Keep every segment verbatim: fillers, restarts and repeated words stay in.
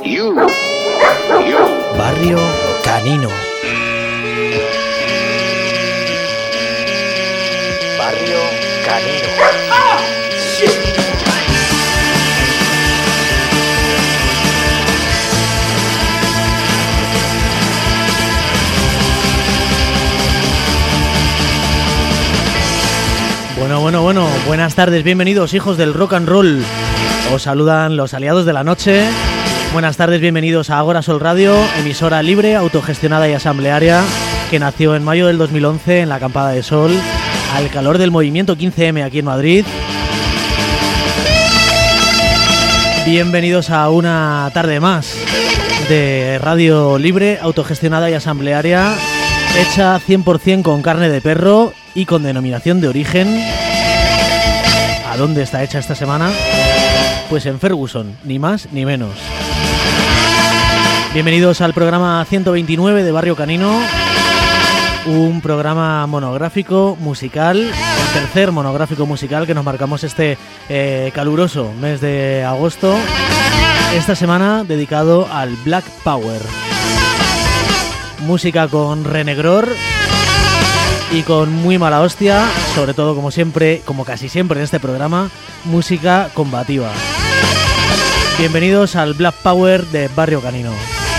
You. You. Barrio Canino. Barrio Canino. ¡Ah! ¡Shit! Bueno, bueno, bueno, buenas tardes, bienvenidos hijos del rock and roll. Os saludan los aliados de la noche. Buenas tardes, bienvenidos a Agora Sol Radio, emisora libre, autogestionada y asamblearia, que nació en mayo del dos mil once en la Acampada de Sol, al calor del movimiento quince eme aquí en Madrid. Bienvenidos a una tarde más de radio libre, autogestionada y asamblearia, hecha cien por ciento con carne de perro y con denominación de origen. ¿A dónde está hecha esta semana? Pues en Ferguson, ni más ni menos. Bienvenidos al programa ciento veintinueve de Barrio Canino, un programa monográfico musical, el tercer monográfico musical que nos marcamos este eh, caluroso mes de agosto, esta semana dedicado al Black Power. Música con renegror y con muy mala hostia, sobre todo, como siempre, como casi siempre en este programa, música combativa. Bienvenidos al Black Power de Barrio Canino.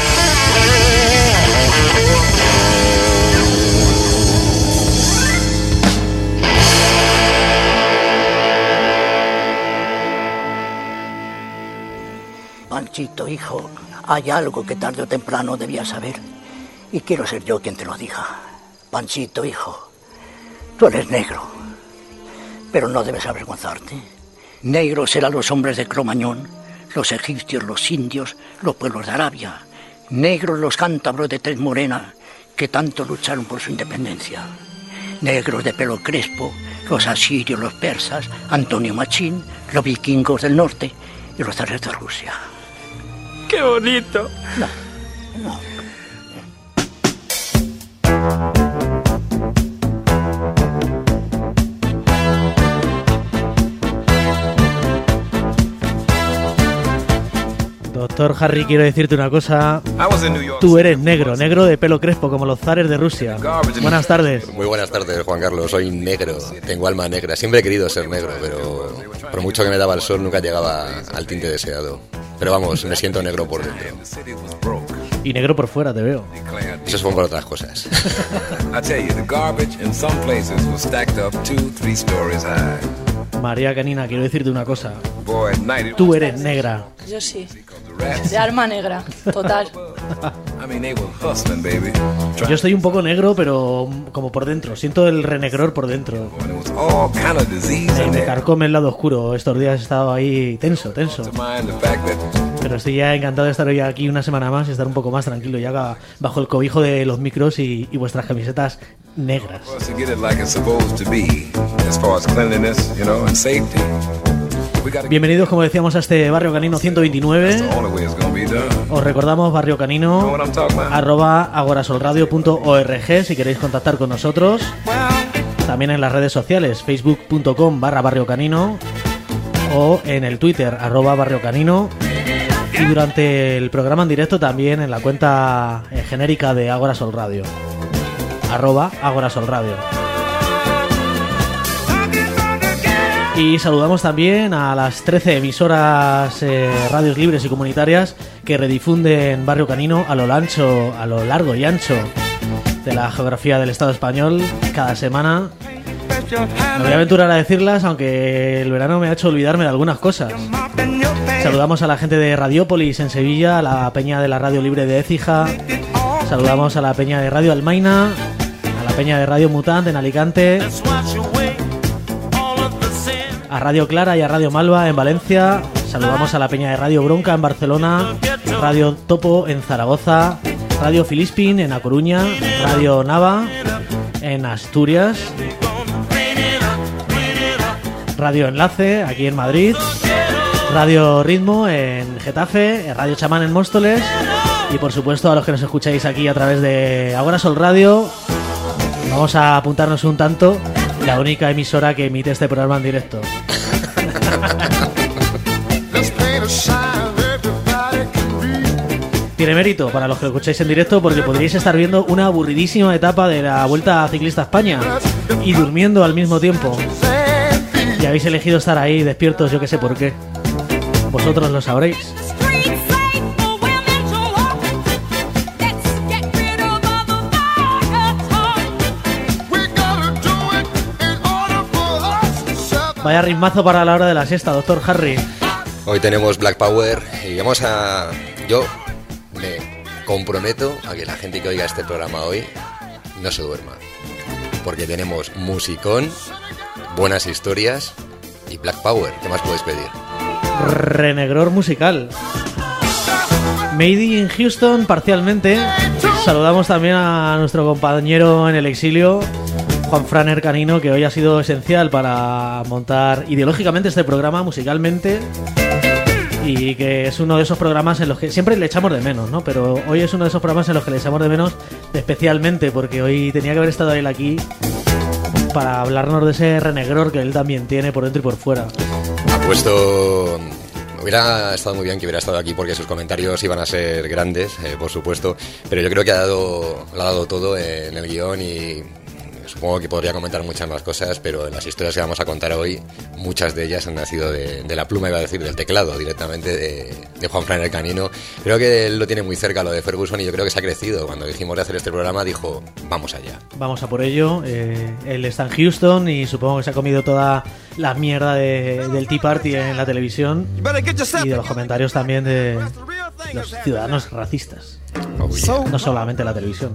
Panchito, hijo, hay algo que tarde o temprano debías saber, y quiero ser yo quien te lo diga. Panchito, hijo, tú eres negro, pero no debes avergonzarte. Negros eran los hombres de Cromañón, los egipcios, los indios, los pueblos de Arabia. Negros los cántabros de tez morena, que tanto lucharon por su independencia. Negros de pelo crespo, los asirios, los persas, Antonio Machín, los vikingos del norte y los zares de Rusia. ¡Qué bonito! No, no. Doctor Harry, quiero decirte una cosa. Tú eres negro, negro de pelo crespo, como los zares de Rusia. Buenas tardes. Muy buenas tardes, Juan Carlos. Soy negro, tengo alma negra. Siempre he querido ser negro, pero por mucho que me daba el sol nunca llegaba al tinte deseado. Pero vamos, me siento negro por dentro. Y negro por fuera, te veo. Eso son por otras cosas. María Canina, quiero decirte una cosa. Tú eres negra. Yo sí. De alma negra, total. Yo estoy un poco negro, pero como por dentro. Siento el renegror por dentro. Me, me carcome el lado oscuro. Estos días he estado ahí tenso, tenso. Pero estoy ya encantado de estar hoy aquí una semana más y estar un poco más tranquilo, ya bajo el cobijo de los micros y, y vuestras camisetas negras. Bienvenidos, como decíamos, a este Barrio Canino ciento veintinueve. Os recordamos Barrio Canino arroba agorasolradio punto org si queréis contactar con nosotros. También en las redes sociales, facebook punto com barra Barrio Canino o en el Twitter arroba Barrio Canino. Y durante el programa en directo también en la cuenta eh, genérica de Agora Sol Radio, arroba Agora Sol Radio. Y saludamos también a las trece emisoras eh, radios libres y comunitarias que redifunden Barrio Canino a lo ancho, a lo largo y ancho de la geografía del Estado español cada semana. Me voy a aventurar a decirlas, aunque el verano me ha hecho olvidarme de algunas cosas. Saludamos a la gente de Radiópolis en Sevilla, a la peña de la Radio Libre de Écija. Saludamos a la peña de Radio Almaina, a la peña de Radio Mutant en Alicante, a Radio Clara y a Radio Malva en Valencia. Saludamos a la peña de Radio Bronca en Barcelona, Radio Topo en Zaragoza, Radio Filispín en A Coruña, Radio Nava en Asturias, Radio Enlace aquí en Madrid, Radio Ritmo en Getafe, Radio Chamán en Móstoles y por supuesto a los que nos escucháis aquí a través de Agora Sol Radio. Vamos a apuntarnos un tanto, la única emisora que emite este programa en directo. tiene mérito para los que lo escucháis en directo porque podríais estar viendo una aburridísima etapa de la Vuelta Ciclista a España y durmiendo al mismo tiempo. Y habéis elegido estar ahí despiertos, yo que sé por qué. Vosotros lo sabréis. Vaya ritmazo para la hora de la siesta, doctor Harry. Hoy tenemos Black Power y vamos a... Yo me comprometo a que la gente que oiga este programa hoy no se duerma. Porque tenemos musicón, buenas historias y Black Power. ¿Qué más puedes pedir? Renegror musical. Made in Houston parcialmente. Saludamos también a nuestro compañero en el exilio, Juan Fran Canino, que hoy ha sido esencial para montar ideológicamente este programa, musicalmente, y que es uno de esos programas en los que siempre le echamos de menos, ¿no? Pero hoy es uno de esos programas en los que le echamos de menos especialmente, porque hoy tenía que haber estado él aquí para hablarnos de ese renegror que él también tiene por dentro y por fuera. Ha puesto... Hubiera estado muy bien que hubiera estado aquí porque sus comentarios iban a ser grandes, eh, por supuesto, pero yo creo que ha dado, lo ha dado todo en el guión y... Supongo que podría comentar muchas más cosas, pero en las historias que vamos a contar hoy, muchas de ellas han nacido de, de la pluma, iba a decir, del teclado, directamente de, de Juan Fran Canino. Creo que él lo tiene muy cerca, lo de Ferguson, y yo creo que se ha crecido. Cuando dijimos de hacer este programa, dijo, vamos allá. Vamos a por ello. Eh, él está en Houston y supongo que se ha comido toda la mierda de, del Tea Party en la televisión y de los comentarios también de los ciudadanos racistas. Oh, yeah. No solamente la televisión.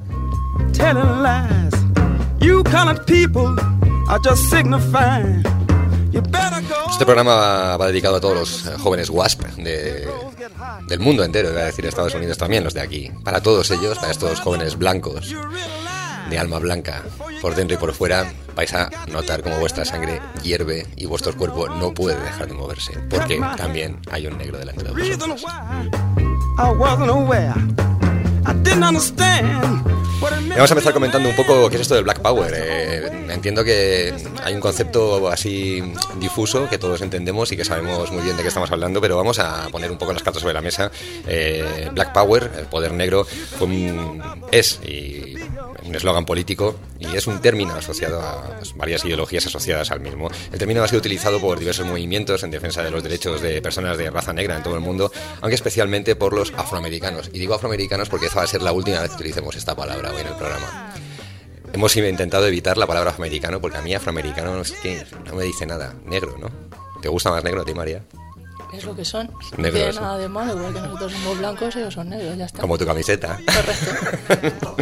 Este programa va, va dedicado a todos los jóvenes WASP de, del mundo entero, iba a decir Estados Unidos también, los de aquí. Para todos ellos, para estos jóvenes blancos, de alma blanca, por dentro y por fuera, vais a notar cómo vuestra sangre hierve y vuestro cuerpo no puede dejar de moverse, porque también hay un negro delante de vosotros. Vamos a empezar comentando un poco qué es esto del Black Power. Eh, entiendo que hay un concepto así difuso que todos entendemos y que sabemos muy bien de qué estamos hablando, pero vamos a poner un poco las cartas sobre la mesa. Eh, Black Power, el poder negro, un, es y un eslogan político y es un término asociado a pues, varias ideologías asociadas al mismo. El término ha sido utilizado por diversos movimientos en defensa de los derechos de personas de raza negra en todo el mundo, aunque especialmente por los afroamericanos. Y digo afroamericanos porque esa va a ser la última vez que utilicemos esta palabra hoy en el programa. Hemos intentado evitar la palabra afroamericano porque a mí afroamericano no, es que no me dice nada. Negro, ¿no? ¿Te gusta más negro a ti, María? Es lo que son. No Negros. tiene nada de malo, igual que nosotros somos blancos, ellos son negros, ya está. Como tu camiseta. Correcto.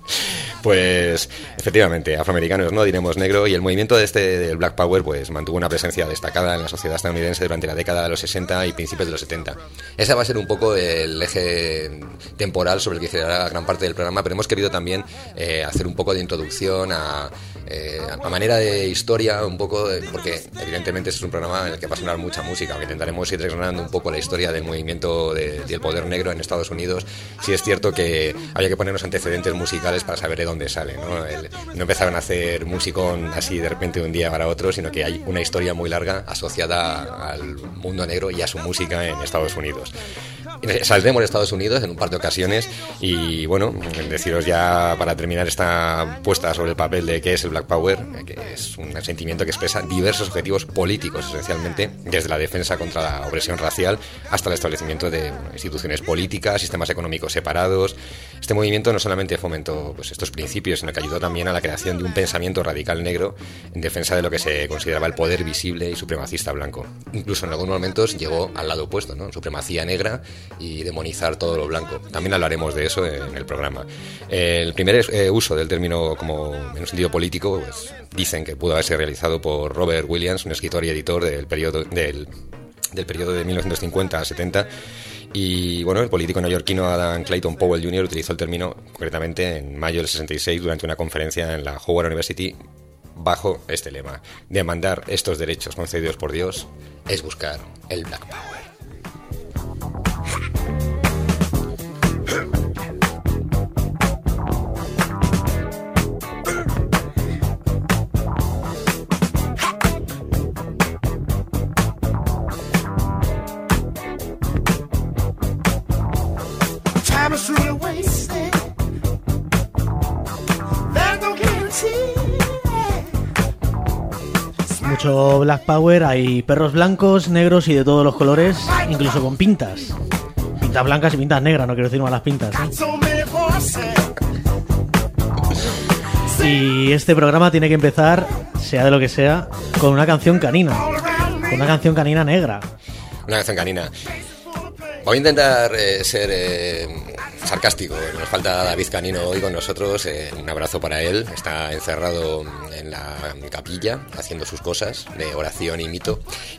Pues efectivamente, afroamericanos, no diremos negro, y el movimiento de este del Black Power pues mantuvo una presencia destacada en la sociedad estadounidense durante la década de los sesenta y principios de los setenta. Ese va a ser un poco el eje temporal sobre el que girará gran parte del programa, pero hemos querido también eh, hacer un poco de introducción a, eh, a manera de historia, un poco, de, porque evidentemente este es un programa en el que va a sonar mucha música, aunque intentaremos ir desgranando un poco la historia del movimiento de, del poder negro en Estados Unidos. Sí es cierto que había que ponernos antecedentes musicales para saber de dónde sale, ¿no? El, no empezaron a hacer musicón así de repente de un día para otro, sino que hay una historia muy larga asociada al mundo negro y a su música en Estados Unidos. Saldremos de Estados Unidos en un par de ocasiones y bueno, deciros ya para terminar esta puesta sobre el papel de qué es el Black Power, que es un sentimiento que expresa diversos objetivos políticos esencialmente, desde la defensa contra la opresión racial hasta el establecimiento de bueno, instituciones políticas, sistemas económicos separados. Este movimiento no solamente fomentó pues, estos principios, sino que ayudó también a la creación de un pensamiento radical negro en defensa de lo que se consideraba el poder visible y supremacista blanco. Incluso en algunos momentos llegó al lado opuesto, ¿no? Supremacía negra y demonizar todo lo blanco. También hablaremos de eso en el programa. El primer eh, uso del término como en un sentido político, pues, dicen que pudo haberse realizado por Robert Williams, un escritor y editor del periodo del, del periodo de mil novecientos cincuenta a setenta. Y bueno, el político neoyorquino Adam Clayton Powell junior utilizó el término concretamente en mayo del sesenta y seis durante una conferencia en la Howard University bajo este lema: demandar estos derechos concedidos por Dios es buscar el Black Power. Mucho Black Power, hay perros blancos, negros y de todos los colores, incluso con pintas. Pintas blancas y pintas negras, no quiero decir malas pintas, ¿eh? Y este programa tiene que empezar, sea de lo que sea, con una canción canina. Con una canción canina negra. Una canción canina. Voy a intentar eh, ser eh, sarcástico. Nos falta David Canino hoy con nosotros. Eh, un abrazo para él. Está encerrado en la capilla haciendo sus cosas de oración y mito.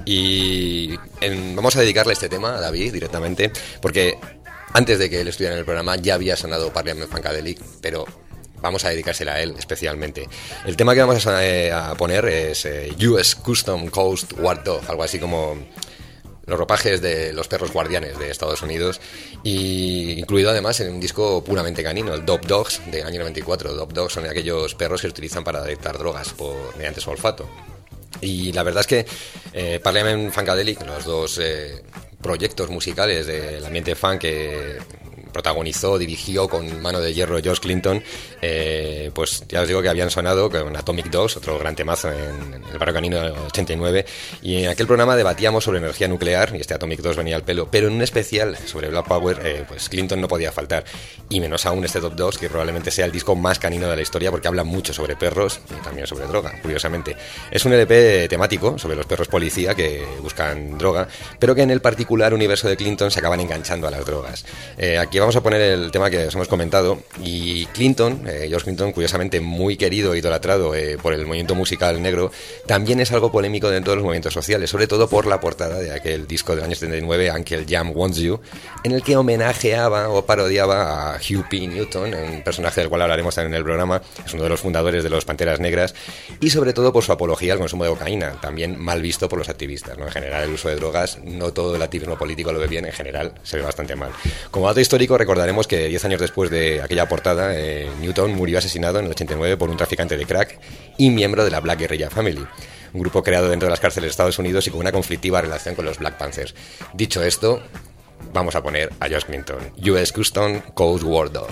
Y en, vamos a dedicarle este tema a David directamente, porque antes de que él estuviera en el programa ya había sonado Parliament Funkadelic, pero vamos a dedicársela a él especialmente. El tema que vamos a, eh, a poner es eh, U S Custom Coast War Dog, algo así como los ropajes de los perros guardianes de Estados Unidos, y incluido además en un disco puramente canino, el Dog Dogs del año noventa y cuatro. Dog Dogs son aquellos perros que se utilizan para detectar drogas por, mediante su olfato. Y la verdad es que eh, Parliament Funkadelic, los dos eh, proyectos musicales del ambiente funk que protagonizó, dirigió con mano de hierro George Clinton, eh, pues ya os digo que habían sonado con Atomic Dogs, otro gran temazo en, en el Barrio Canino del ochenta y nueve, y en aquel programa debatíamos sobre energía nuclear, y este Atomic Dogs venía al pelo, pero en un especial sobre Black Power, eh, pues Clinton no podía faltar, y menos aún este Top Dogs, que probablemente sea el disco más canino de la historia, porque habla mucho sobre perros y también sobre droga, curiosamente. Es un L P temático sobre los perros policía que buscan droga, pero que en el particular universo de Clinton se acaban enganchando a las drogas. Eh, aquí vamos a poner el tema que os hemos comentado, y Clinton, eh, George Clinton, curiosamente muy querido e idolatrado eh, por el movimiento musical negro, también es algo polémico dentro de los movimientos sociales, sobre todo por la portada de aquel disco del año setenta y nueve, Uncle Jam Wants You, en el que homenajeaba o parodiaba a Hugh P. Newton, un personaje del cual hablaremos también en el programa. Es uno de los fundadores de los Panteras Negras, y sobre todo por su apología al consumo de cocaína, también mal visto por los activistas, ¿no? En general, el uso de drogas, no todo el activismo político lo ve bien, en general se ve bastante mal. Como dato histórico, recordaremos que diez años después de aquella portada, eh, Newton murió asesinado en el ochenta y nueve por un traficante de crack y miembro de la Black Guerrilla Family, un grupo creado dentro de las cárceles de Estados Unidos y con una conflictiva relación con los Black Panthers. Dicho esto, vamos a poner a George Clinton, U S Custom Coast War Dog.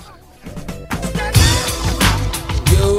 Yo,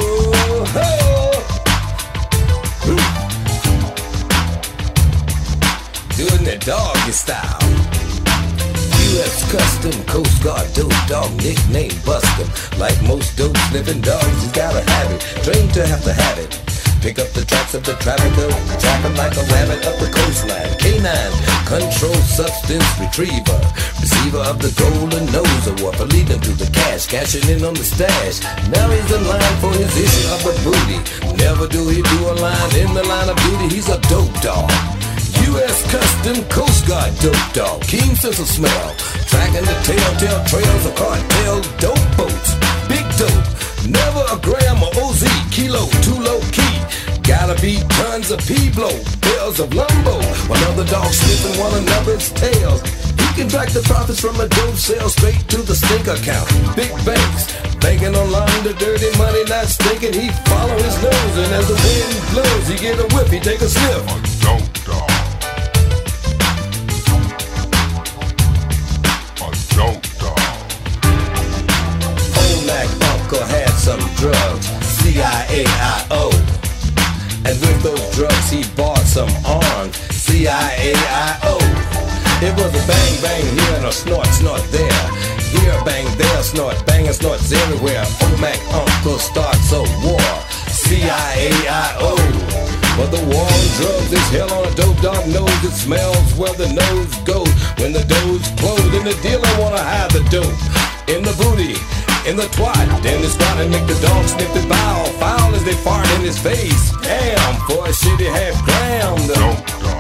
doing the doggy style. U S Custom Coast Guard dope dog, nickname Bustin'. Like most dope sniffing dogs, you gotta have it, trained to have to have it. Pick up the tracks of the trafficker, track 'em like a rabbit up the coastline. K nine, control substance retriever, receiver of the golden nose award for leading to the cash, cashing in on the stash. Now he's in line for his issue of the booty. Never do he do a line in the line of duty, he's a dope dog. U S Custom Coast Guard dope dog, keen sense of smell, tracking the telltale trails of cartel dope boats. Big dope, never a gram of O Z, kilo, too low key. Gotta be tons of P-blow, bells of lumbo, while other dogs sniffing one another's tails. He can track the profits from a dope sale straight to the stink account. Big banks, banking on launder, dirty money, not stinking. He follow his nose, and as the wind blows, he get a whiff, he take a sniff. A dope dog. Had some drugs, C I A I O, and with those drugs he bought some arms, C I A I O. It was a bang bang here and a snort snort there, here bang there snort, bang and snorts everywhere. Omac Uncle starts a war, C I A I O. But the war on drugs is hell on a dope dog nose. It smells where the nose goes when the doors close, and the dealer wanna hide the dope in the booty, in the twat, then they start to make the dog sniff the bow, foul as they fart in his face. Damn, for a shitty half gram, though.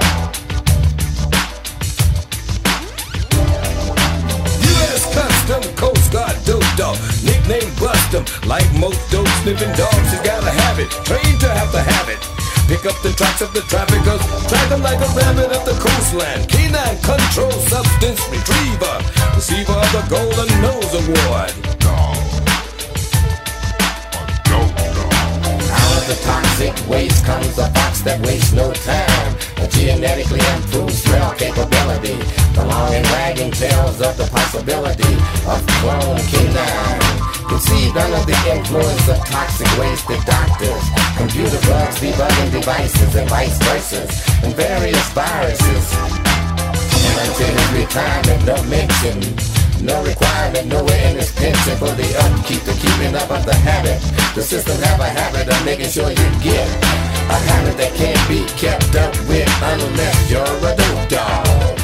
U S Custom Coast Guard dope dog, nickname Bustin'. Like most dope sniffing dogs, you gotta have it, trained to have to have it. Pick up the tracks of the traffickers, track them like a rabbit up the coastline. K nine control substance retriever, receiver of the Golden Nose Award. Dog. A dope dog. Out of the toxic waste comes a box that wastes no time. A genetically improved smell capability. The long and wagging tales of the possibility of clone canine. Conceived under the influence of toxic wasted doctors, computer bugs, debugging devices, and vice versa, and various viruses. And until his retirement, no mention, no requirement, nowhere in his pension for the upkeep, the keeping up of the habit. The system have a habit of making sure you get a habit that can't be kept up with unless you're a dope dog.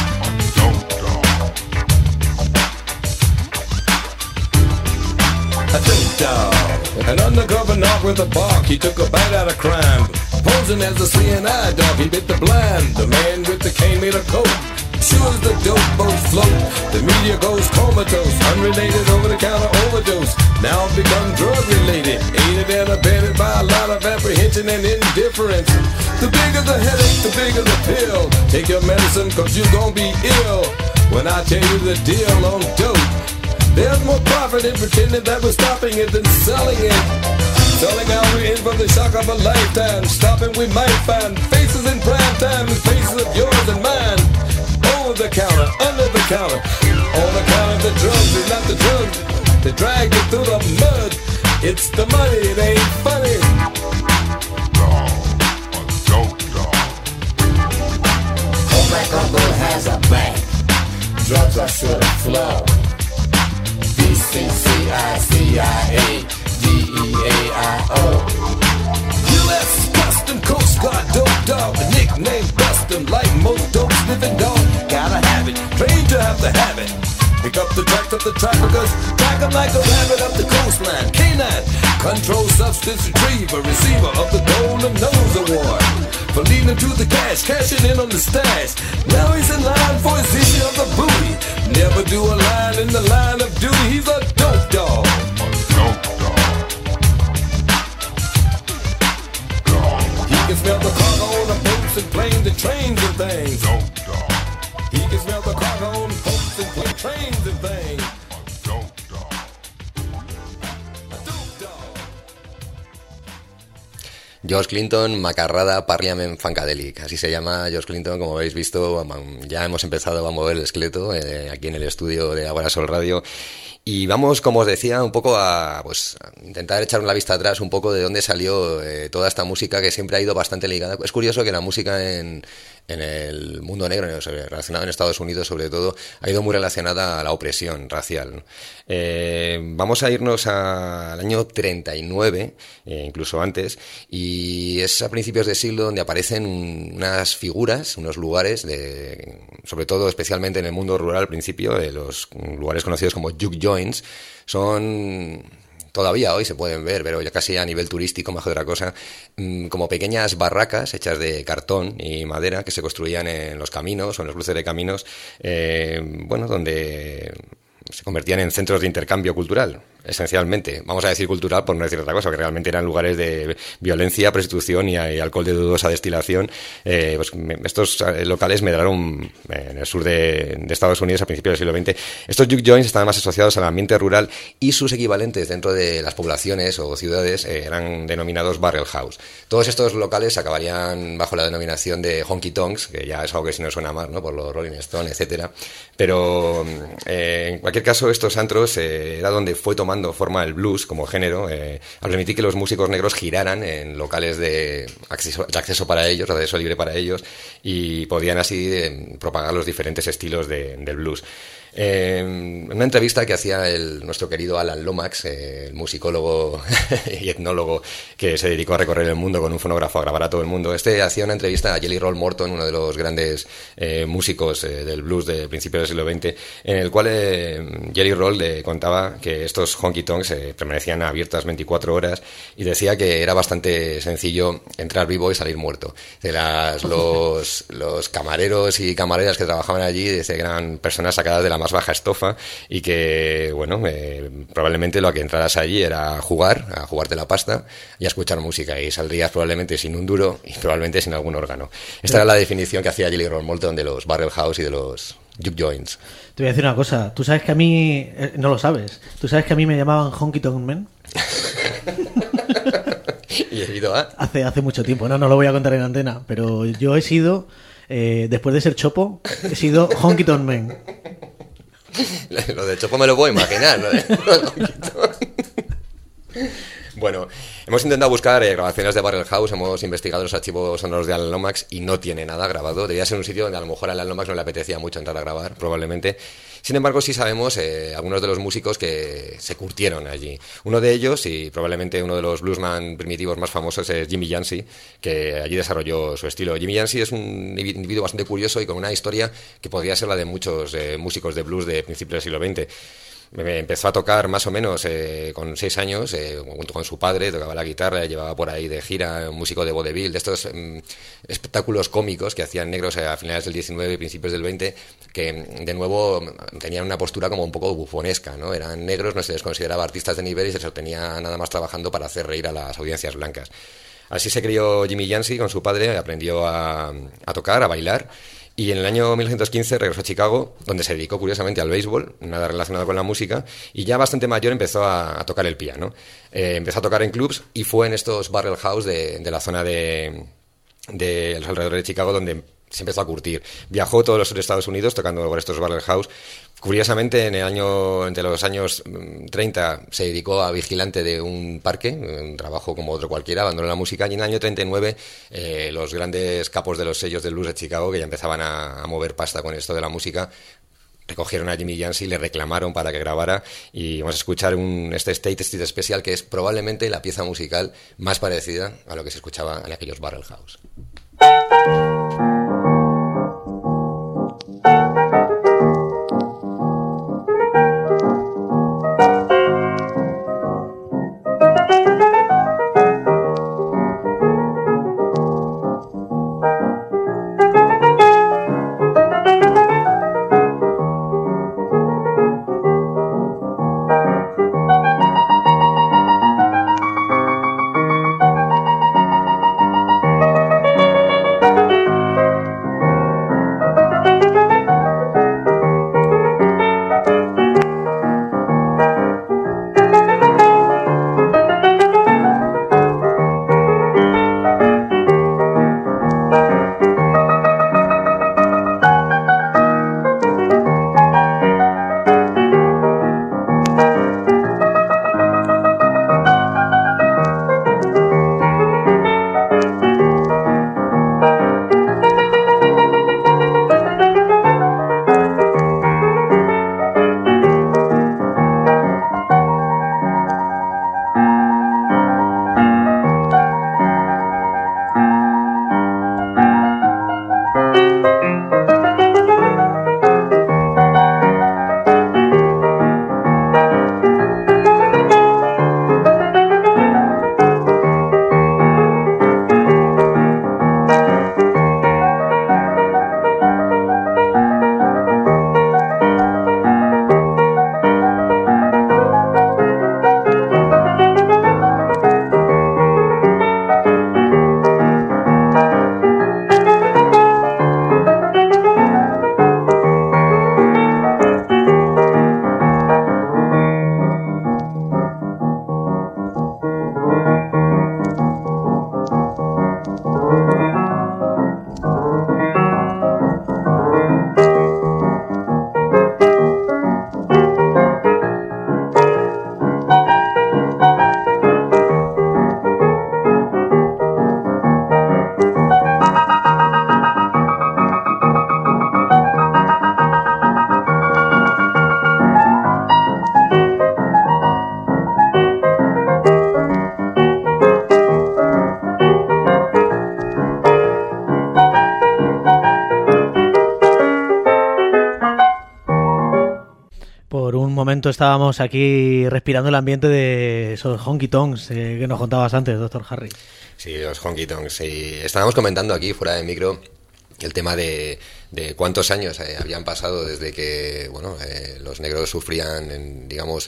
A dope dog, an undercover knock with a bark. He took a bite out of crime, posing as a C N I dog. He bit the blind. The man with the cane made a coat. Sure as the dope boats float, the media goes comatose. Unrelated over-the-counter overdose, now become drug-related. Aided and abetted by a lot of apprehension and indifference. The bigger the headache, the bigger the pill. Take your medicine cause you gon' be ill. When I tell you the deal on dope, there's more profit in pretending that we're stopping it than selling it. Selling out, we're in for the shock of a lifetime. Stopping, we might find faces in prime time and faces of yours and mine. Over the counter, under the counter, on account of the drugs. It's not the drugs that drag you through the mud. It's the money, it ain't funny. Dog, a dope dog. Oh, Black Uncle has a bank. Drugs are sure to flow. B C C I C I A D E A I O. U S Custom Coast Guard dope dog. A nickname Custom like most dope sniffing dog. Gotta have it, trained to have to have it. Pick up the tracks of the traffickers, track them like a rabbit up the coastline. Canine, control substance retriever, receiver of the Golden Nose Award. For leading to the cash, cashing in on the stash. Now he's in line for his issue of the booty. Never do a line in the line of duty, he's a dope dog. A dope dog. Dog. He can smell the cargo on the boats and planes and trains and things. Dope dog. He can smell the cargo on boats and planes, trains and things. A dope dog. A dope dog. George Clinton, Macarrada Parliament Funkadelic. Así se llama George Clinton, como habéis visto. Ya hemos empezado a mover el esqueleto eh, aquí en el estudio de Agora Sol Radio. Y vamos, como os decía, un poco a, pues, a intentar echar una vista atrás un poco de dónde salió eh, toda esta música que siempre ha ido bastante ligada. Es curioso que la música en, en el mundo negro, relacionada en Estados Unidos sobre todo, ha ido muy relacionada a la opresión racial, ¿no? Eh, vamos a irnos a, al año treinta y nueve, eh, incluso antes, y es a principios de siglo donde aparecen unas figuras, unos lugares, de, sobre todo especialmente en el mundo rural al principio, de los lugares conocidos como juke joints. Son... Todavía hoy se pueden ver, pero ya casi a nivel turístico, más que otra cosa, como pequeñas barracas hechas de cartón y madera que se construían en los caminos o en los cruces de caminos, eh, bueno, donde se convertían en centros de intercambio cultural, esencialmente. Vamos a decir cultural por no decir otra cosa, que realmente eran lugares de violencia, prostitución y, y alcohol de dudosa destilación. Eh, pues me, estos locales medraron en el sur de, de Estados Unidos a principios del siglo veinte. Estos juke joints estaban más asociados al ambiente rural y sus equivalentes dentro de las poblaciones o ciudades eh, eran denominados barrel house. Todos estos locales acabarían bajo la denominación de honky tonks, que ya es algo que si no suena más, ¿no?, por los Rolling Stones, etcétera. Pero eh, en cualquier caso, estos antros eh, era donde fue tomando forma el blues como género, eh, al permitir que los músicos negros giraran en locales de acceso, de acceso para ellos, de acceso libre para ellos, y podían así eh, propagar los diferentes estilos de, del blues. Eh, en una entrevista que hacía el, nuestro querido Alan Lomax, eh, el musicólogo y etnólogo que se dedicó a recorrer el mundo con un fonógrafo a grabar a todo el mundo, este hacía una entrevista a Jelly Roll Morton, uno de los grandes eh, músicos eh, del blues del principio del siglo veinte, en el cual eh, Jelly Roll le contaba que estos honky tonks eh, permanecían abiertas veinticuatro horas y decía que era bastante sencillo entrar vivo y salir muerto. De las, los, los camareros y camareras que trabajaban allí decía que eran personas sacadas de la más baja estofa y que, bueno, eh, probablemente lo que entraras allí era jugar, a jugarte la pasta y a escuchar música, y saldrías probablemente sin un duro y probablemente sin algún órgano. Esta era la definición que hacía Jelly Roll Morton de los barrel house y de los juke joints. Te voy a decir una cosa, tú sabes que a mí, eh, no lo sabes, tú sabes que a mí me llamaban Honky Tonk Men. Y he ido a... Hace, hace mucho tiempo, no, no lo voy a contar en antena, pero yo he sido, eh, después de ser chopo, he sido Honky Tonk Man. Lo de chopo me lo puedo imaginar, ¿no? Bueno, hemos intentado buscar eh, grabaciones de Barrel House, hemos investigado los archivos sonoros de Alan Lomax y no tiene nada grabado. Debía ser un sitio donde a lo mejor a Alan Lomax no le apetecía mucho entrar a grabar, probablemente. Sin embargo, sí sabemos eh, algunos de los músicos que se curtieron allí. Uno de ellos, y probablemente uno de los bluesman primitivos más famosos, es Jimmy Yancey, que allí desarrolló su estilo. Jimmy Yancey es un individuo bastante curioso y con una historia que podría ser la de muchos eh, músicos de blues de principios del siglo veinte. Empezó a tocar más o menos eh, con seis años, eh, junto con su padre, tocaba la guitarra, llevaba por ahí de gira, un músico de vodevil, de estos eh, espectáculos cómicos que hacían negros a finales del diecinueve y principios del veinte, que de nuevo tenían una postura como un poco bufonesca, ¿no? Eran negros, no se les consideraba artistas de nivel y se les obtenía nada más trabajando para hacer reír a las audiencias blancas. Así se crió Jimmy Yancey con su padre, aprendió a, a tocar, a bailar. Y en el año mil novecientos quince regresó a Chicago, donde se dedicó curiosamente al béisbol, nada relacionado con la música, y ya bastante mayor empezó a, a tocar el piano. Eh, empezó a tocar en clubs y fue en estos barrel house de, de la zona de, de los alrededores de Chicago donde se empezó a curtir. Viajó todos los Estados Unidos tocando por estos barrel house. Curiosamente, en el año, entre los años treinta se dedicó a vigilante de un parque, un trabajo como otro cualquiera, abandonó la música, y en el año treinta y nueve eh, los grandes capos de los sellos del blues de Chicago, que ya empezaban a, a mover pasta con esto de la música, recogieron a Jimmy Yancey, le reclamaron para que grabara, y vamos a escuchar un, este State Street Special, que es probablemente la pieza musical más parecida a lo que se escuchaba en aquellos barrel house. Estábamos aquí respirando el ambiente de esos honky tonks eh, que nos contabas antes, doctor Harry. Sí, los honky tonks. Sí. Estábamos comentando aquí fuera de micro el tema de, de cuántos años eh, habían pasado desde que bueno eh, los negros sufrían, en, digamos,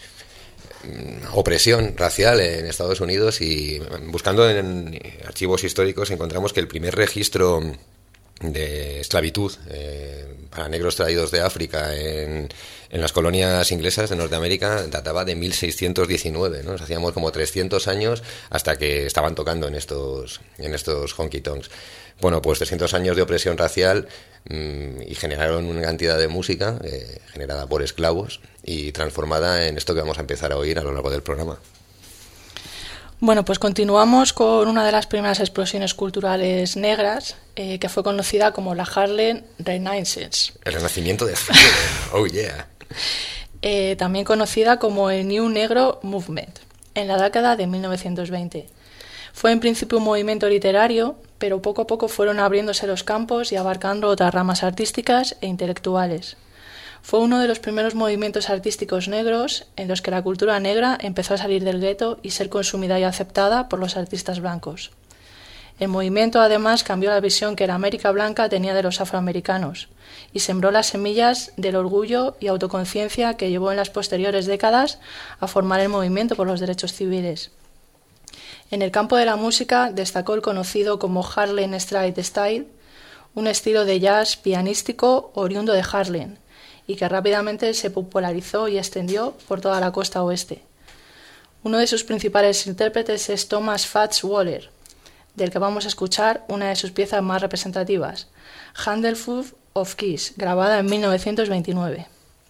opresión racial en Estados Unidos, y buscando en archivos históricos encontramos que el primer registro de esclavitud eh, para negros traídos de África en, en las colonias inglesas de Norteamérica databa de mil seiscientos diecinueve, ¿no? Nos hacíamos como trescientos años hasta que estaban tocando en estos, en estos honky tonks. Bueno, pues trescientos años de opresión racial mmm, y generaron una cantidad de música eh, generada por esclavos y transformada en esto que vamos a empezar a oír a lo largo del programa. Bueno, pues continuamos con una de las primeras explosiones culturales negras, eh, que fue conocida como la Harlem Renaissance. El renacimiento de Harlem, oh yeah. Eh, también conocida como el New Negro Movement, en la década de mil novecientos veinte. Fue en principio un movimiento literario, pero poco a poco fueron abriéndose los campos y abarcando otras ramas artísticas e intelectuales. Fue uno de los primeros movimientos artísticos negros en los que la cultura negra empezó a salir del gueto y ser consumida y aceptada por los artistas blancos. El movimiento además cambió la visión que la América blanca tenía de los afroamericanos y sembró las semillas del orgullo y autoconciencia que llevó en las posteriores décadas a formar el movimiento por los derechos civiles. En el campo de la música destacó el conocido como Harlem Straight Style, un estilo de jazz pianístico oriundo de Harlem, y que rápidamente se popularizó y extendió por toda la costa oeste. Uno de sus principales intérpretes es Thomas Fats Waller, del que vamos a escuchar una de sus piezas más representativas, Handful of Keys, grabada en mil novecientos veintinueve.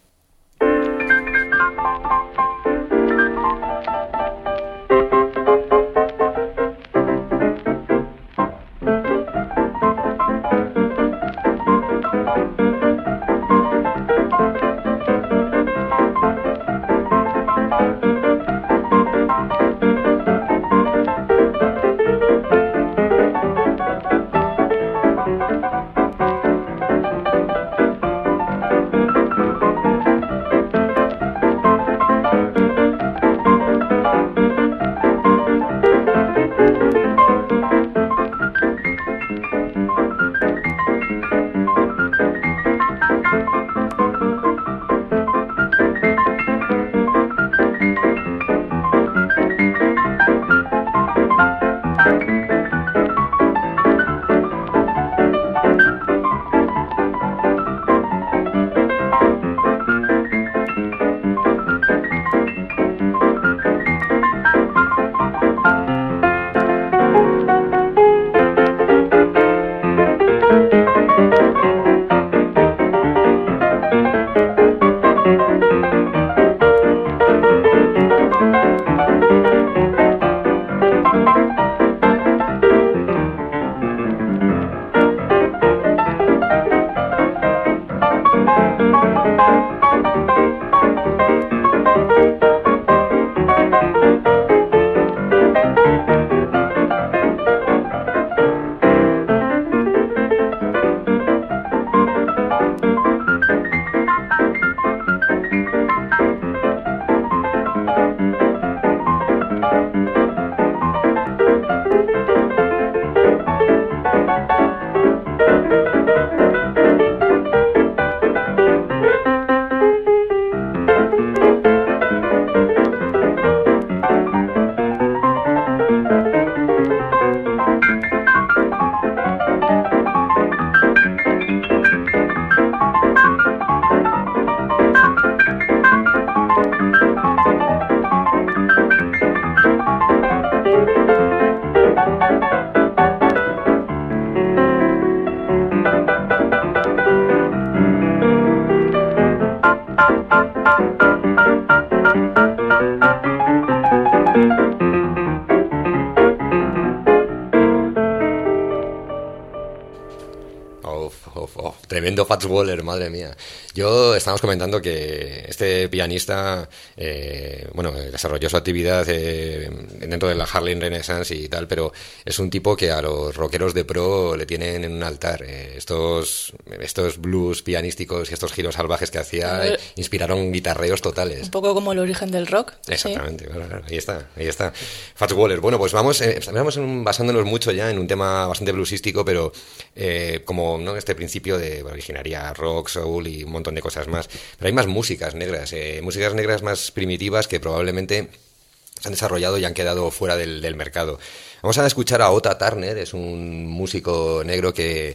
Tremendo Fats Waller, madre mía. Yo estábamos comentando que este pianista, eh, bueno, desarrolló su actividad eh, dentro de la Harlem Renaissance y tal, pero es un tipo que a los rockeros de pro le tienen en un altar. Eh, estos, estos blues pianísticos y estos giros salvajes que hacía eh, inspiraron guitarreos totales. Un poco como el origen del rock. Exactamente, ¿sí? Claro, claro, ahí está, ahí está. Fats Waller. Bueno, pues vamos, eh, estamos basándonos mucho ya en un tema bastante bluesístico, pero eh, como no este principio de bueno, originaria rock, soul y un montón de cosas más. Pero hay más músicas negras, eh, músicas negras más primitivas que probablemente se han desarrollado y han quedado fuera del, del mercado. Vamos a escuchar a Ota Turner, es un músico negro que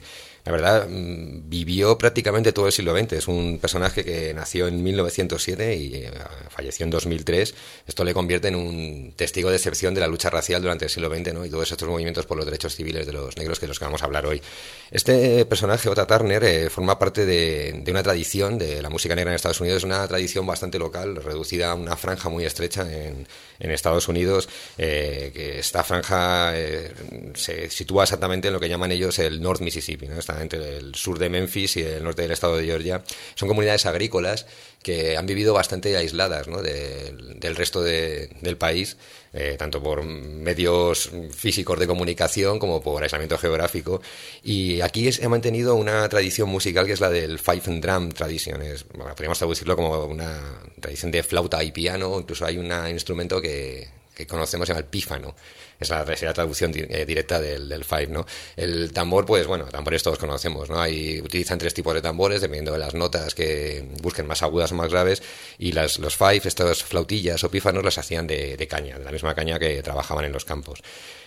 la verdad, vivió prácticamente todo el siglo veinte. Es un personaje que nació en mil novecientos siete y eh, falleció en dos mil tres. Esto le convierte en un testigo de excepción de la lucha racial durante el siglo veinte, ¿no? Y todos estos movimientos por los derechos civiles de los negros, que es los que vamos a hablar hoy. Este personaje, Otta Turner, eh, forma parte de, de una tradición de la música negra en Estados Unidos, una tradición bastante local, reducida a una franja muy estrecha en, en Estados Unidos, eh, que esta franja eh, se sitúa exactamente en lo que llaman ellos el North Mississippi, ¿no? Está entre el sur de Memphis y el norte del estado de Georgia. Son comunidades agrícolas que han vivido bastante aisladas, ¿no? de, del resto de, del país, eh, tanto por medios físicos de comunicación como por aislamiento geográfico. Y aquí se ha mantenido una tradición musical que es la del Fife and Drum Tradition. Es, bueno, podríamos traducirlo como una tradición de flauta y piano. Incluso hay un instrumento que, que conocemos, se llama el pífano. Es la, es la traducción di, eh, directa del, del fife, ¿no? El tambor, pues bueno, tambores todos conocemos, ¿no? Hay, utilizan tres tipos de tambores dependiendo de las notas que busquen más agudas o más graves, y las, los fife, estas flautillas o pífanos, las hacían de, de caña, de la misma caña que trabajaban en los campos.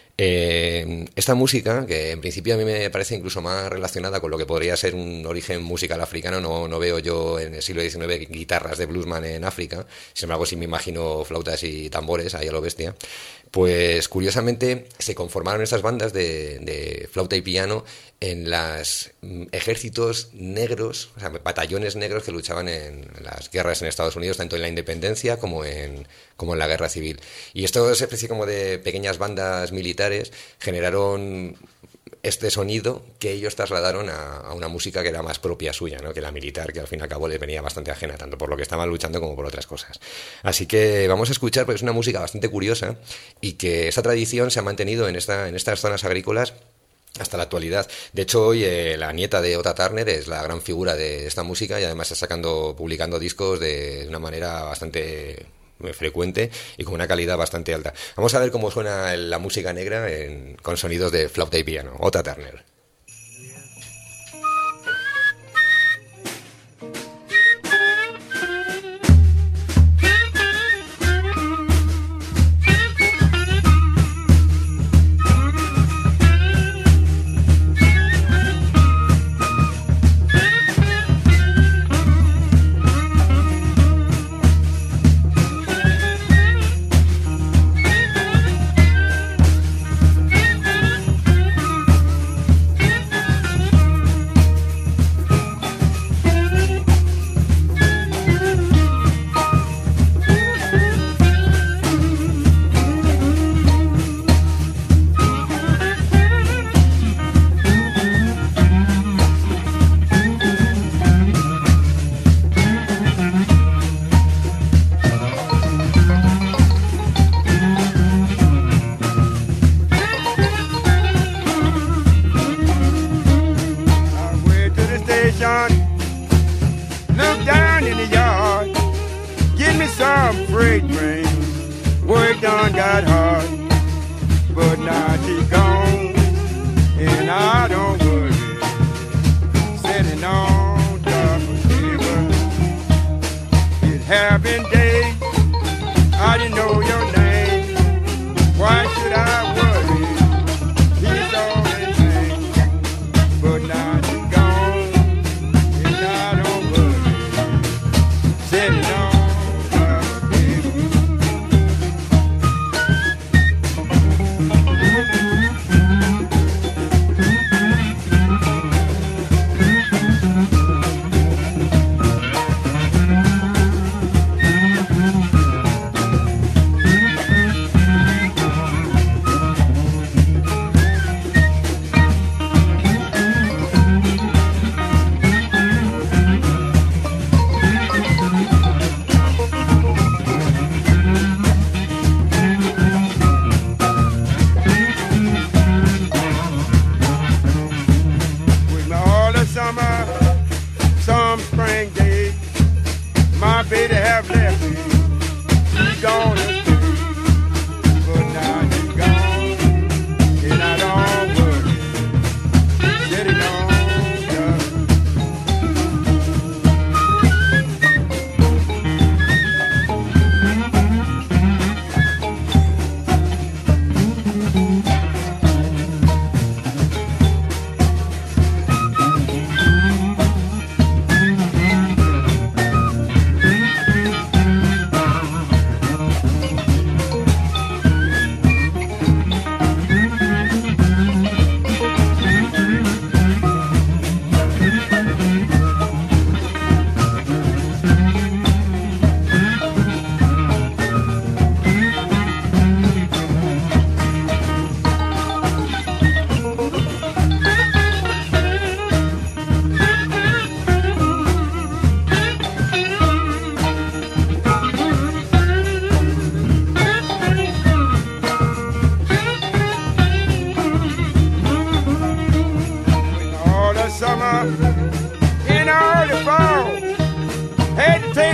Eh, esta música, que en principio a mí me parece incluso más relacionada con lo que podría ser un origen musical africano, no, no veo yo en el siglo diecinueve guitarras de bluesman en África, sin embargo sí me imagino flautas y tambores ahí a lo bestia. Pues curiosamente se conformaron estas bandas de, de flauta y piano en los ejércitos negros, o sea, batallones negros que luchaban en las guerras en Estados Unidos, tanto en la independencia como en, como en la guerra civil. Y estos especie como de pequeñas bandas militares generaron este sonido que ellos trasladaron a, a una música que era más propia suya, ¿no? Que la militar, que al fin y al cabo les venía bastante ajena, tanto por lo que estaban luchando como por otras cosas. Así que vamos a escuchar, pues es una música bastante curiosa y que esa tradición se ha mantenido en, esta, en estas zonas agrícolas hasta la actualidad. De hecho, hoy eh, la nieta de Otta Turner es la gran figura de esta música y además está sacando, publicando discos de una manera bastante frecuente y con una calidad bastante alta. Vamos a ver cómo suena la música negra en, con sonidos de flauta y piano. Otta Turner.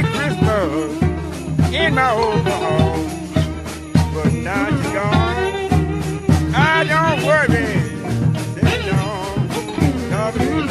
Christmas in my old home, but now you're gone. I don't worry, sit down, cover.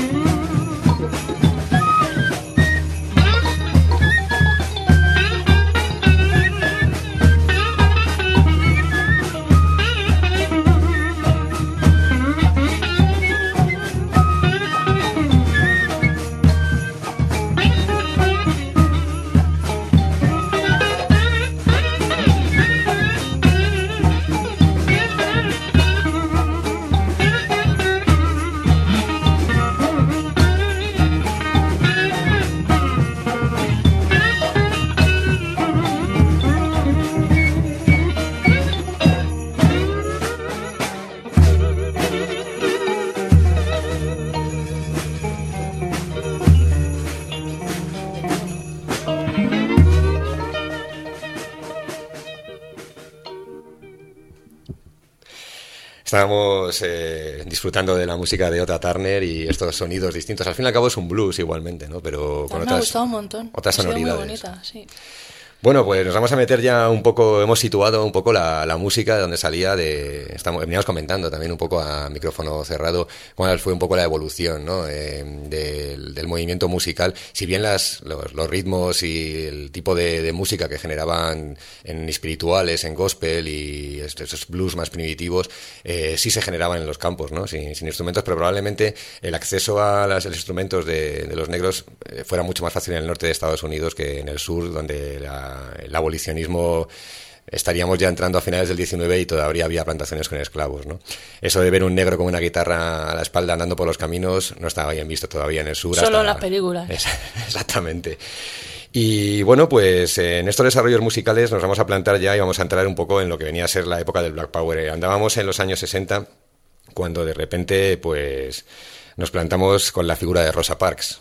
Estábamos eh, disfrutando de la música de Ota Turner y estos sonidos distintos. Al fin y al cabo es un blues igualmente, ¿no? Pero con me otras, ha gustado un montón. otras Ha sido sonoridades. muy bonita, sí. Bueno, pues nos vamos a meter ya un poco, hemos situado un poco la, la música de donde salía de, estamos, veníamos comentando también un poco a micrófono cerrado cuál fue un poco la evolución, ¿no? Eh, del, del movimiento musical. Si bien las, los, los ritmos y el tipo de, de música que generaban en espirituales, en gospel y esos blues más primitivos, eh, sí se generaban en los campos, ¿no? Sin, sin instrumentos, pero probablemente el acceso a, las, a los instrumentos de, de los negros eh, fuera mucho más fácil en el norte de Estados Unidos que en el sur, donde la el abolicionismo estaríamos ya entrando a finales del diecinueve y todavía había plantaciones con esclavos, ¿no? Eso de ver un negro con una guitarra a la espalda andando por los caminos no estaba bien visto todavía en el sur. Solo hasta... en las películas. Exactamente. Y bueno, pues en estos desarrollos musicales nos vamos a plantar ya y vamos a entrar un poco en lo que venía a ser la época del Black Power. Andábamos en los años sesenta cuando de repente pues nos plantamos con la figura de Rosa Parks.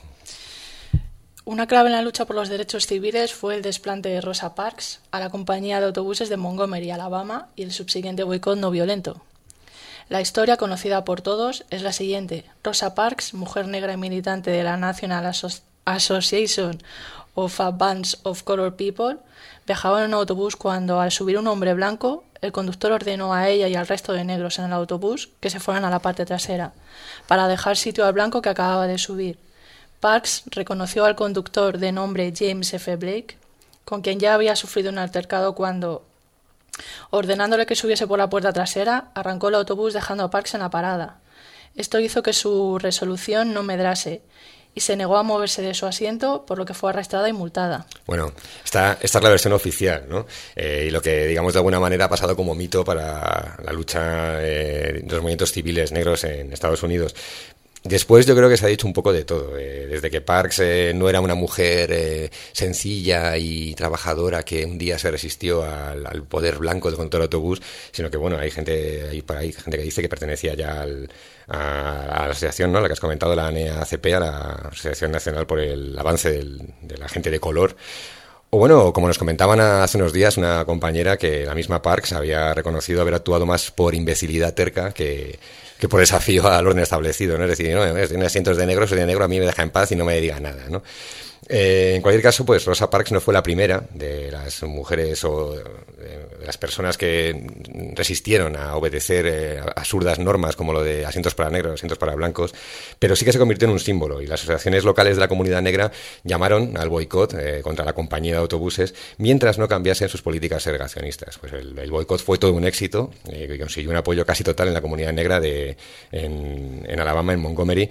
Una clave en la lucha por los derechos civiles fue el desplante de Rosa Parks a la compañía de autobuses de Montgomery, Alabama, y el subsiguiente boicot no violento. La historia, conocida por todos, es la siguiente. Rosa Parks, mujer negra y militante de la National Asso- Association of a Bands of Colored People, viajaba en un autobús cuando, al subir un hombre blanco, el conductor ordenó a ella y al resto de negros en el autobús que se fueran a la parte trasera, para dejar sitio al blanco que acababa de subir. Parks reconoció al conductor de nombre James F. Blake, con quien ya había sufrido un altercado cuando, ordenándole que subiese por la puerta trasera, arrancó el autobús dejando a Parks en la parada. Esto hizo que su resolución no medrase y se negó a moverse de su asiento, por lo que fue arrestada y multada. Bueno, esta, esta es la versión oficial, ¿no? Eh, y lo que, digamos, de alguna manera ha pasado como mito para la lucha eh, de los movimientos civiles negros en Estados Unidos. Después yo creo que se ha dicho un poco de todo, eh, desde que Parks eh, no era una mujer eh, sencilla y trabajadora que un día se resistió al, al poder blanco del conductor de autobús, sino que bueno, hay gente hay por ahí gente que dice que pertenecía ya al, a, a la asociación, ¿no? La que has comentado, la N A A C P, a la Asociación Nacional por el Avance del, de la Gente de Color. O bueno, como nos comentaban hace unos días una compañera que la misma Parks había reconocido haber actuado más por imbecilidad terca que, que por desafío al orden establecido, ¿no? Es decir, no, tiene asientos de negro, soy de negro, a mí me deja en paz y no me diga nada, ¿no? Eh, en cualquier caso, pues Rosa Parks no fue la primera de las mujeres o de las personas que resistieron a obedecer eh, absurdas normas como lo de asientos para negros, asientos para blancos, pero sí que se convirtió en un símbolo y las asociaciones locales de la comunidad negra llamaron al boicot eh, contra la compañía de autobuses mientras no cambiasen sus políticas segregacionistas. Pues el, el boicot fue todo un éxito eh, y consiguió un apoyo casi total en la comunidad negra de en, en Alabama, en Montgomery,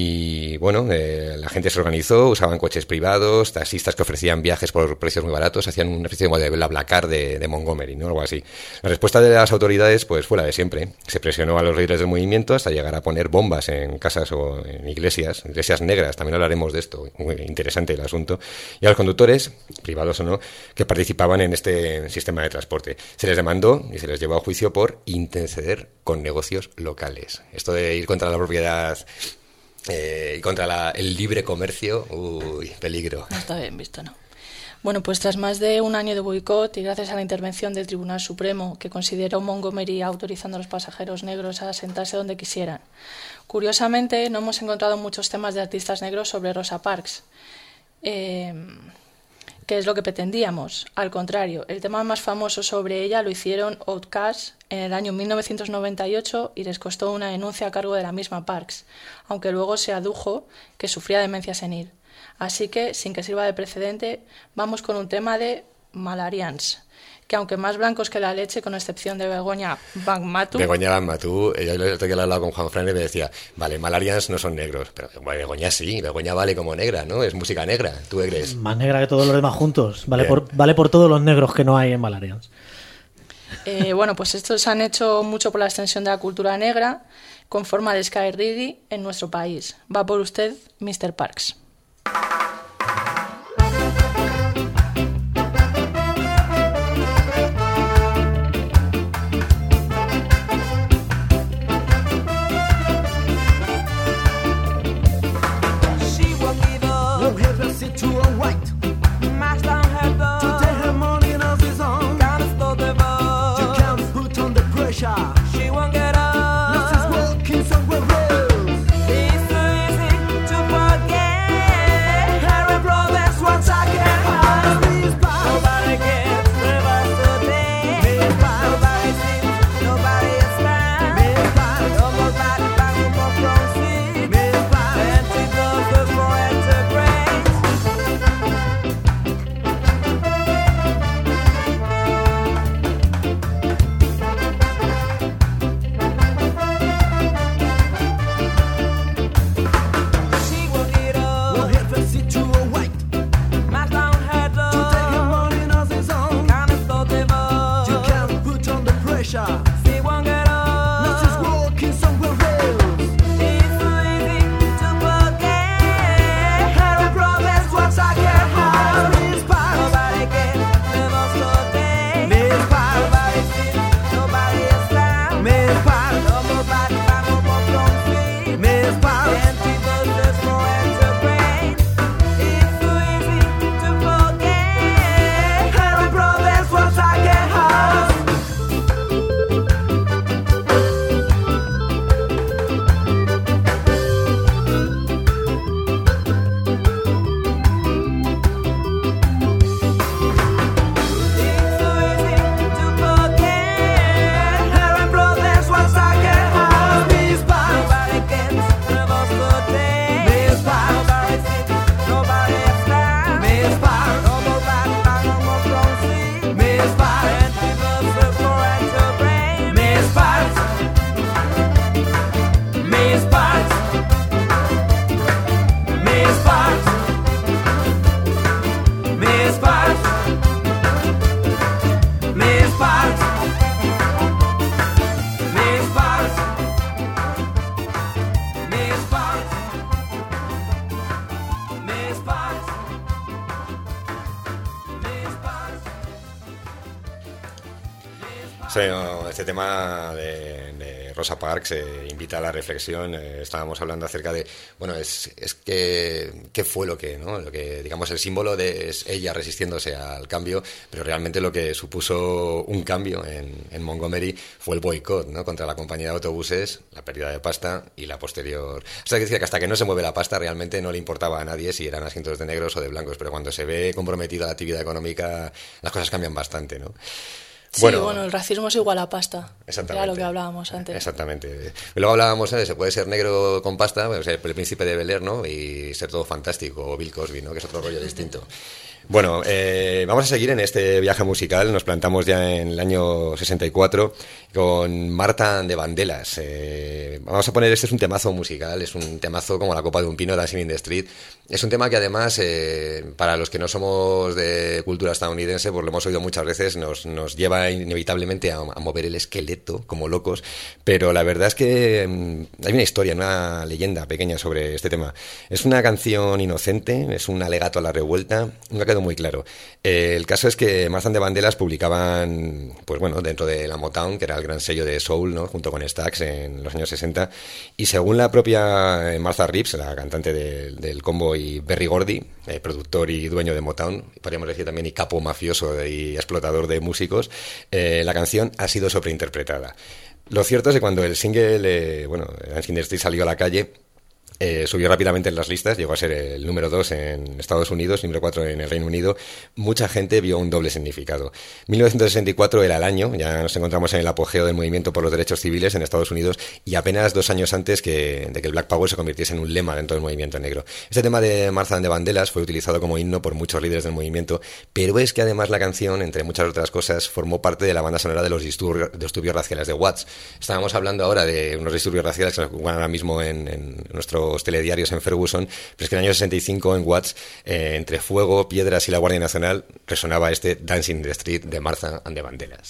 y bueno, eh, la gente se organizó, usaban coches privados, taxistas que ofrecían viajes por precios muy baratos, hacían una especie de la Blackar de, de Montgomery, ¿no? Algo así. La respuesta de las autoridades pues fue la de siempre. Se presionó a los líderes del movimiento hasta llegar a poner bombas en casas o en iglesias, iglesias negras, también hablaremos de esto, muy interesante el asunto, y a los conductores, privados o no, que participaban en este sistema de transporte. Se les demandó y se les llevó a juicio por interceder con negocios locales. Esto de ir contra la propiedad eh, y contra la, el libre comercio, uy, peligro. No está bien visto, ¿no? Bueno, pues tras más de un año de boicot y gracias a la intervención del Tribunal Supremo, que consideró Montgomery autorizando a los pasajeros negros a sentarse donde quisieran. Curiosamente, no hemos encontrado muchos temas de artistas negros sobre Rosa Parks. Eh, que es lo que pretendíamos. Al contrario, el tema más famoso sobre ella lo hicieron Outkast en el año mil novecientos noventa y ocho y les costó una denuncia a cargo de la misma Parks, aunque luego se adujo que sufría demencia senil. Así que, sin que sirva de precedente, vamos con un tema de Malarians, que aunque más blancos que la leche, con excepción de Begoña Bangmatu... Begoña Bangmatu, yo el otro día lo he hablado con Juan Fran y me decía, vale, Malarians no son negros, pero Begoña sí, Begoña vale como negra, ¿no? Es música negra, ¿tú qué crees? Más negra que todos los demás juntos, vale por, vale por todos los negros que no hay en Malarians. Eh, bueno, pues estos han hecho mucho por la extensión de la cultura negra con forma de Sky Reedy en nuestro país. Va por usted, mister Parks. She won't get up. This is walking somewhere else. It's so easy to forget. Harry Brothers, what's I can hide. Nobody gets reverse today. Nobody sees, nobody is found. No more bad, bad, no more proceed. Plenty of for enterprise. She won't get up. Now she's walking somewhere else. It's so easy to forget. Harry Brothers, what's I can hide. Nobody gets never so day. Nobody sees, nobody is found. No more bad, bad, no more proceed. Empty buses for enterprise. It's so easy to forget. Harry Brothers, what's I can hide. Este tema de, de Rosa Parks eh, invita a la reflexión. Eh, estábamos hablando acerca de, bueno, es, es que qué fue lo que, ¿no? Lo que, digamos, el símbolo de es ella resistiéndose al cambio, pero realmente lo que supuso un cambio en, en Montgomery fue el boicot, ¿no? Contra la compañía de autobuses, la pérdida de pasta y la posterior. O sea, que decía que hasta que no se mueve la pasta realmente no le importaba a nadie si eran asientos de negros o de blancos, pero cuando se ve comprometida la actividad económica, las cosas cambian bastante, ¿no? Sí, bueno, bueno, el racismo es igual a pasta. Exactamente. Era lo que hablábamos antes. Exactamente. Luego hablábamos, ¿eh? Se puede ser negro con pasta, o sea, el príncipe de Bel-Air, ¿no? Y ser todo fantástico, o Bill Cosby, ¿no? Que es otro rollo distinto. Bueno, eh, vamos a seguir en este viaje musical. Nos plantamos ya en el año sesenta y cuatro con Marta and the Vandellas. Eh, vamos a poner, este es un temazo musical, es un temazo como la copa de un pino, Dancing in the Street. Es un tema que además, eh, para los que no somos de cultura estadounidense, pues lo hemos oído muchas veces, nos, nos lleva inevitablemente a, a mover el esqueleto como locos, pero la verdad es que mm, hay una historia, una leyenda pequeña sobre este tema. Es una canción inocente, es un alegato a la revuelta, nunca quedó muy claro. Eh, el caso es que Marta and the Vandellas publicaban, pues bueno, dentro de la Motown, que era el gran sello de soul, ¿no? Junto con Stax en los años sesenta, y según la propia Martha Reeves, la cantante de, del combo, y Berry Gordy, eh, productor y dueño de Motown, podríamos decir también y capo mafioso y explotador de músicos, eh, la canción ha sido sobreinterpretada. Lo cierto es que cuando el single, eh, bueno, Dancing in the Street salió a la calle, eh, subió rápidamente en las listas, llegó a ser el número dos en Estados Unidos, número cuatro en el Reino Unido. Mucha gente vio un doble significado. mil novecientos sesenta y cuatro era el año, ya nos encontramos en el apogeo del movimiento por los derechos civiles en Estados Unidos y apenas dos años antes que, de que el Black Power se convirtiese en un lema dentro del movimiento negro. Este tema de Martha and the Vandellas fue utilizado como himno por muchos líderes del movimiento, pero es que además la canción, entre muchas otras cosas, formó parte de la banda sonora de los disturbios, disturbios raciales de Watts. Estábamos hablando ahora de unos disturbios raciales que se juegan ahora mismo en, en nuestros telediarios en Ferguson, pero es que en el año sesenta y cinco en Watts, eh, entre fuego, piedras y la Guardia Nacional, resonaba este Dancing in the Street de Martha and the Vandellas.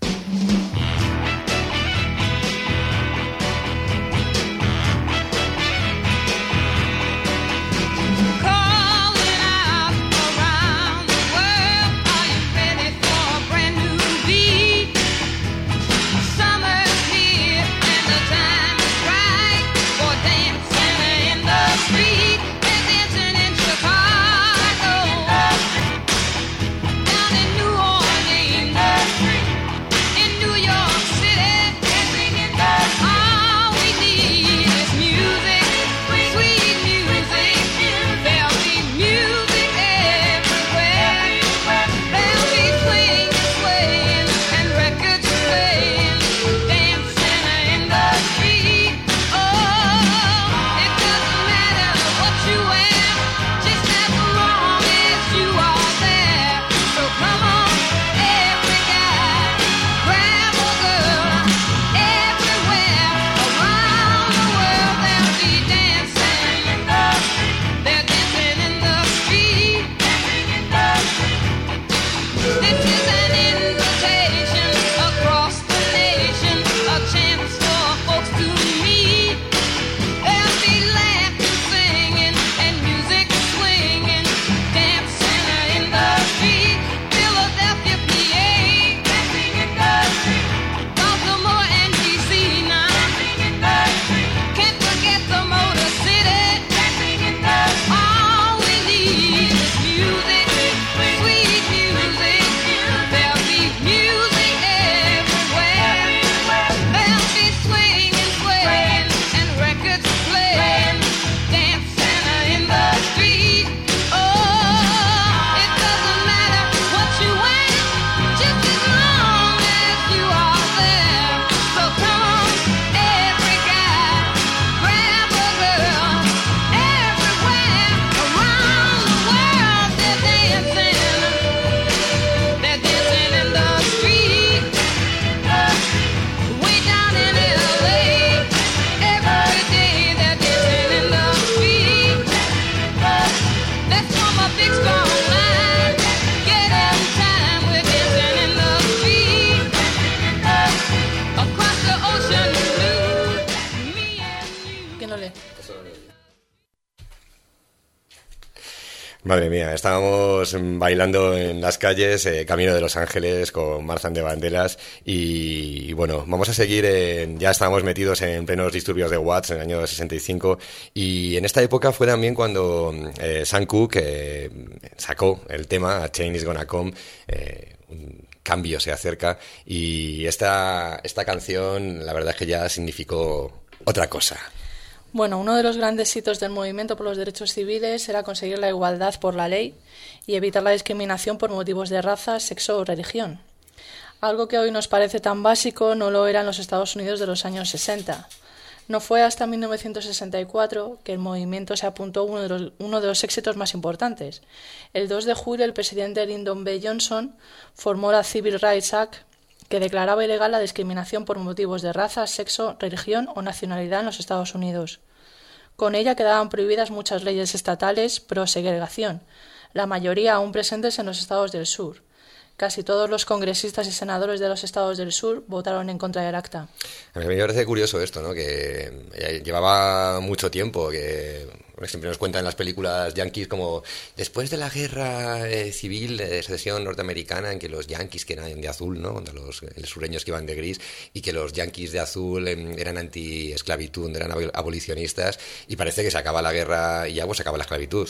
Madre mía, estábamos bailando en las calles, eh, camino de Los Ángeles, con Martha and the Vandellas y, y bueno, vamos a seguir, en, ya estábamos metidos en plenos disturbios de Watts en el año sesenta y cinco y en esta época fue también cuando eh, Sam Cooke eh, sacó el tema A Change Is Gonna Come, eh, un cambio se acerca y esta, esta canción la verdad es que ya significó otra cosa. Bueno, uno de los grandes hitos del movimiento por los derechos civiles era conseguir la igualdad por la ley y evitar la discriminación por motivos de raza, sexo o religión. Algo que hoy nos parece tan básico no lo era en los Estados Unidos de los años sesenta. No fue hasta mil novecientos sesenta y cuatro que el movimiento se apuntó uno de los, uno de los éxitos más importantes. El dos de julio el presidente Lyndon B. Johnson formó la Civil Rights Act, que declaraba ilegal la discriminación por motivos de raza, sexo, religión o nacionalidad en los Estados Unidos. Con ella quedaban prohibidas muchas leyes estatales pro segregación, la mayoría aún presentes en los estados del sur. Casi todos los congresistas y senadores de los estados del sur votaron en contra del acta. A mí me parece curioso esto, ¿no? Que llevaba mucho tiempo, que siempre nos cuentan en las películas yanquis como después de la guerra eh, civil de secesión norteamericana en que los yanquis que eran de azul, ¿no? Contra los, los sureños que iban de gris y que los yanquis de azul eh, eran anti-esclavitud, eran abolicionistas y parece que se acaba la guerra y ya pues se acaba la esclavitud.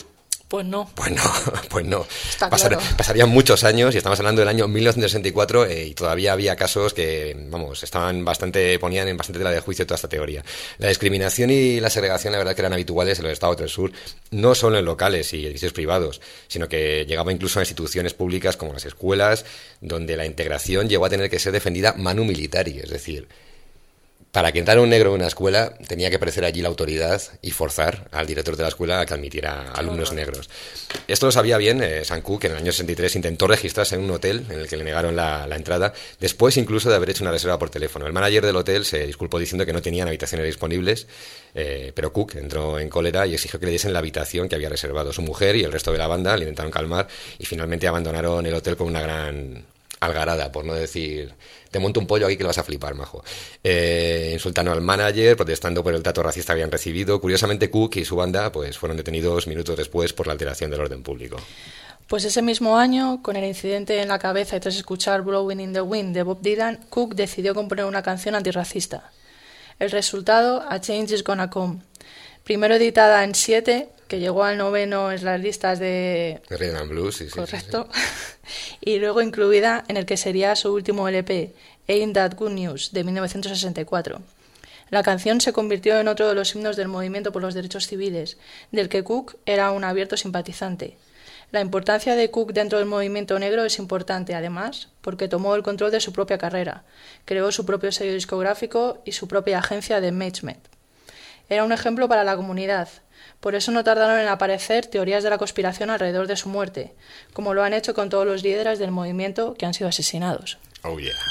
Pues no. Pues no, pues no. Está Pasar- claro. Pasarían muchos años, y estamos hablando del año mil novecientos sesenta y cuatro, eh, y todavía había casos que, vamos, estaban bastante, ponían en bastante tela de juicio toda esta teoría. La discriminación y la segregación, la verdad, que eran habituales en los estados del sur, no solo en locales y edificios privados, sino que llegaba incluso a instituciones públicas como las escuelas, donde la integración llegó a tener que ser defendida manu militari, es decir, para que entrara un negro en una escuela tenía que aparecer allí la autoridad y forzar al director de la escuela a que admitiera alumnos negros. Esto lo sabía bien eh, Sam Cooke, que en el año sesenta y tres intentó registrarse en un hotel en el que le negaron la, la entrada, después incluso de haber hecho una reserva por teléfono. El manager del hotel se disculpó diciendo que no tenían habitaciones disponibles, eh, pero Cooke entró en cólera y exigió que le diesen la habitación que había reservado. Su mujer y el resto de la banda le intentaron calmar y finalmente abandonaron el hotel con una gran algarada, por no decir, te monto un pollo aquí que lo vas a flipar, majo. Eh, insultando al manager, protestando por el trato racista que habían recibido. Curiosamente, Cook y su banda pues fueron detenidos minutos después por la alteración del orden público. Pues ese mismo año, con el incidente en la cabeza y tras escuchar Blowing in the Wind de Bob Dylan, Cook decidió componer una canción antirracista. El resultado, A Change Is Gonna Come. Primero editada en siete, que llegó al noveno en las listas de... Rhythm and Blues, sí, sí. Correcto. Sí, sí. Y luego incluida en el que sería su último L P, Ain't That Good News, de mil novecientos sesenta y cuatro. La canción se convirtió en otro de los himnos del movimiento por los derechos civiles, del que Cook era un abierto simpatizante. La importancia de Cook dentro del movimiento negro es importante, además, porque tomó el control de su propia carrera, creó su propio sello discográfico y su propia agencia de management. Era un ejemplo para la comunidad. Por eso no tardaron en aparecer teorías de la conspiración alrededor de su muerte, como lo han hecho con todos los líderes del movimiento que han sido asesinados. Oh, yeah.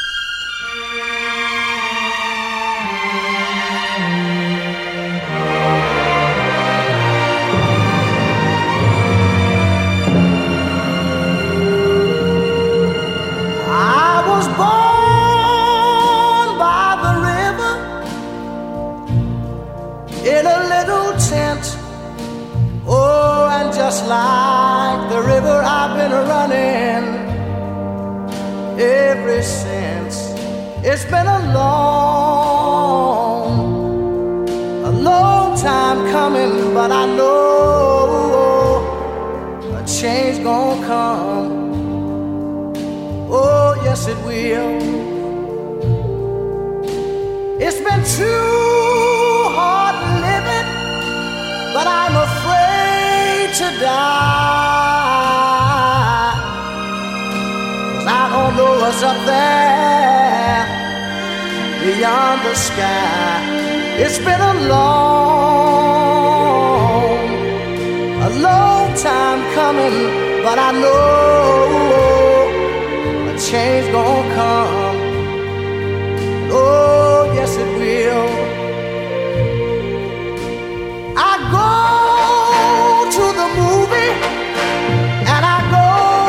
I was born by the river in a little tent. Oh, and just like the river, I've been running ever since. It's been a long, a long time coming, but I know a change gonna come. Oh, yes, it will. It's been too hard living, but I'm afraid to die. 'Cause I don't know what's up there beyond the sky. It's been a long, a long time coming, but I know change gonna come. Oh, yes it will. I go to the movie and I go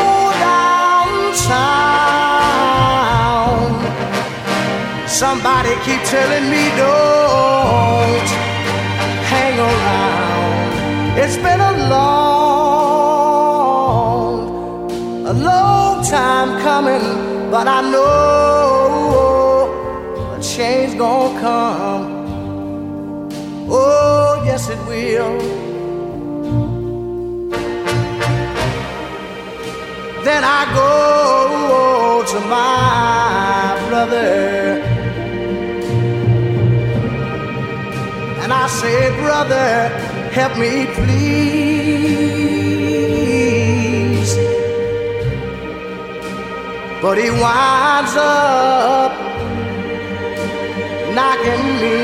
downtown. Somebody keep telling me don't hang around. It's been a long, a long time coming, but I know a change gonna come. Oh, yes it will. Then I go to my brother and I say, brother, help me please. But he winds up knocking me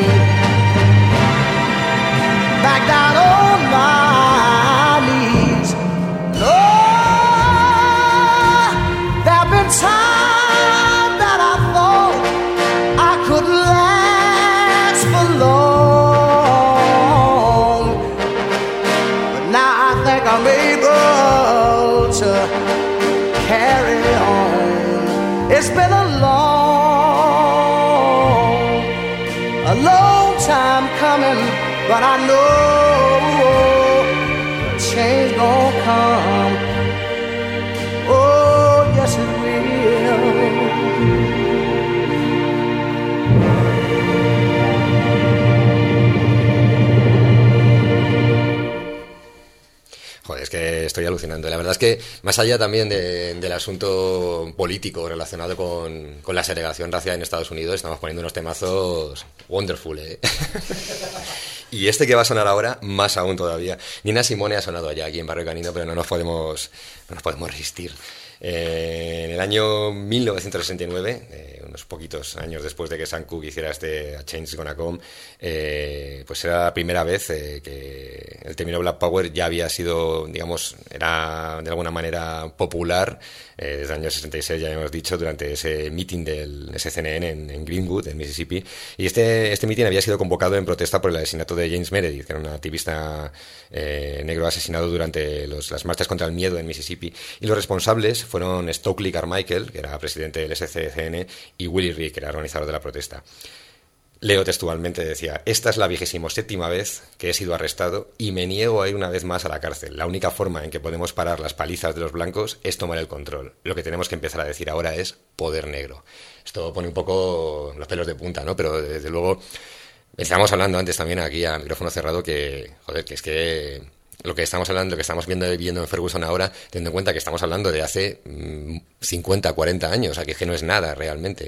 back down on my knees. Lord, there've been times that I thought I could last for long, but now I think I'm able to carry on. It's been a long, a long time coming, but I know a change gonna come. Oh, yes it will. estoy alucinando. La verdad es que, más allá también de, del asunto político relacionado con, con la segregación racial en Estados Unidos, estamos poniendo unos temazos wonderful, ¿eh? Y este que va a sonar ahora, más aún todavía. Nina Simone ha sonado ya aquí en Barrio Canino, pero no nos podemos, no nos podemos resistir. Eh, en el año mil novecientos sesenta y nueve, eh, unos poquitos años después de que Sam Cooke hiciera este A Change Gonna Come, eh, pues era la primera vez eh, que el término Black Power ya había sido, digamos, era de alguna manera popular. Eh, desde el año sesenta y seis, ya hemos dicho, durante ese meeting del S C N N en, en Greenwood, en Mississippi. Y este, este meeting había sido convocado en protesta por el asesinato de James Meredith, que era un activista eh, negro asesinado durante los, las marchas contra el miedo en Mississippi. Y los responsables fueron Stokely Carmichael, que era presidente del S C C N, y Willie Reed, que era organizador de la protesta. Leo textualmente, decía: esta es la vigésimo séptima vez que he sido arrestado y me niego a ir una vez más a la cárcel. La única forma en que podemos parar las palizas de los blancos es tomar el control. Lo que tenemos que empezar a decir ahora es poder negro. Esto pone un poco los pelos de punta, ¿no? Pero desde luego, estábamos hablando antes también aquí a micrófono cerrado que, joder, que es que lo que estamos hablando, lo que estamos viendo, viendo en Ferguson ahora, teniendo en cuenta que estamos hablando de hace mmm, cincuenta, cuarenta años, o sea, que, que no es nada realmente.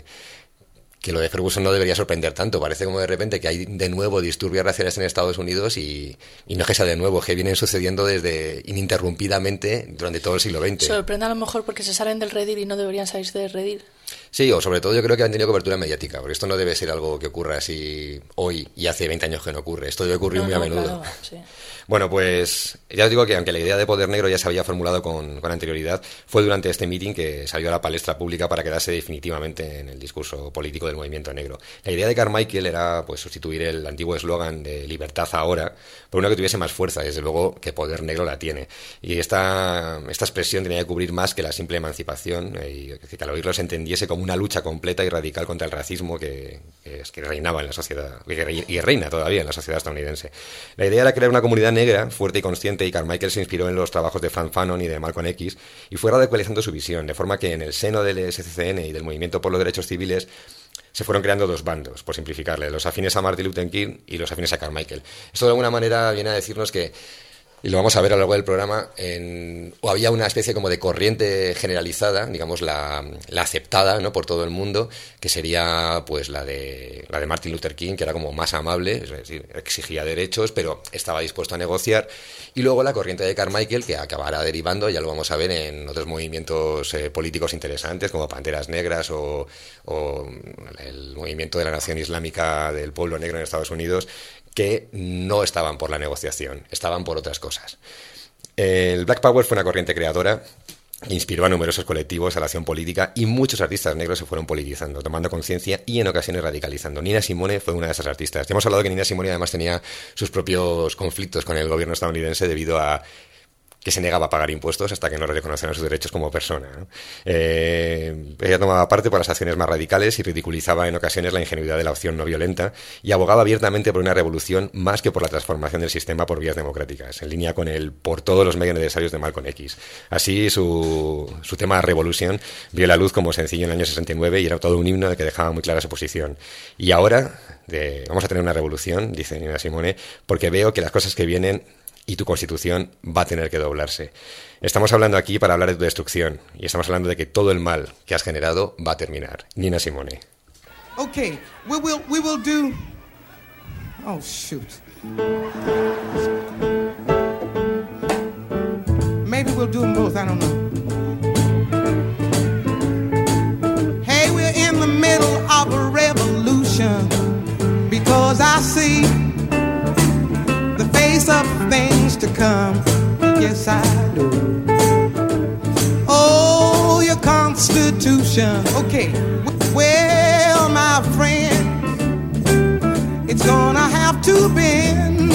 Que lo de Ferguson no debería sorprender tanto. Parece como de repente que hay de nuevo disturbios raciales en Estados Unidos y, y no es que sea de nuevo, que vienen sucediendo desde ininterrumpidamente durante todo el siglo veinte. Sorprende a lo mejor porque se salen del Reddit y no deberían salirse del Reddit. Sí, o sobre todo yo creo que han tenido cobertura mediática, porque esto no debe ser algo que ocurra así hoy y hace veinte años que no ocurre. Esto debe ocurrir No, muy no, a menudo. claro, sí. Bueno, pues ya os digo que aunque la idea de poder negro ya se había formulado con, con anterioridad, fue durante este meeting que salió a la palestra pública para quedarse definitivamente en el discurso político del movimiento negro. La idea de Carmichael era pues sustituir el antiguo eslogan de libertad ahora por uno que tuviese más fuerza, desde luego que poder negro la tiene. Y esta, esta expresión tenía que cubrir más que la simple emancipación, y que al oírlo se entendiese como una lucha completa y radical contra el racismo que, que, es, que reinaba en la sociedad, que, y reina todavía en la sociedad estadounidense. La idea era crear una comunidad negra fuerte y consciente, y Carmichael se inspiró en los trabajos de Frank Fanon y de Malcolm X y fue radicalizando su visión, de forma que en el seno del S C C N y del movimiento por los derechos civiles se fueron creando dos bandos, por simplificarle, los afines a Martin Luther King y los afines a Carmichael. Esto de alguna manera viene a decirnos que, y lo vamos a ver a lo largo del programa, en, o había una especie como de corriente generalizada, digamos la, la aceptada, ¿no?, por todo el mundo, que sería pues la de la de Martin Luther King, que era como más amable, es decir, exigía derechos, pero estaba dispuesto a negociar, y luego la corriente de Carmichael, que acabará derivando, ya lo vamos a ver, en otros movimientos eh, políticos interesantes, como Panteras Negras o, o el movimiento de la Nación Islámica del Pueblo Negro en Estados Unidos, que no estaban por la negociación, estaban por otras cosas. El Black Power fue una corriente creadora que inspiró a numerosos colectivos a la acción política, y muchos artistas negros se fueron politizando, tomando conciencia y en ocasiones radicalizando. Nina Simone fue una de esas artistas. Ya hemos hablado que Nina Simone además tenía sus propios conflictos con el gobierno estadounidense debido a que se negaba a pagar impuestos hasta que no le reconocieran sus derechos como persona, ¿no? Eh, ella tomaba parte por las acciones más radicales y ridiculizaba en ocasiones la ingenuidad de la opción no violenta, y abogaba abiertamente por una revolución más que por la transformación del sistema por vías democráticas, en línea con el por todos los medios necesarios de Malcolm X. Así, su, su tema Revolution vio la luz como sencillo en el año sesenta y nueve y era todo un himno que dejaba muy clara su posición. Y ahora de, vamos a tener una revolución, dice Nina Simone, porque veo que las cosas que vienen y tu constitución va a tener que doblarse. Estamos hablando aquí para hablar de tu destrucción, y estamos hablando de que todo el mal que has generado va a terminar. Nina Simone. Okay, we will we will do. Oh shoot. Maybe we'll do them both. I don't know. Hey, we're in the middle of a revolution because I see the face of things to come. Yes, I do. Oh, your Constitution. Okay, well, my friend, it's gonna have to bend.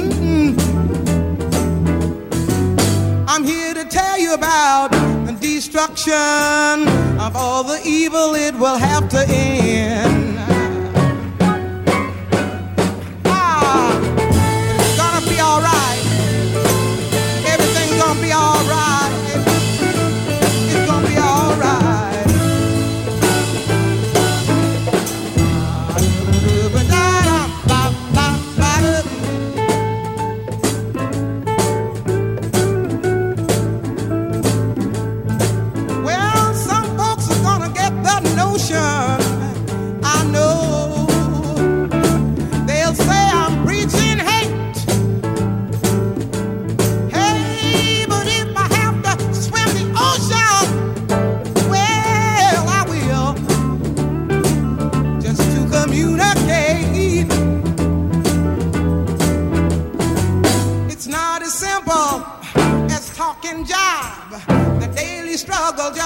I'm here to tell you about the destruction of all the evil. It will have to end.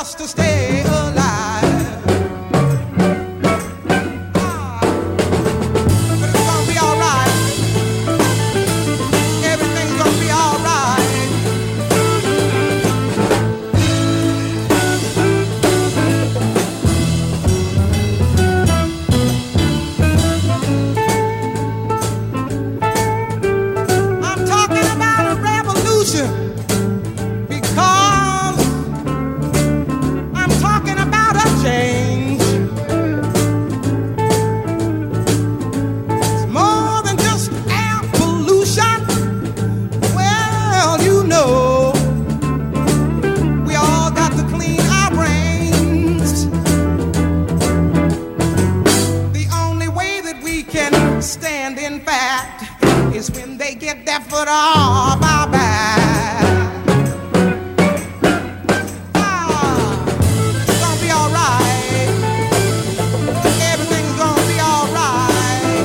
just to stay alive. Ah, but it's gonna be all right. Everything's gonna be all right. I'm talking about a revolution because I'm talking about a change. It's more than just air pollution. Well, you know, we all got to clean our brains. The only way that we can stand, in fact, is when they get their foot off our back. Ah, it's gonna be all right. Everything's gonna be all right.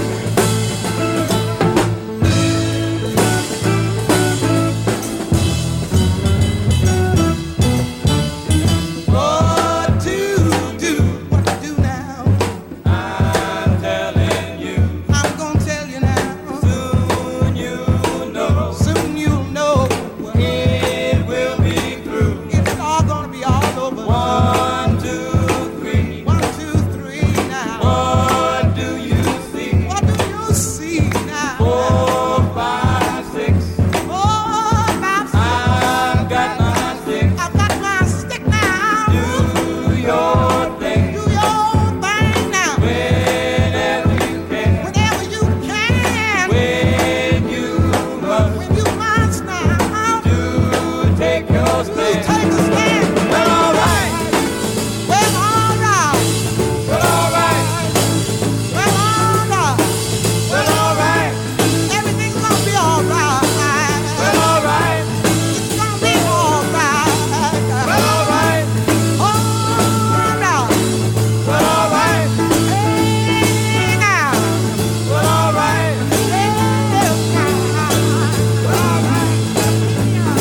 What to do? What to do now? I'm telling you. I'm gonna tell you now. Soon you'll know. Soon you'll know. It will be through. It's all gonna be all over. One, two, three. One, two, three now. What do you see? What do you see now? Four, five, six. Four, five, six. I've got my stick. I've got my stick now. Do your thing. Do your thing now. Whenever you can. Whenever you can. When you must. When you must now. Do take your stand. Do take a stand. Well, all right. Well, all right. Well, all right. Well, all right. Well, all right. Everything's gonna be all right. Well, all right. It's gonna be all right. Well, all right. All right. Well, all right. Hey, now. Well, all right. Hey, now. Well, all right.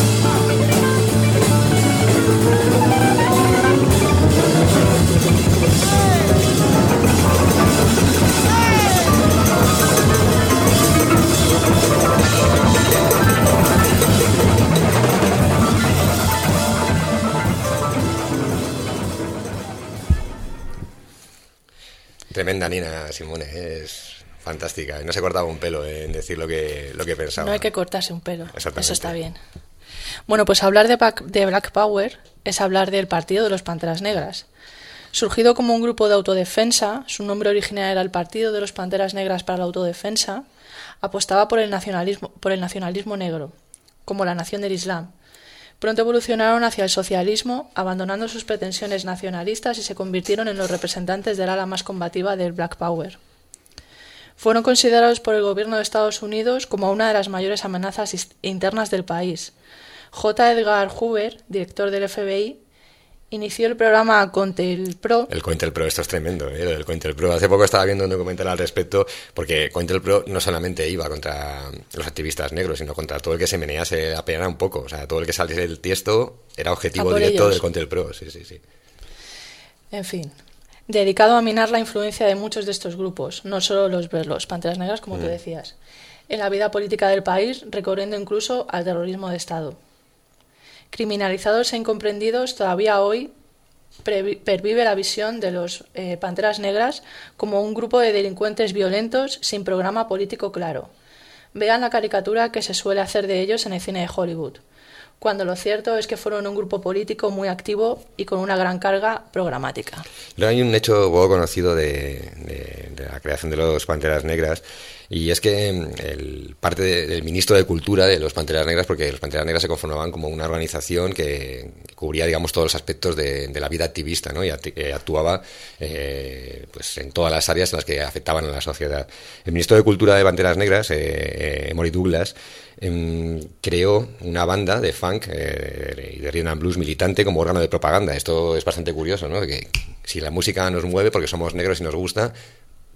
Tremenda Nina Simone, es fantástica. Y no se cortaba un pelo en decir lo que, lo que pensaba. No hay que cortarse un pelo. Exactamente. Eso está bien. Bueno, pues hablar de Black, de Black Power es hablar del Partido de los Panteras Negras. Surgido como un grupo de autodefensa, su nombre original era el Partido de los Panteras Negras para la Autodefensa, apostaba por el nacionalismo, por el nacionalismo negro, como la nación del Islam. Pronto evolucionaron hacia el socialismo, abandonando sus pretensiones nacionalistas y se convirtieron en los representantes del ala más combativa del Black Power. Fueron considerados por el gobierno de Estados Unidos como una de las mayores amenazas is- internas del país. J. Edgar Hoover, director del F B I, inició el programa COINTELPRO. El COINTELPRO, esto es tremendo, ¿eh? El COINTELPRO. Hace poco estaba viendo un documental al respecto, porque COINTELPRO no solamente iba contra los activistas negros, sino contra todo el que se menease, apeara un poco. O sea, todo el que saliese del tiesto era objetivo directo ellos. del COINTELPRO. Sí, sí, sí. En fin, dedicado a minar la influencia de muchos de estos grupos, no solo los, los Panteras Negras, como mm. tú decías, en la vida política del país, recurriendo incluso al terrorismo de Estado. Criminalizados e incomprendidos, todavía hoy previ- pervive la visión de los eh, Panteras Negras como un grupo de delincuentes violentos sin programa político claro. Vean la caricatura que se suele hacer de ellos en el cine de Hollywood, cuando lo cierto es que fueron un grupo político muy activo y con una gran carga programática. Luego hay un hecho poco conocido de, de, de la creación de los Panteras Negras, y es que el parte de, del ministro de Cultura de los Panteras Negras, porque los Panteras Negras se conformaban como una organización que, que cubría, digamos, todos los aspectos de, de la vida activista, ¿no? Y act- eh, actuaba eh, pues en todas las áreas en las que afectaban a la sociedad. El ministro de Cultura de Panteras Negras, eh, eh, Emory Douglas, eh, creó una banda de funk eh, y de rhythm and blues militante como órgano de propaganda. Esto es bastante curioso, ¿no? Que si la música nos mueve porque somos negros y nos gusta,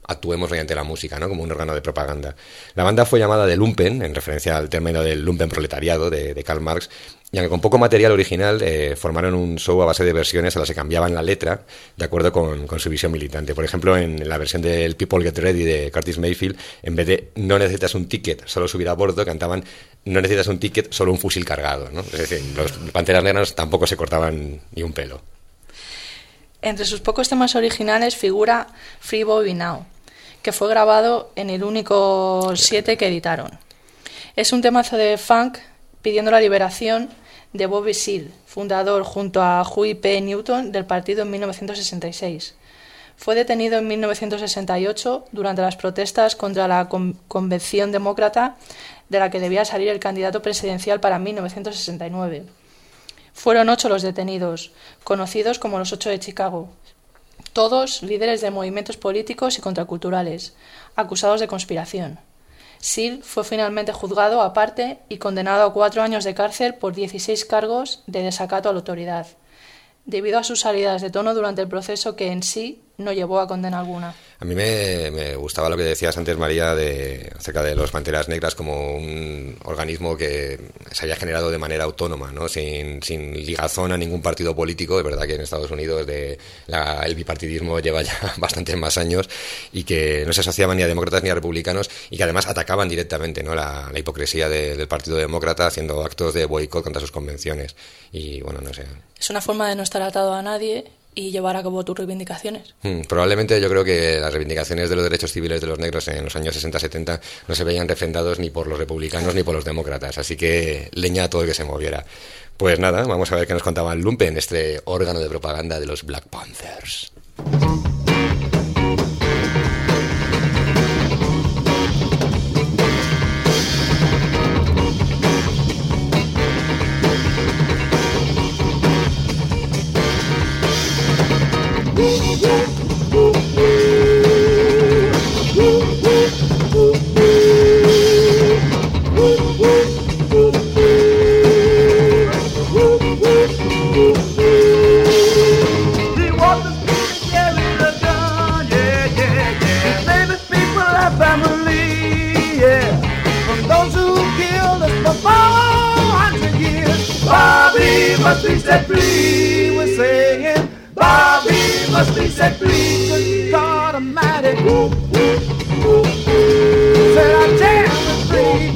actuemos mediante la música, ¿no? Como un órgano de propaganda. La banda fue llamada de Lumpen, en referencia al término del Lumpen proletariado de, de Karl Marx, y aunque con poco material original, eh, formaron un show a base de versiones a las que cambiaban la letra de acuerdo con, con su visión militante. Por ejemplo, en la versión del People Get Ready de Curtis Mayfield, en vez de no necesitas un ticket, solo subir a bordo, cantaban no necesitas un ticket, solo un fusil cargado, ¿no? Es decir, los Panteras Negras tampoco se cortaban ni un pelo. Entre sus pocos temas originales figura Free Bobby Now, que fue grabado en el único siete que editaron. Es un temazo de funk pidiendo la liberación de Bobby Seale, fundador junto a Huey P. Newton del partido en mil novecientos sesenta y seis. Fue detenido en mil novecientos sesenta y ocho durante las protestas contra la con- Convención Demócrata de la que debía salir el candidato presidencial para mil novecientos sesenta y nueve. Fueron ocho los detenidos, conocidos como los Ocho de Chicago, todos líderes de movimientos políticos y contraculturales, acusados de conspiración. Seale fue finalmente juzgado aparte y condenado a cuatro años de cárcel por dieciséis cargos de desacato a la autoridad, debido a sus salidas de tono durante el proceso que en sí no llevó a condena alguna. A mí me, me gustaba lo que decías antes, María, de, acerca de los Panteras Negras como un organismo que se había generado de manera autónoma, ¿no? sin, sin ligazón a ningún partido político. Es verdad que en Estados Unidos de la, el bipartidismo lleva ya bastantes más años y que no se asociaban ni a demócratas ni a republicanos y que además atacaban directamente, ¿no? la, la hipocresía de, del Partido Demócrata haciendo actos de boicot contra sus convenciones. Y bueno, no sé. Es una forma de no estar atado a nadie y llevar a cabo tus reivindicaciones. Hmm, probablemente yo creo que las reivindicaciones de los derechos civiles de los negros en los años sesenta setenta no se veían refrendados ni por los republicanos ni por los demócratas, así que leña a todo el que se moviera. Pues nada, vamos a ver qué nos contaba el Lumpen, este órgano de propaganda de los Black Panthers. Must be set free, we're saying Bobby must be set free. Good God Almighty, whoop, whoop, whoop, whoop. Said our jam is free.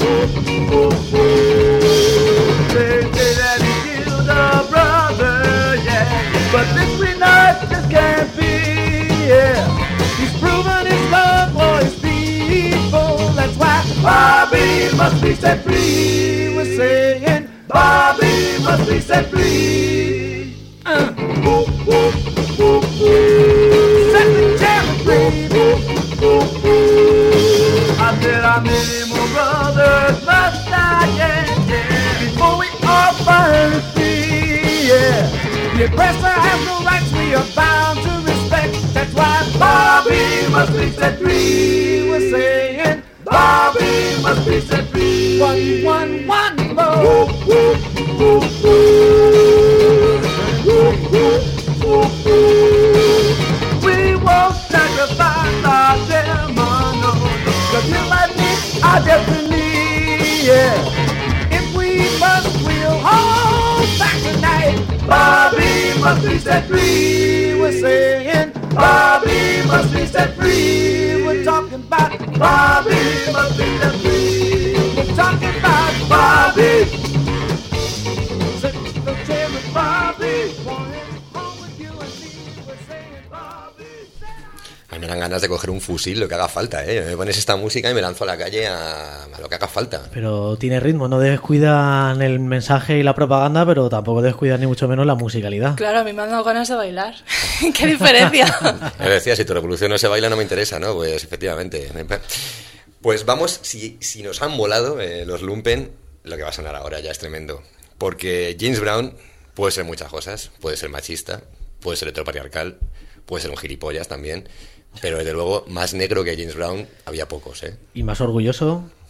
They say that he killed a brother, yeah, but this we know it just can't be, yeah. He's proven his love for his people, that's why Bobby must be set free. We're saying Bobby must be set free. Uh. Whoop, whoop, whoop, whoop. Set the jam free. Whoop, whoop, whoop. I said how many more brothers must die, yeah, yeah, before we all finally free, yeah. The oppressor has no rights we are bound to respect. That's why Bobby must be set free. We're saying Bobby must be set free. One, one, one more. Whoop, whoop, whoop, whoop. Whoop, whoop, whoop, whoop. We won't sacrifice our demon, no, no. Cause you like me, our destiny, yeah. If we must, we'll hold back tonight. Bobby must be set free. We're saying Bobby must be set free. We're talking about Bobby must be set free. We're talking about Bobby. Sit the chair with Bobby. Want it home with you and me. We're saying Bobby. A mí me dan ganas de coger un fusil, lo que haga falta, ¿eh? Me pones esta música y me lanzo a la calle a, a lo que haga falta. Pero tiene ritmo, no descuidan el mensaje y la propaganda, pero tampoco descuidan ni mucho menos la musicalidad. Claro, a mí me han dado ganas de bailar. ¡Qué diferencia! Me decía, si tu revolución no se baila no me interesa, ¿no? Pues efectivamente. Pues vamos, si, si nos han volado eh, los Lumpen, lo que va a sonar ahora ya es tremendo. Porque James Brown puede ser muchas cosas, puede ser machista, puede ser heteropatriarcal, puede ser un gilipollas también, pero desde luego más negro que James Brown había pocos, ¿eh? Y más orgulloso.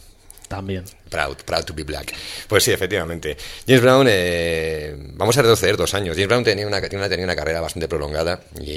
también. Proud, proud to be black. Pues sí, efectivamente. James Brown, eh, vamos a retroceder dos años. James Brown tenía una, tenía una, tenía una carrera bastante prolongada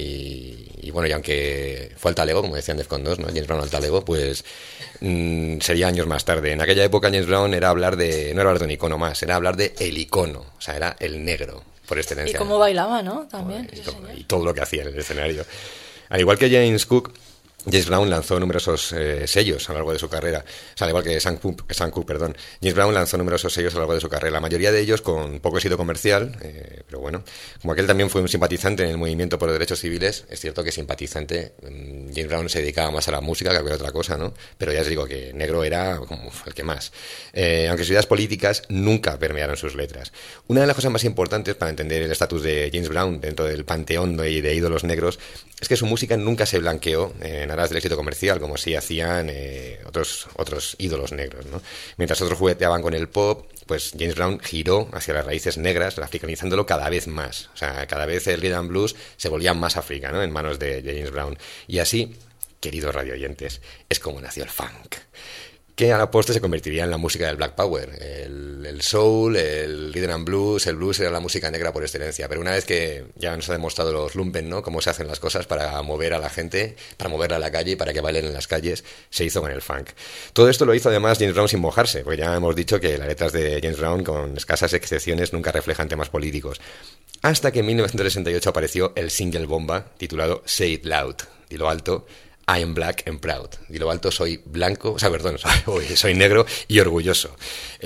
y, y bueno, y aunque fue al talego, como decían Defcon dos, ¿no? James Brown al talego, pues mmm, sería años más tarde. En aquella época James Brown era hablar de, no era hablar de un icono más, era hablar de el icono, o sea, era el negro, por excelencia. Y cómo bailaba, ¿no? También. Y, todo, y todo lo que hacía en el escenario. Al igual que James Cook, James Brown lanzó numerosos eh, sellos a lo largo de su carrera. O sea, al igual que Sam Cooke, Sam Cooke, perdón. James Brown lanzó numerosos sellos a lo largo de su carrera. La mayoría de ellos con poco éxito comercial, eh, pero bueno. Como aquel también fue un simpatizante en el movimiento por los derechos civiles, es cierto que simpatizante. Mmm, James Brown se dedicaba más a la música que a cualquier otra cosa, ¿no? Pero ya os digo que negro era como el que más. Eh, aunque sus ideas políticas nunca permearon sus letras. Una de las cosas más importantes para entender el estatus de James Brown dentro del panteón de, de ídolos negros es que su música nunca se blanqueó en aras del éxito comercial, como sí hacían eh, otros, otros ídolos negros, ¿no? Mientras otros jugueteaban con el pop, pues James Brown giró hacia las raíces negras, africanizándolo cada vez más. O sea, cada vez el rhythm and blues se volvía más África, ¿no? En manos de James Brown. Y así, queridos radioyentes, es como nació el funk, que a la postre se convertiría en la música del Black Power. El, el soul, el rhythm and blues, el blues era la música negra por excelencia. Pero una vez que ya nos ha demostrado los lumpen, ¿no? Cómo se hacen las cosas para mover a la gente, para moverla a la calle y para que bailen en las calles, se hizo con el funk. Todo esto lo hizo además James Brown sin mojarse, porque ya hemos dicho que las letras de James Brown, con escasas excepciones, nunca reflejan temas políticos. Hasta que en mil novecientos sesenta y ocho apareció el single bomba titulado Say It Loud, dilo alto, I am black and proud. Y lo alto, soy blanco, o sea, perdón, soy, soy negro y orgulloso.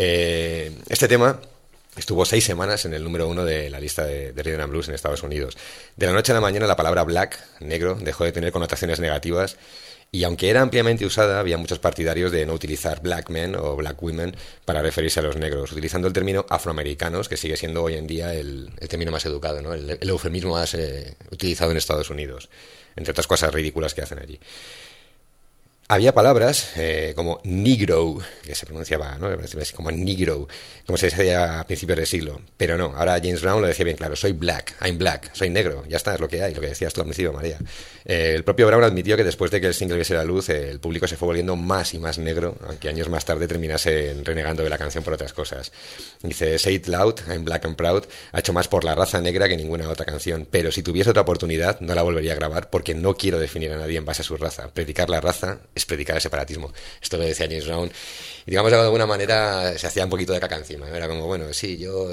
Eh, este tema estuvo seis semanas en el número uno de la lista de, de Rhythm and Blues en Estados Unidos. De la noche a la mañana la palabra black, negro, dejó de tener connotaciones negativas y aunque era ampliamente usada, había muchos partidarios de no utilizar black men o black women para referirse a los negros, utilizando el término afroamericanos, que sigue siendo hoy en día el, el término más educado, ¿no? el, el eufemismo más eh, utilizado en Estados Unidos, entre otras cosas ridículas que hacen allí. Había palabras eh, como negro, que se pronunciaba, ¿no? Como negro, como se decía a principios del siglo. Pero no, ahora James Brown lo decía bien claro, soy black, I'm black, soy negro, ya está, es lo que hay, lo que decías tú al principio, María. Eh, el propio Brown admitió que después de que el single viese la luz, eh, el público se fue volviendo más y más negro, aunque años más tarde terminase renegando de la canción por otras cosas. Dice, Say It Loud, I'm black and proud, ha hecho más por la raza negra que ninguna otra canción, pero si tuviese otra oportunidad no la volvería a grabar porque no quiero definir a nadie en base a su raza. Predicar la raza es predicar el separatismo. Esto lo decía James Brown y digamos de alguna manera se hacía un poquito de caca encima. Era como, bueno, sí, yo...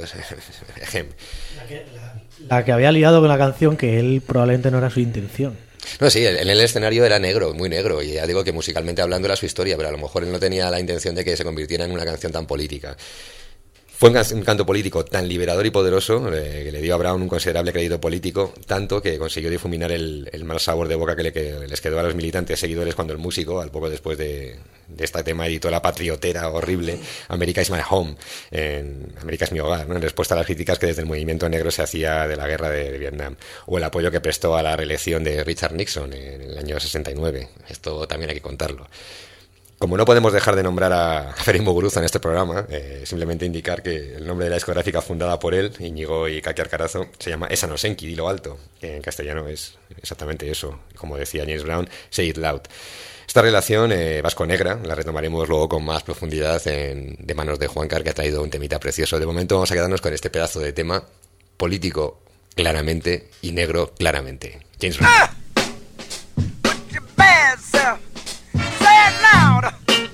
la, que, la, la que había liado con la canción que él probablemente no era su intención. No, sí, en el escenario era negro, muy negro, y ya digo que musicalmente hablando era su historia, pero a lo mejor él no tenía la intención de que se convirtiera en una canción tan política. Fue un canto político tan liberador y poderoso eh, que le dio a Brown un considerable crédito político, tanto que consiguió difuminar el, el mal sabor de boca que, le, que les quedó a los militantes seguidores cuando el músico, al poco después de, de este tema, editó la patriotera horrible America is my home, en América es mi hogar, ¿no? En respuesta a las críticas que desde el movimiento negro se hacía de la guerra de, de Vietnam, o el apoyo que prestó a la reelección de Richard Nixon en el año sesenta y nueve. Esto también hay que contarlo. Como no podemos dejar de nombrar a Ferenc Muguruza en este programa, eh, simplemente indicar que el nombre de la discográfica fundada por él, Íñigo y Kaki Arcarazo, se llama Esa no Senki, dilo alto, que en castellano es exactamente eso, como decía James Brown, Say It Loud. Esta relación eh, vasco-negra la retomaremos luego con más profundidad en, de manos de Juancar, que ha traído un temita precioso. De momento vamos a quedarnos con este pedazo de tema político claramente y negro claramente. James Brown. Ah! Put your bad self. Say it loud.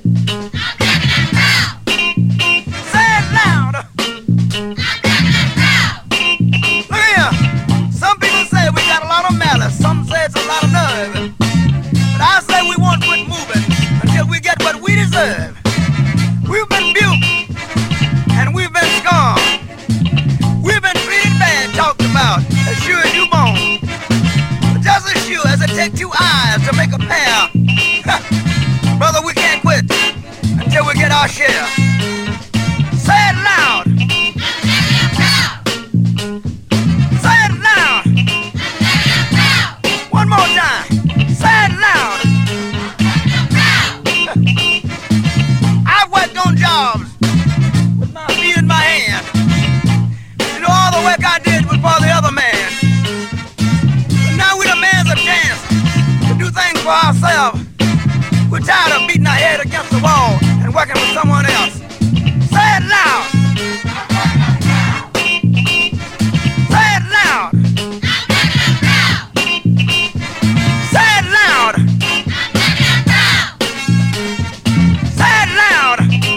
Say it loud. Look here. Some people say we got a lot of malice. Some say it's a lot of nerve. But I say we won't quit moving until we get what we deserve. We've been buked and we've been scorned. We've been treated bad, talked about, as sure as you born. But just as sure as it takes two eyes to make a pair, brother, we can't quit until we get our share. Say it loud. Say it loud. One more time. Say it loud. I've worked on jobs with my feet in my hand. You know, all the work I did was for the other man. But now we demand a chance to do things for ourselves. We're tired of beating our head against the wall and and working with someone else. Say it loud. Say it loud. Say it loud. Say it loud.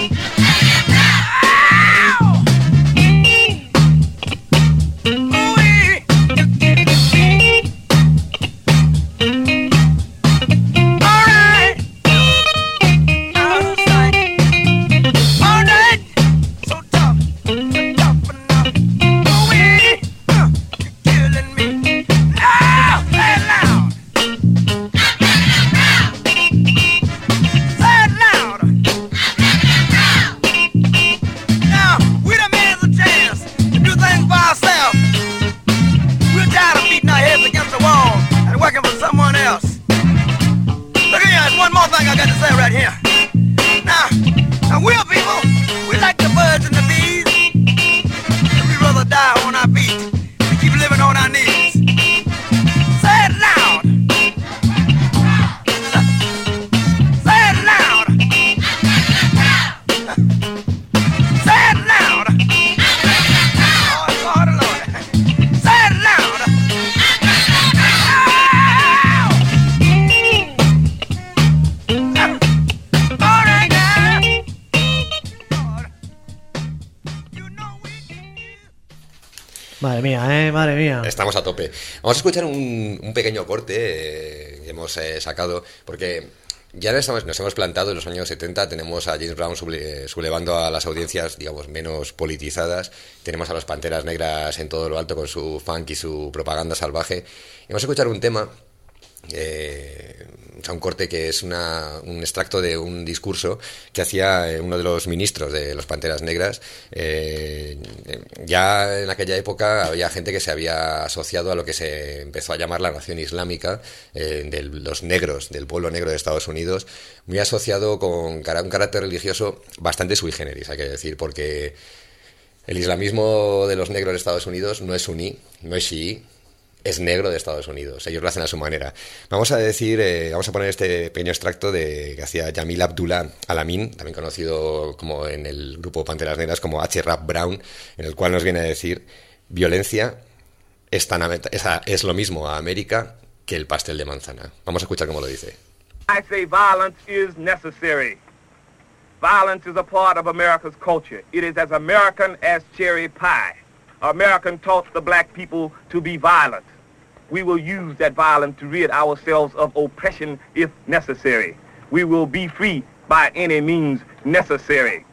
Madre mía, eh, madre mía. Estamos a tope. Vamos a escuchar un, un pequeño corte eh, que hemos eh, sacado, porque ya nos hemos, nos hemos plantado en los años setenta, tenemos a James Brown suble, sublevando a las audiencias, digamos, menos politizadas, tenemos a los Panteras Negras en todo lo alto con su funk y su propaganda salvaje. Y vamos a escuchar un tema, eh, o sea, un corte que es una, un extracto de un discurso que hacía uno de los ministros de los Panteras Negras. Eh, ya en aquella época había gente que se había asociado a lo que se empezó a llamar la nación islámica, eh, de los negros, del pueblo negro de Estados Unidos, muy asociado con un carácter religioso bastante sui generis, hay que decir, porque el islamismo de los negros de Estados Unidos no es suní, no es chií, es negro de Estados Unidos. Ellos lo hacen a su manera. Vamos a decir, eh, vamos a poner este pequeño extracto de que hacía Jamil Abdullah Alamin, también conocido como en el grupo Panteras Negras como H. Rap Brown, en el cual nos viene a decir: violencia es, tan, es, es lo mismo a América que el pastel de manzana. Vamos a escuchar cómo lo dice. I say violence is necessary. Violence is a part of America's culture. It is as American as cherry pie. American taught the black people to be violent. We will use that violence to rid ourselves of oppression if necessary. We will be free by any means necessary.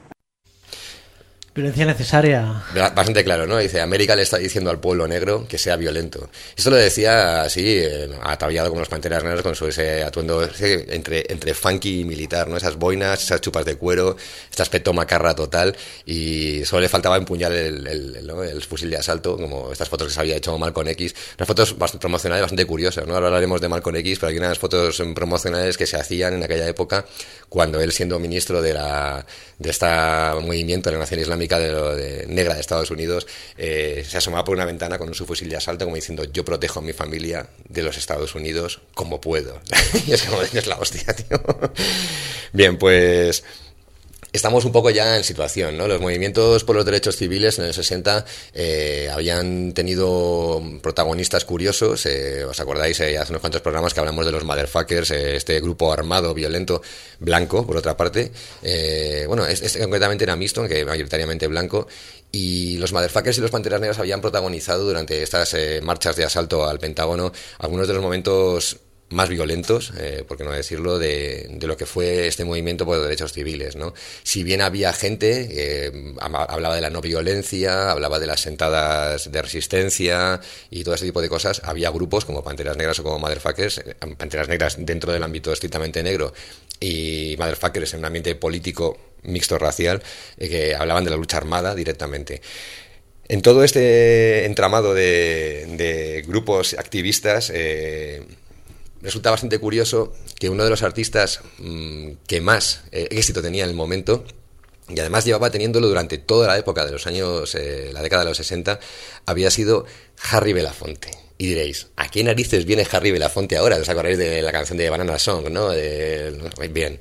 Violencia necesaria. Bastante claro, ¿no? Dice, América le está diciendo al pueblo negro que sea violento. Esto lo decía así, eh, ataviado como los Panteras Negras, con su ese atuendo ese, entre, entre funky y militar, ¿no? Esas boinas, esas chupas de cuero, este aspecto macarra total, y solo le faltaba empuñar el, el, el, ¿no? el fusil de asalto, como estas fotos que se había hecho Malcolm X. Unas fotos bastante promocionales bastante curiosas, ¿no? Ahora hablaremos de Malcolm X, pero hay unas fotos promocionales que se hacían en aquella época, cuando él, siendo ministro de la de este movimiento de la Nación Islámica de, lo, de negra de Estados Unidos, eh, se asomaba por una ventana con un su fusil de asalto, como diciendo: yo protejo a mi familia de los Estados Unidos como puedo. Y es como, es la hostia, tío. Bien, pues estamos un poco ya en situación, ¿no? Los movimientos por los derechos civiles en el sesenta eh, habían tenido protagonistas curiosos. Eh, ¿Os acordáis? Eh, hace unos cuantos programas que hablamos de los motherfuckers, eh, este grupo armado, violento, blanco, por otra parte. Eh, bueno, este es, concretamente era mixto, que mayoritariamente blanco. Y los motherfuckers y los Panteras Negras habían protagonizado durante estas eh, marchas de asalto al Pentágono algunos de los momentos más violentos, eh, por qué no decirlo, de, de lo que fue este movimiento por los derechos civiles, ¿no? Si bien había gente, eh, hablaba de la no violencia, hablaba de las sentadas de resistencia y todo ese tipo de cosas, había grupos como Panteras Negras o como Motherfuckers, eh, Panteras Negras dentro del ámbito estrictamente negro y Motherfuckers en un ambiente político mixto racial, eh, que hablaban de la lucha armada directamente. En todo este entramado de, de grupos activistas, eh, resulta bastante curioso que uno de los artistas mmm, que más eh, éxito tenía en el momento, y además llevaba teniéndolo durante toda la época de los años, eh, la década de los sesenta, había sido Harry Belafonte. Y diréis, ¿a qué narices viene Harry Belafonte ahora? ¿Os acordáis de la canción de Banana Song, no? De, bien,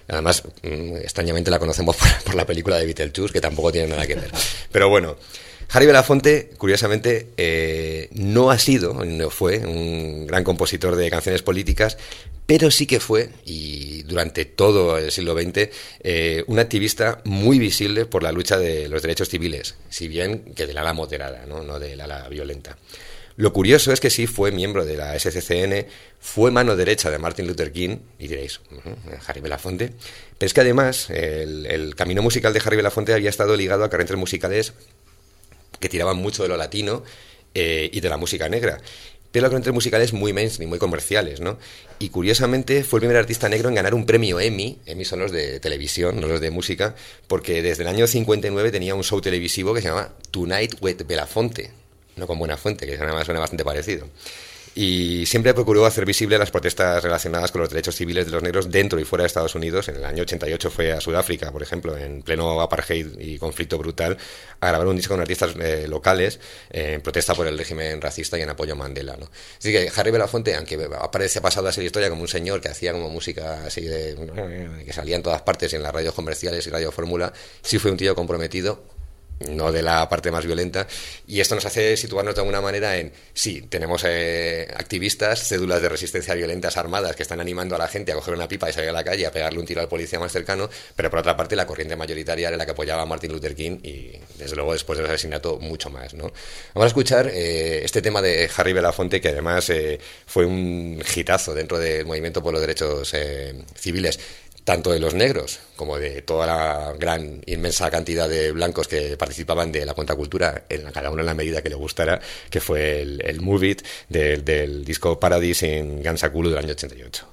Además, extrañamente la conocemos por, por la película de Beetlejuice, que tampoco tiene nada que ver. Pero bueno, Harry Belafonte, curiosamente, eh, no ha sido, no fue un gran compositor de canciones políticas, pero sí que fue, y durante todo el siglo veinte, eh, un activista muy visible por la lucha de los derechos civiles, si bien que del ala moderada, no, no del ala violenta. Lo curioso es que sí fue miembro de la S C C N, fue mano derecha de Martin Luther King, y diréis, uh-huh, Harry Belafonte, pero es que además el, el camino musical de Harry Belafonte había estado ligado a corrientes musicales que tiraban mucho de lo latino eh, y de la música negra, pero las corrientes musicales muy mainstream, muy comerciales, ¿no? Y curiosamente fue el primer artista negro en ganar un premio Emmy, Emmy son los de televisión, no los de música, porque desde el año cincuenta y nueve tenía un show televisivo que se llamaba Tonight with Belafonte, no con Buenafuente, que suena, suena bastante parecido. Y siempre procuró hacer visible las protestas relacionadas con los derechos civiles de los negros dentro y fuera de Estados Unidos. En el año ochenta y ocho fue a Sudáfrica, por ejemplo, en pleno apartheid y conflicto brutal, a grabar un disco con artistas eh, locales eh, en protesta por el régimen racista y en apoyo a Mandela, ¿no? Así que Harry Belafonte, aunque aparece pasado así la historia como un señor que hacía como música así de que salía en todas partes en las radios comerciales y Radio Fórmula, sí fue un tío comprometido, no de la parte más violenta, y esto nos hace situarnos de alguna manera en, sí, tenemos eh, activistas, cédulas de resistencia violentas armadas que están animando a la gente a coger una pipa y salir a la calle a pegarle un tiro al policía más cercano, pero por otra parte la corriente mayoritaria era la que apoyaba a Martin Luther King y desde luego después del asesinato mucho más, ¿no? Vamos a escuchar eh, este tema de Harry Belafonte, que además eh, fue un hitazo dentro del movimiento por los derechos eh, civiles, tanto de los negros como de toda la gran, inmensa cantidad de blancos que participaban de la contracultura, en cada uno en la medida que le gustara, que fue el, el Move It del, del disco Paradise en Gansakulu del año ochenta y ocho.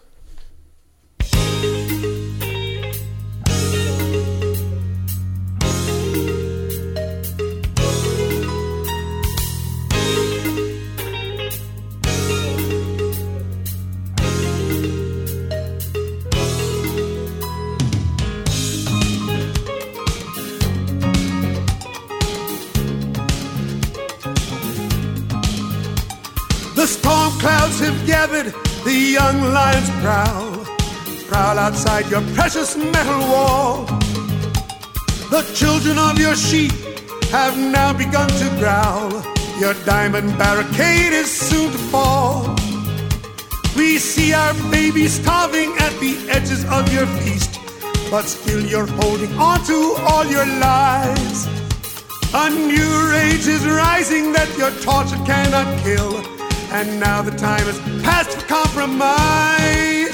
The storm clouds have gathered, the young lions prowl, prowl outside your precious metal wall. The children of your sheep have now begun to growl, your diamond barricade is soon to fall. We see our babies starving at the edges of your feast, but still you're holding on to all your lies. A new rage is rising that your torture cannot kill, and now the time has passed for compromise.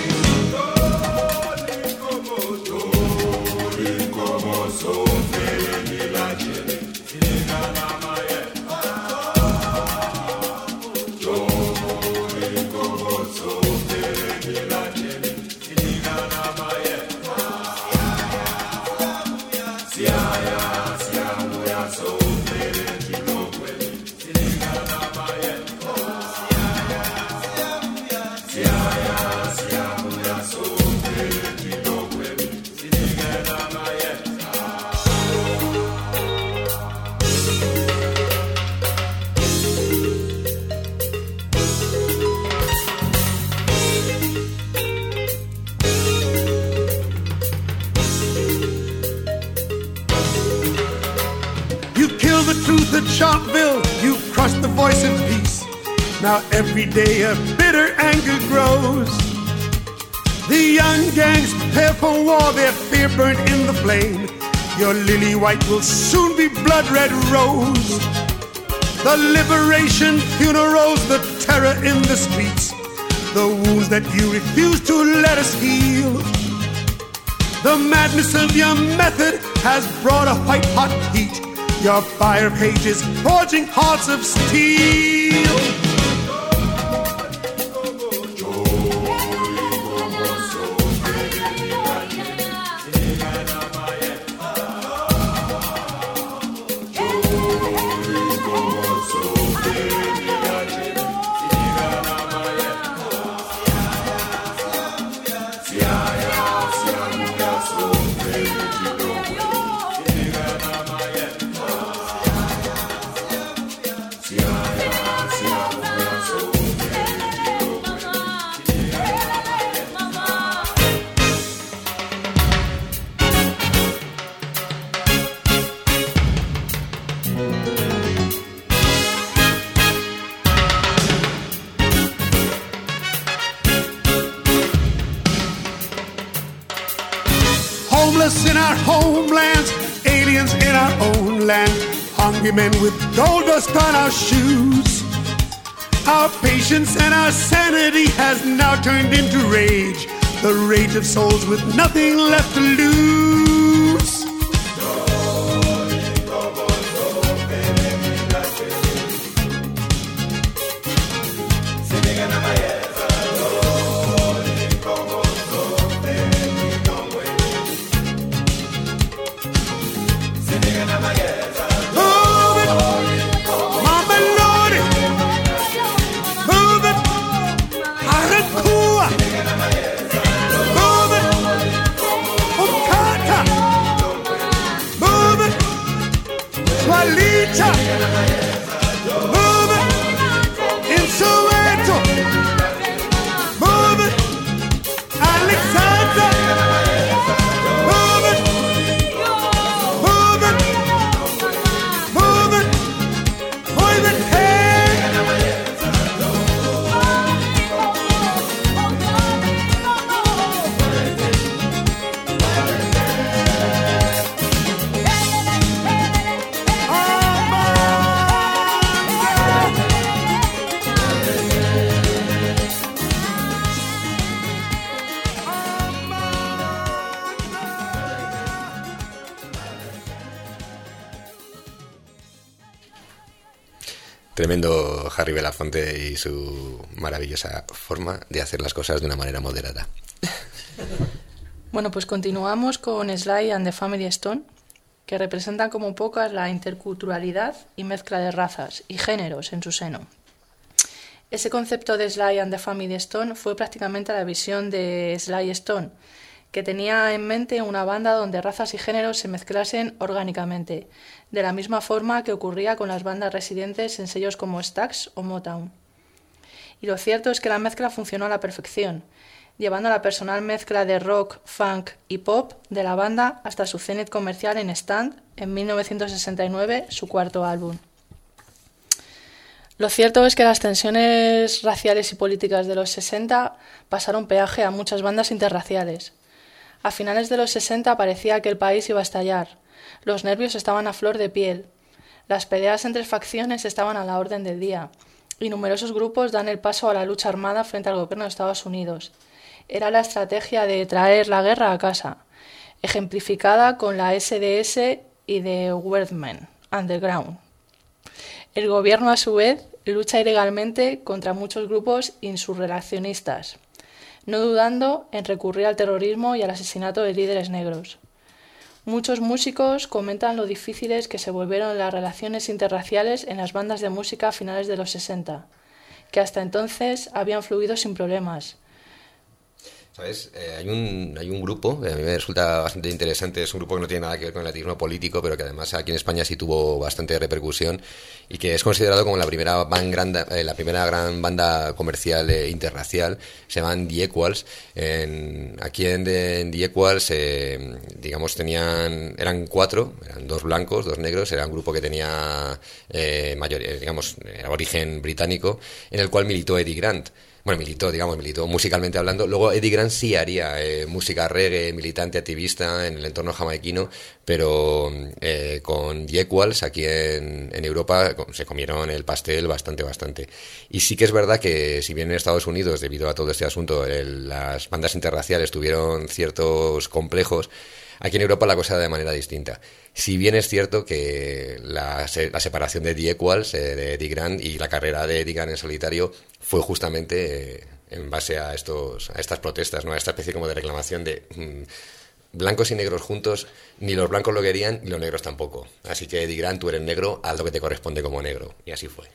At Sharpeville, you crushed the voice of peace. Now every day a bitter anger grows. The young gangs prepare for war, their fear burnt in the flame. Your lily white will soon be blood red rose. The liberation funerals, the terror in the streets, the wounds that you refuse to let us heal. The madness of your method has brought a white hot heat. Your fire pages forging hearts of steel. Yeah. homeless in our homelands, aliens in our own land, hungry men with gold dust on our shoes. Our patience and our sanity has now turned into rage, the rage of souls with nothing left to lose. Tremendo Harry Belafonte y su maravillosa forma de hacer las cosas de una manera moderada. Bueno, pues continuamos con Sly and the Family Stone, que representan como pocas la interculturalidad y mezcla de razas y géneros en su seno. Ese concepto de Sly and the Family Stone fue prácticamente la visión de Sly Stone, que tenía en mente una banda donde razas y géneros se mezclasen orgánicamente, de la misma forma que ocurría con las bandas residentes en sellos como Stax o Motown. Y lo cierto es que la mezcla funcionó a la perfección, llevando la personal mezcla de rock, funk y pop de la banda hasta su cenit comercial en Stand en mil novecientos sesenta y nueve, su cuarto álbum. Lo cierto es que las tensiones raciales y políticas de los sesenta pasaron peaje a muchas bandas interraciales. A finales de los sesenta parecía que el país iba a estallar. Los nervios estaban a flor de piel. Las peleas entre facciones estaban a la orden del día. Y numerosos grupos dan el paso a la lucha armada frente al gobierno de Estados Unidos. Era la estrategia de traer la guerra a casa, ejemplificada con la ese de ese y de Worthmen, Underground. El gobierno, a su vez, lucha ilegalmente contra muchos grupos insurreccionistas, no dudando en recurrir al terrorismo y al asesinato de líderes negros. Muchos músicos comentan lo difíciles que se volvieron las relaciones interraciales en las bandas de música a finales de los sesenta, que hasta entonces habían fluido sin problemas. ¿Sabes? Eh, hay, un, hay un grupo que a mí me resulta bastante interesante, es un grupo que no tiene nada que ver con el activismo político, pero que además aquí en España sí tuvo bastante repercusión y que es considerado como la primera, ban grande, eh, la primera gran banda comercial eh, interracial. Se llaman The Equals. En, aquí en, de, en The Equals, eh, digamos, tenían eran cuatro, eran dos blancos, dos negros, era un grupo que tenía eh, mayor, eh, digamos, eh, origen británico, en el cual militó Eddie Grant. Bueno, militó, digamos, militó musicalmente hablando. Luego Eddie Grant sí haría eh, música reggae, militante, activista en el entorno jamaiquino, pero eh, con The Equals aquí en, en Europa se comieron el pastel bastante, bastante. Y sí que es verdad que si bien en Estados Unidos, debido a todo este asunto, el, las bandas interraciales tuvieron ciertos complejos, aquí en Europa la cosa era de manera distinta. Si bien es cierto que la, la separación de The Equals, eh, de Eddie Grant, y la carrera de Eddie Grant en solitario fue justamente eh, en base a estos a estas protestas, ¿no? A esta especie como de reclamación de mmm, blancos y negros juntos, ni los blancos lo querían, ni los negros tampoco. Así que Eddie Grant, tú eres negro, haz lo que te corresponde como negro. Y así fue.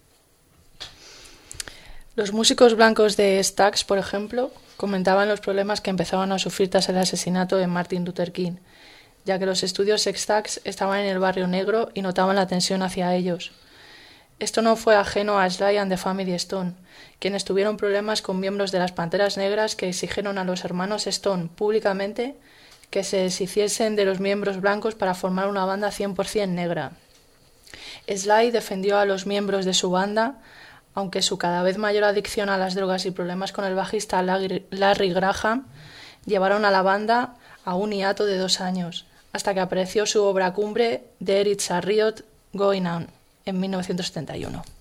Los músicos blancos de Stax, por ejemplo, comentaban los problemas que empezaban a sufrir tras el asesinato de Martin Luther King, ya que los estudios Stax estaban en el barrio negro y notaban la tensión hacia ellos. Esto no fue ajeno a Sly and the Family Stone, quienes tuvieron problemas con miembros de las Panteras Negras que exigieron a los hermanos Stone públicamente que se deshiciesen de los miembros blancos para formar una banda cien por ciento negra. Sly defendió a los miembros de su banda, aunque su cada vez mayor adicción a las drogas y problemas con el bajista Larry Graham llevaron a la banda a un hiato de dos años, hasta que apareció su obra cumbre, There Is a Riot Going On, en mil novecientos setenta y uno.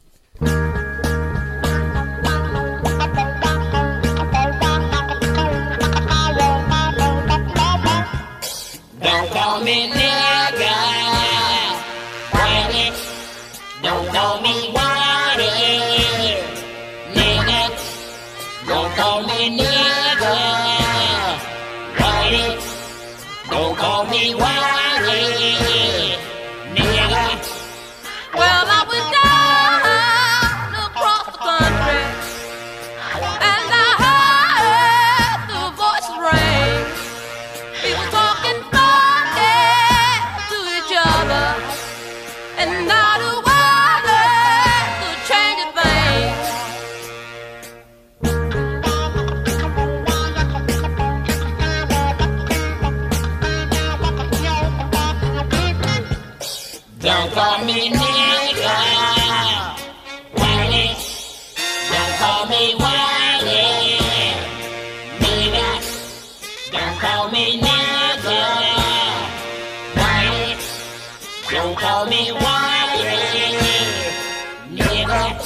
Don't call me nigga, whitey. Don't call me whitey, nigga. Don't call me nigga, whitey. Don't call me whitey, nigga. Well, I was down across the country, and I heard the voices ring. People talking funny to each other, and not a word could change a thing. Don't call me nigga, whitey. Don't call me whitey, nigga. Don't call me nigga, whitey. Don't call me whitey, nigga.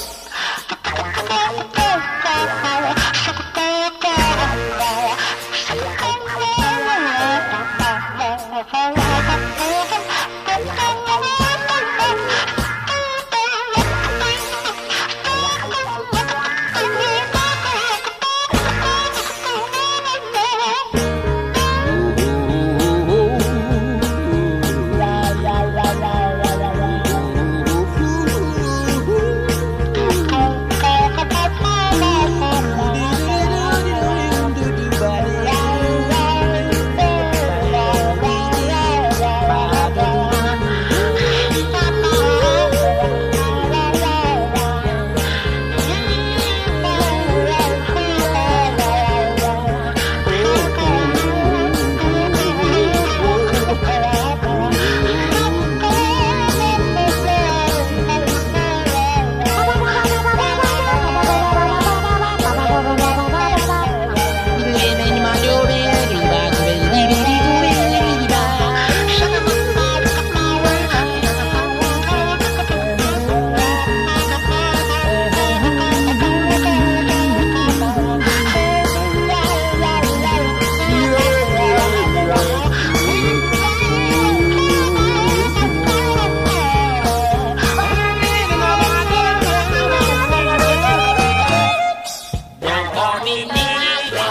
Don't call me nigga,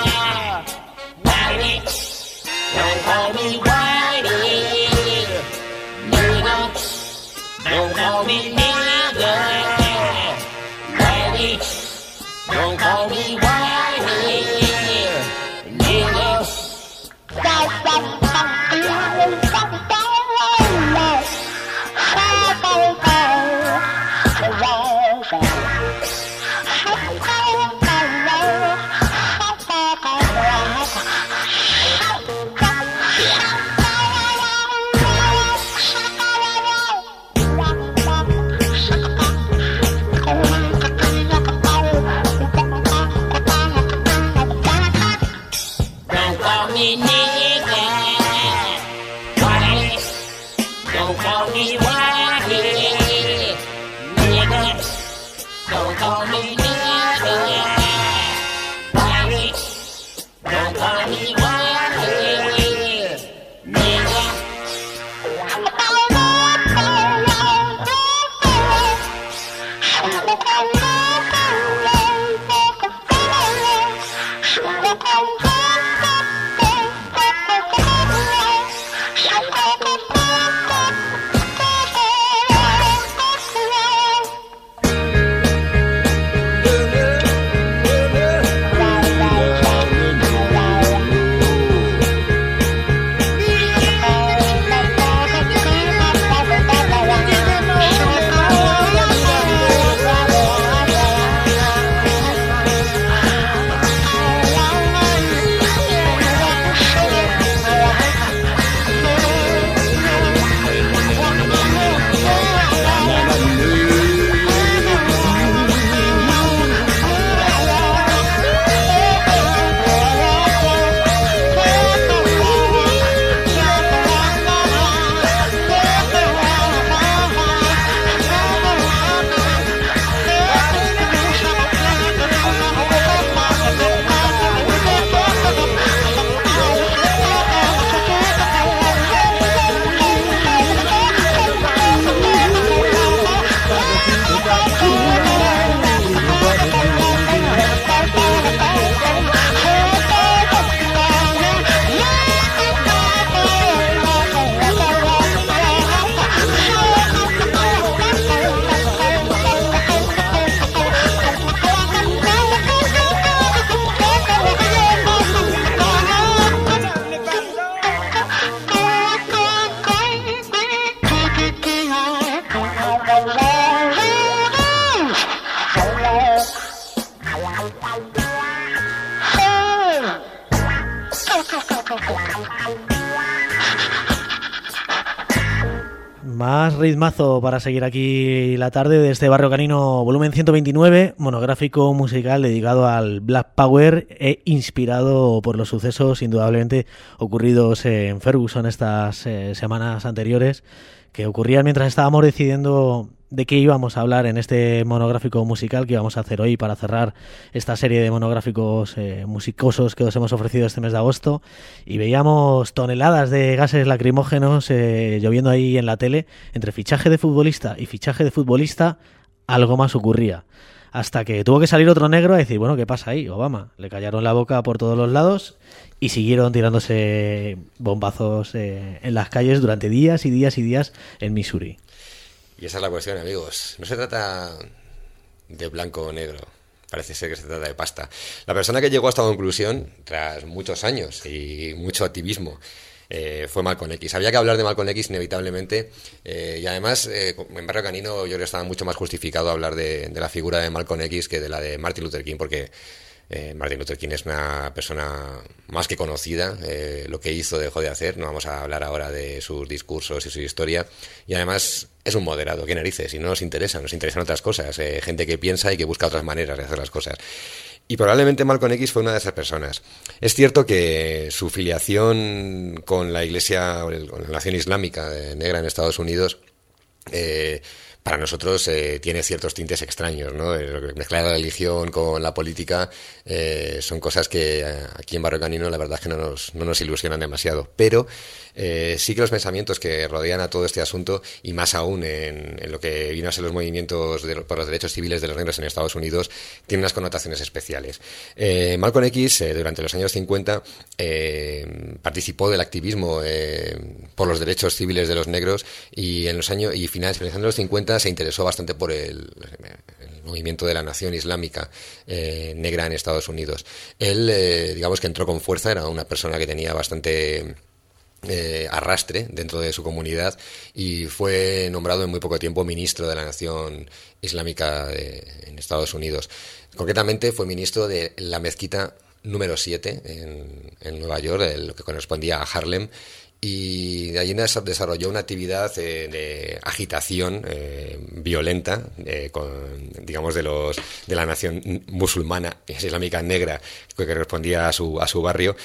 whitey. Don't call me whitey, nigga. Don't call me nigga, whitey. Don't call me whitey, nigga. Thank you. Más ritmazo para seguir aquí la tarde de este Barrio Canino volumen ciento veintinueve, monográfico musical dedicado al Black Power e inspirado por los sucesos indudablemente ocurridos en Ferguson estas eh, semanas anteriores, que ocurrían mientras estábamos decidiendo de qué íbamos a hablar en este monográfico musical que íbamos a hacer hoy para cerrar esta serie de monográficos eh, musicosos que os hemos ofrecido este mes de agosto, y veíamos toneladas de gases lacrimógenos eh, lloviendo ahí en la tele. Entre fichaje de futbolista y fichaje de futbolista algo más ocurría, hasta que tuvo que salir otro negro a decir, bueno, ¿qué pasa ahí, Obama? Le callaron la boca por todos los lados y siguieron tirándose bombazos eh, en las calles durante días y días y días en Missouri. Y esa es la cuestión, amigos. No se trata de blanco o negro. Parece ser que se trata de pasta. La persona que llegó a esta conclusión, tras muchos años y mucho activismo, eh, fue Malcolm X. Había que hablar de Malcolm X inevitablemente. Eh, y además, eh, en Barrio Canino yo creo que estaba mucho más justificado hablar de, de la figura de Malcolm X que de la de Martin Luther King, porque Eh, Martin Luther King es una persona más que conocida. Eh, lo que hizo, dejó de hacer. No vamos a hablar ahora de sus discursos y su historia. Y además es un moderado. ¿Qué narices? Y no nos interesa, nos interesan otras cosas. Eh, gente que piensa y que busca otras maneras de hacer las cosas. Y probablemente Malcolm X fue una de esas personas. Es cierto que su filiación con la Iglesia, con la Nación Islámica negra en Estados Unidos, eh, para nosotros eh, tiene ciertos tintes extraños, ¿no? Mezclar la religión con la política eh, son cosas que aquí en Barrio Canino la verdad es que no nos, no nos ilusionan demasiado. Pero eh, sí que los pensamientos que rodean a todo este asunto, y más aún en, en lo que vino a ser los movimientos de, por los derechos civiles de los negros en Estados Unidos, tienen unas connotaciones especiales. Eh, Malcolm X, eh, durante los años cincuenta, eh, participó del activismo eh, por los derechos civiles de los negros, y en los años y finales de los cincuenta se interesó bastante por el, el movimiento de la Nación Islámica eh, negra en Estados Unidos. Él, eh, digamos que entró con fuerza, era una persona que tenía bastante eh, arrastre dentro de su comunidad, y fue nombrado en muy poco tiempo ministro de la Nación Islámica de, en Estados Unidos. Concretamente fue ministro de la mezquita número siete en, en Nueva York, lo que correspondía a Harlem, y de allí desarrolló una actividad eh, de agitación eh, violenta, eh, con, digamos, de los de la nación musulmana islámica negra que correspondía a su a su barrio,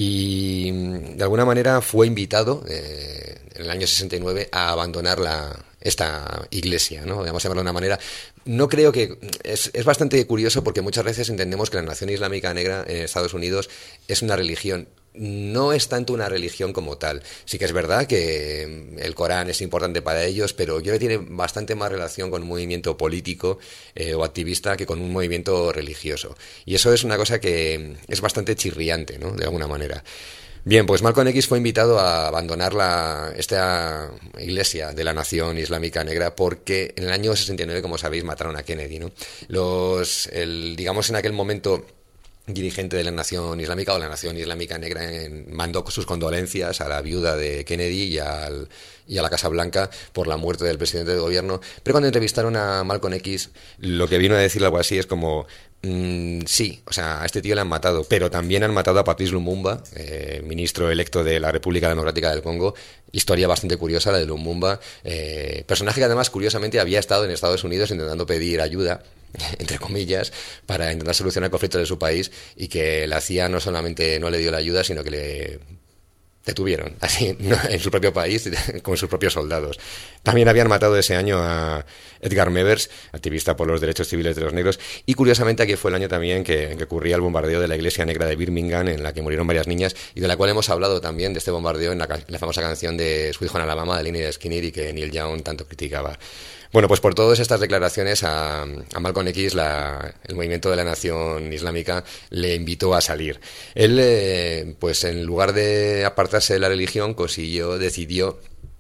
y de alguna manera fue invitado eh, en el año sesenta y nueve a abandonar la esta iglesia, ¿no? Vamos a llamarlo de una manera. No creo que... Es, es bastante curioso porque muchas veces entendemos que la Nación Islámica Negra en Estados Unidos es una religión. No es tanto una religión como tal. Sí que es verdad que el Corán es importante para ellos, pero yo creo que tiene bastante más relación con un movimiento político eh, o activista que con un movimiento religioso. Y eso es una cosa que es bastante chirriante, ¿no? De alguna manera. Bien, pues Malcolm X fue invitado a abandonar la, esta iglesia de la Nación Islámica Negra porque en el año sesenta y nueve, como sabéis, mataron a Kennedy, ¿no? Los, el, digamos, en aquel momento, dirigente de la Nación Islámica o la Nación Islámica Negra en, mandó sus condolencias a la viuda de Kennedy y, al, y a la Casa Blanca por la muerte del presidente del gobierno. Pero cuando entrevistaron a Malcolm X, lo que vino a decir algo así es como... Mm, sí, o sea, a este tío le han matado, pero también han matado a Patrice Lumumba, eh, ministro electo de la República Democrática del Congo. Historia bastante curiosa la de Lumumba, eh, personaje que además curiosamente había estado en Estados Unidos intentando pedir ayuda, entre comillas, para intentar solucionar el conflicto de su país, y que la C I A no solamente no le dio la ayuda, sino que le detuvieron así, ¿no? En su propio país con sus propios soldados. También habían matado ese año a Edgar Mevers, activista por los derechos civiles de los negros, y curiosamente aquí fue el año también que, que ocurría el bombardeo de la iglesia negra de Birmingham, en la que murieron varias niñas, y de la cual hemos hablado también de este bombardeo en la, la famosa canción de Sweet Home Alabama de Lynyrd Skynyrd, y que Neil Young tanto criticaba. Bueno, pues por todas estas declaraciones a, a Malcolm X, la, el movimiento de la Nación Islámica le invitó a salir. Él, eh, pues en lugar de apartarse de la religión, consiguió, decidió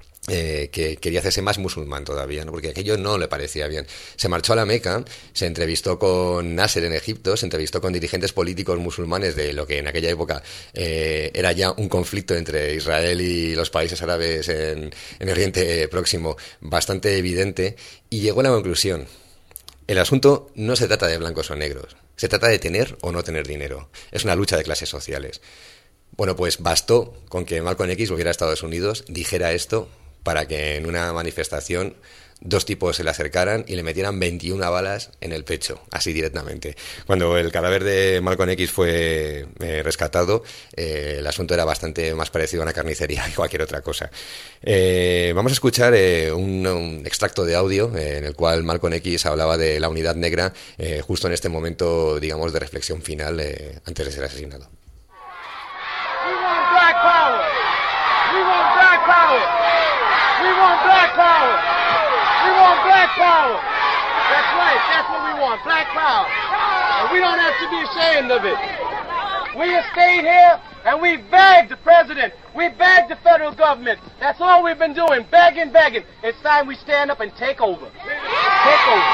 eh, que quería hacerse más musulmán todavía, ¿no? Porque aquello no le parecía bien. Se marchó a la Meca, se entrevistó con Nasser en Egipto, se entrevistó con dirigentes políticos musulmanes de lo que en aquella época eh, era ya un conflicto entre Israel y los países árabes en, en el Oriente Próximo bastante evidente, y llegó a la conclusión: el asunto no se trata de blancos o negros, Se trata de tener o no tener dinero. Es una lucha de clases sociales. Bueno, pues bastó con que Malcolm X volviera a Estados Unidos, dijera esto, para que en una manifestación dos tipos se le acercaran y le metieran veintiuna balas en el pecho, así directamente. Cuando el cadáver de Malcolm X fue eh, rescatado, eh, el asunto era bastante más parecido a una carnicería que cualquier otra cosa. Eh, vamos a escuchar eh, un, un extracto de audio eh, en el cual Malcolm X hablaba de la unidad negra eh, justo en este momento, digamos, de reflexión final eh, antes de ser asesinado. We want black power. We want black power. We want black power. We want black power. That's right. That's what we want. Black power. And we don't have to be ashamed of it. We have stayed here and we begged the president. We begged the federal government. That's all we've been doing. Begging, begging. It's time we stand up and take over. Take over.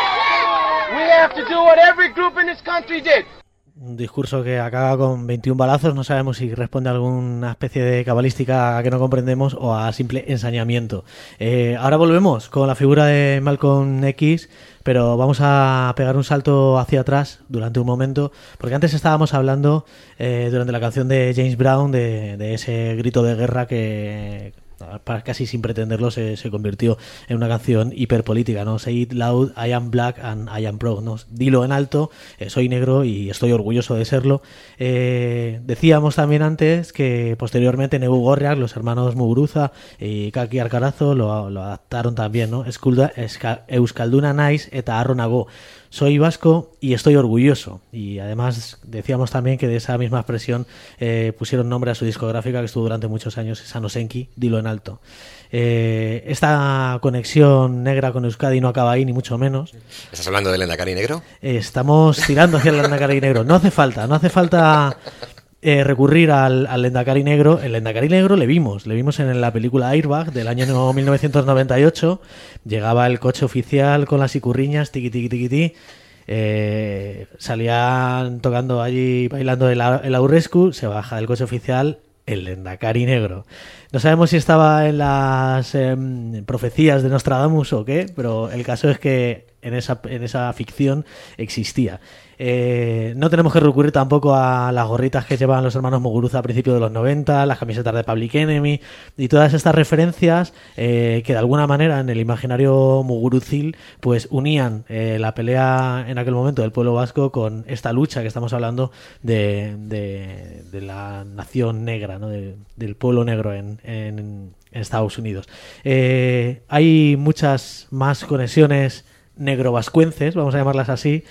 We have to do what every group in this country did. Un discurso que acaba con veintiún balazos, no sabemos si responde a alguna especie de cabalística que no comprendemos o a simple ensañamiento. Eh, ahora volvemos con la figura de Malcolm X, pero vamos a pegar un salto hacia atrás durante un momento, porque antes estábamos hablando eh, durante la canción de James Brown de, de ese grito de guerra que casi sin pretenderlo se, se convirtió en una canción hiperpolítica, ¿no? Say it loud, I am black and I am proud, ¿no? Dilo en alto, eh, soy negro y estoy orgulloso de serlo. Eh, decíamos también antes que posteriormente Negu Gorriak, los hermanos Muguruza y Kaki Arcarazo lo, lo adaptaron también, ¿no? Eskulda, eska, Euskalduna naiz eta harro nago. Soy vasco y estoy orgulloso. Y además decíamos también que de esa misma expresión eh, pusieron nombre a su discográfica que estuvo durante muchos años, Sanosenki, Dilo en alto. Eh, esta conexión negra con Euskadi no acaba ahí, ni mucho menos. ¿Estás hablando del Lehendakari negro? Eh, estamos tirando hacia el Lehendakari negro. No hace falta, no hace falta... Eh, recurrir al, al Lehendakari negro. El Lehendakari negro le vimos, le vimos en la película Airbag del año mil novecientos noventa y ocho. Llegaba el coche oficial con las icurriñas, tiqui tiqui tiqui tiqui. Eh, salían tocando allí, bailando el, el aurrescu, se baja del coche oficial el Lehendakari negro. No sabemos si estaba en las eh, profecías de Nostradamus o qué, pero el caso es que en esa, en esa ficción existía. Eh, no tenemos que recurrir tampoco a las gorritas que llevaban los hermanos Muguruza a principios de los noventa, las camisetas de Public Enemy y todas estas referencias eh, que de alguna manera en el imaginario muguruzil pues unían eh, la pelea en aquel momento del pueblo vasco con esta lucha que estamos hablando de, de, de la nación negra, ¿no? de, del pueblo negro en, en, en Estados Unidos. Eh, hay muchas más conexiones negrovascuences, vamos a llamarlas así,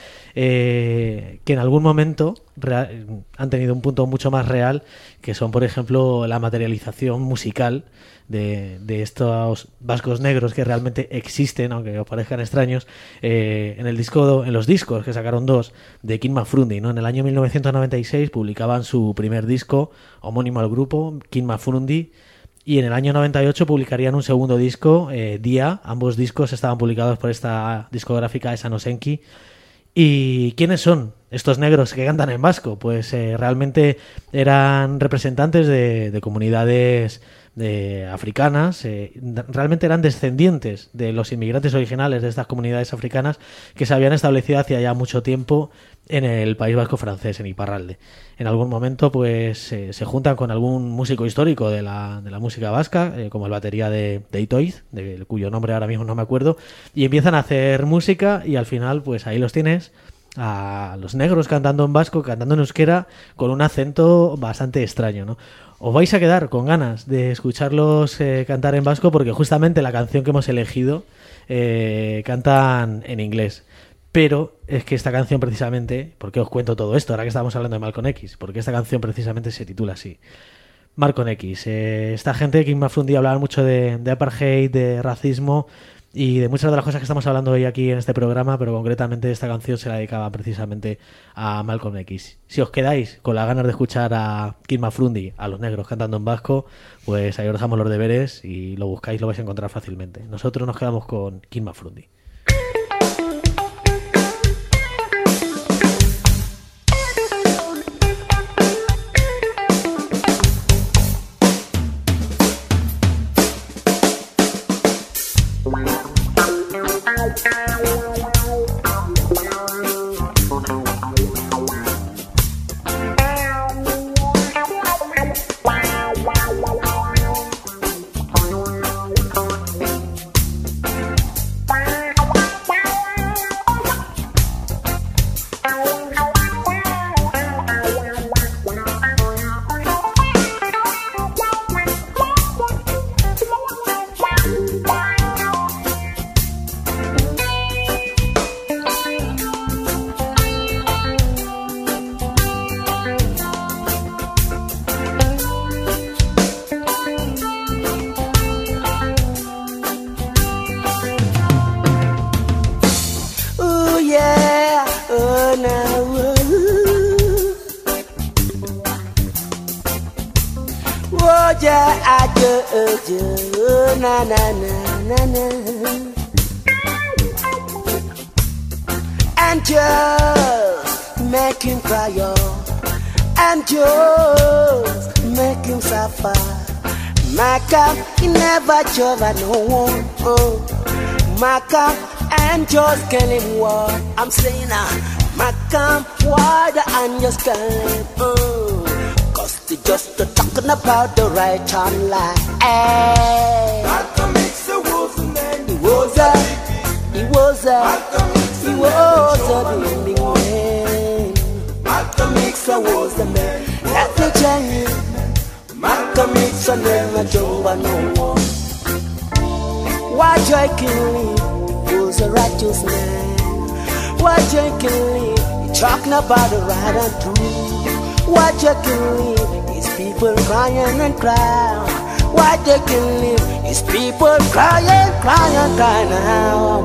eh, que en algún momento real, han tenido un punto mucho más real, que son, por ejemplo, la materialización musical de, de estos vascos negros que realmente existen, aunque os parezcan extraños, eh, en el disco, en los discos que sacaron dos de King Mafrundi, ¿no? En el año mil novecientos noventa y seis publicaban su primer disco homónimo al grupo, King Mafrundi. Y en el año noventa y ocho publicarían un segundo disco, eh, Día. Ambos discos estaban publicados por esta discográfica de Sanosenki. ¿Y quiénes son estos negros que cantan en vasco? Pues eh, realmente eran representantes de, de comunidades de africanas, eh, realmente eran descendientes de los inmigrantes originales de estas comunidades africanas que se habían establecido hacía ya mucho tiempo en el País Vasco francés, en Iparralde. En algún momento pues eh, se juntan con algún músico histórico de la, de la música vasca, eh, como el batería de, de Itoiz, de, cuyo nombre ahora mismo no me acuerdo, y empiezan a hacer música y al final pues ahí los tienes, a los negros cantando en vasco, cantando en euskera, con un acento bastante extraño, ¿no? Os vais a quedar con ganas de escucharlos eh, cantar en vasco porque justamente la canción que hemos elegido eh, cantan en inglés. Pero es que esta canción precisamente, ¿por qué os cuento todo esto ahora que estamos hablando de Malcolm X? Porque esta canción precisamente se titula así. Malcolm X. Eh, esta gente de King Mafrundi hablaba mucho de, de apartheid, de racismo y de muchas de las cosas que estamos hablando hoy aquí en este programa, pero concretamente esta canción se la dedicaba precisamente a Malcolm X. Si os quedáis con las ganas de escuchar a King Mafrundi, a los negros cantando en vasco, pues ahí os dejamos los deberes y lo buscáis, lo vais a encontrar fácilmente. Nosotros nos quedamos con King Mafrundi. Georgia, ah, Georgia, na na na na na. And just make him cry, yo. And just make him suffer. Malcolm, he never cover no one. Oh. Malcolm, and just kill him what I'm saying now. Malcolm, why the and just kill him? Oh. Cause they just uh, talking about the right and lie. Hey. Malcolm X was a man. He was a, he was a, he was a big man. Malcolm X was the man. Let me tell you, Malcolm X never drove no one. Why Joy Kinley was a righteous man. Why Joy Kinley talking about the right and true. Why Joy Kinley is people crying and crying. Why Joy Kinley is people crying, crying, crying now.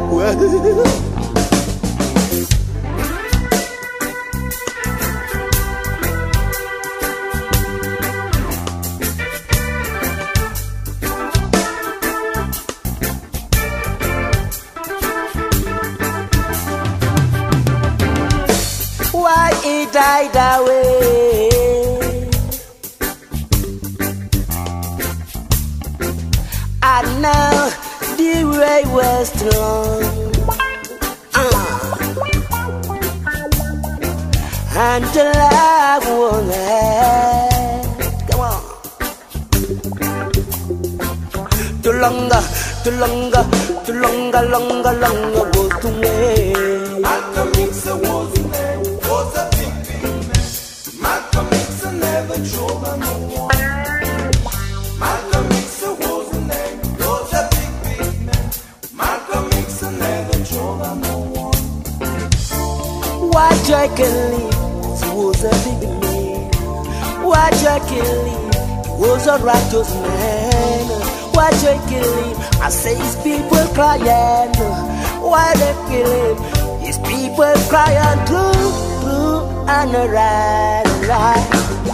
Why he died away? And now the way was strong, uh. and the love won't last. Come on. The longer, the longer, the longer, longer, longer was the way. Malcolm X was the man, was a big, big man. Malcolm X never drove no one. Malcolm X was the name, was a big, big man. Malcolm X never drove no one. Why Joy Kinley was a big man. Why Joy Kinley was a righteous man. Why Joy Kinley, I say his people crying. Why they kill him? His people crying true, true, and right, right.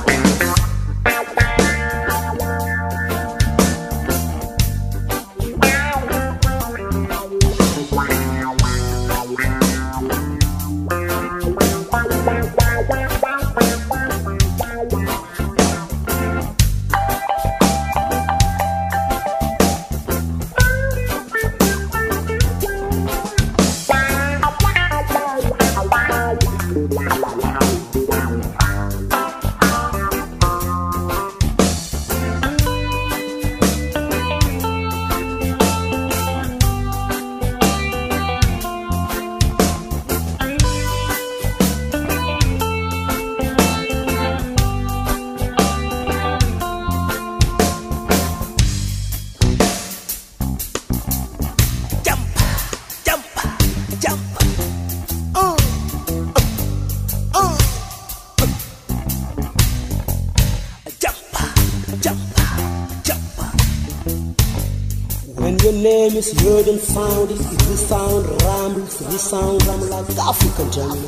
Name is heard and sound, it's the sound rambles, the sound ramble like African German.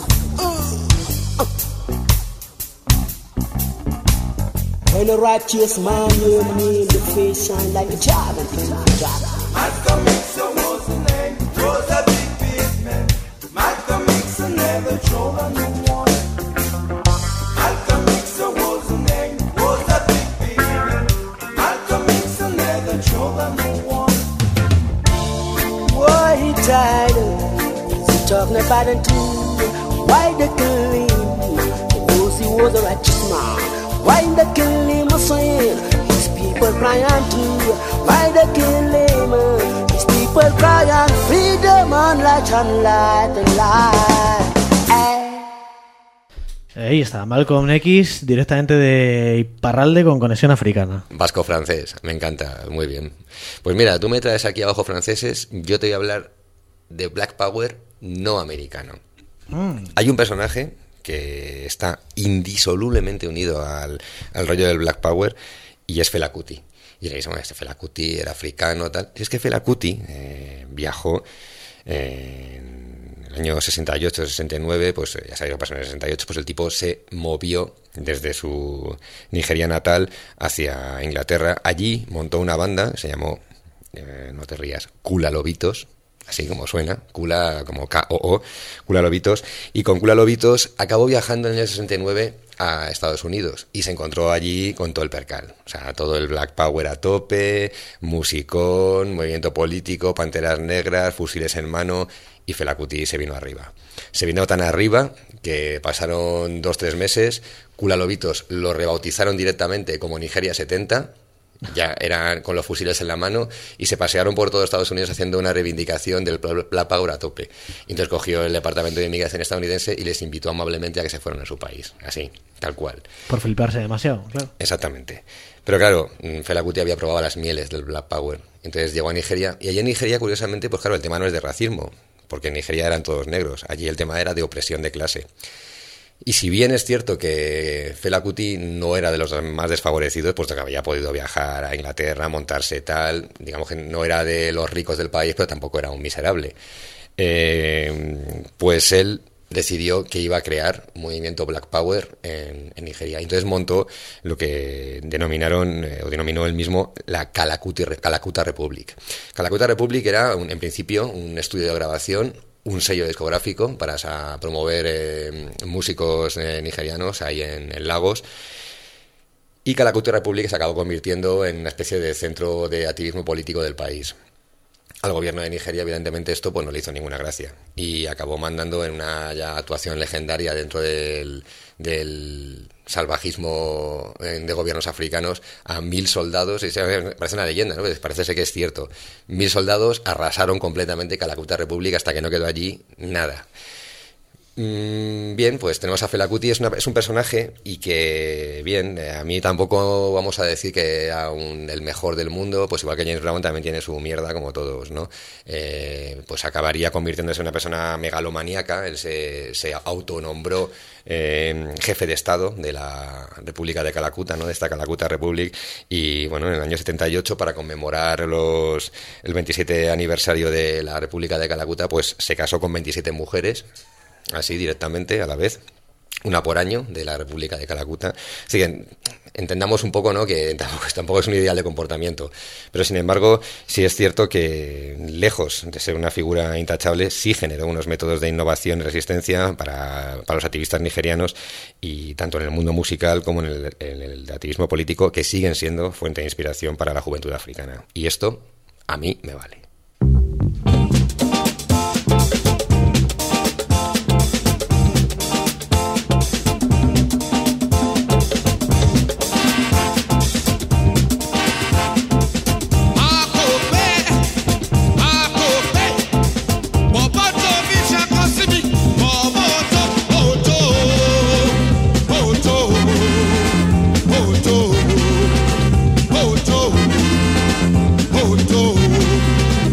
When a righteous man hear me, the face shine like a jar and things like that. Malcolm X was the name, was a big, big man. Malcolm X never drove a no one. Malcolm X was the name, was a big, big man. Malcolm X never drove a no one. Why he died? Is he talking about it too? Why they kill him? Because he was a righteous man. Why they kill him? Saying his people crying too. Why they kill him? His people crying freedom and light and light and light. Ahí está, Malcolm X, directamente de Iparralde con conexión africana. Vasco-francés, me encanta, muy bien. Pues mira, tú me traes aquí abajo franceses, yo te voy a hablar de Black Power no americano. Mm. Hay un personaje que está indisolublemente unido al, al rollo del Black Power y es Fela Kuti. Y diréis, bueno, este Fela Kuti era africano, tal. Y es que Fela Kuti eh, viajó eh, en el año sesenta y ocho, sesenta y nueve, pues ya sabéis lo que pasó en el sesenta y ocho, pues el tipo se movió desde su Nigeria natal hacia Inglaterra. Allí montó una banda, se llamó, eh, no te rías, Kula Lobitos, así como suena, Kula como K O O, Kula Lobitos, y con Kula Lobitos acabó viajando en el sesenta y nueve a Estados Unidos y se encontró allí con todo el percal, o sea, todo el Black Power a tope, musicón, movimiento político, panteras negras, fusiles en mano, y Fela Kuti se vino arriba. Se vino tan arriba que pasaron dos, tres meses, Kula Lobitos lo rebautizaron directamente como Nigeria setenta, ya eran con los fusiles en la mano, y se pasearon por todo Estados Unidos haciendo una reivindicación del Black Power a tope. Y entonces cogió el Departamento de Inmigración estadounidense y les invitó amablemente a que se fueran a su país, así, tal cual. Por fliparse demasiado, claro. Exactamente. Pero claro, Fela Kuti había probado las mieles del Black Power, entonces llegó a Nigeria, y allí en Nigeria, curiosamente, pues claro, el tema no es de racismo, porque en Nigeria eran todos negros, allí el tema era de opresión de clase. Y si bien es cierto que Fela Kuti no era de los más desfavorecidos, puesto que había podido viajar a Inglaterra, montarse tal, digamos que no era de los ricos del país, pero tampoco era un miserable, eh, pues él decidió que iba a crear un movimiento Black Power en, en Nigeria. Entonces montó lo que denominaron, eh, o denominó él mismo, la Kalakuta, Kalakuta Republic. Kalakuta Republic era, un, en principio, un estudio de grabación, un sello discográfico para sa, promover eh, músicos eh, nigerianos ahí en, en Lagos, y Kalakuta Republic se acabó convirtiendo en una especie de centro de activismo político del país. Al gobierno de Nigeria, evidentemente, esto pues no le hizo ninguna gracia y acabó mandando en una ya actuación legendaria dentro del, del salvajismo de gobiernos africanos a mil soldados, y se parece una leyenda, ¿no? Parece ser que es cierto. Mil soldados arrasaron completamente Kalakuta Republic hasta que no quedó allí nada. Bien, pues tenemos a Fela Kuti, es, una, es un personaje y que, bien, a mí tampoco vamos a decir que era un, el mejor del mundo, pues igual que James Brown también tiene su mierda como todos, ¿no? Eh, pues acabaría convirtiéndose en una persona megalomaníaca, él se, se autonombró eh, jefe de Estado de la República de Calacuta, ¿no? De esta Kalakuta Republic, y bueno, en el año setenta y ocho, para conmemorar los el veintisiete aniversario de la República de Calacuta, pues se casó con veintisiete mujeres, así directamente a la vez, una por año, de la República de Calacuta. Así que entendamos un poco, ¿no?, que tampoco, tampoco es un ideal de comportamiento, pero sin embargo sí es cierto que, lejos de ser una figura intachable, sí generó unos métodos de innovación y resistencia para, para los activistas nigerianos, y tanto en el mundo musical como en el, en el activismo político, que siguen siendo fuente de inspiración para la juventud africana. Y esto a mí me vale. Oh,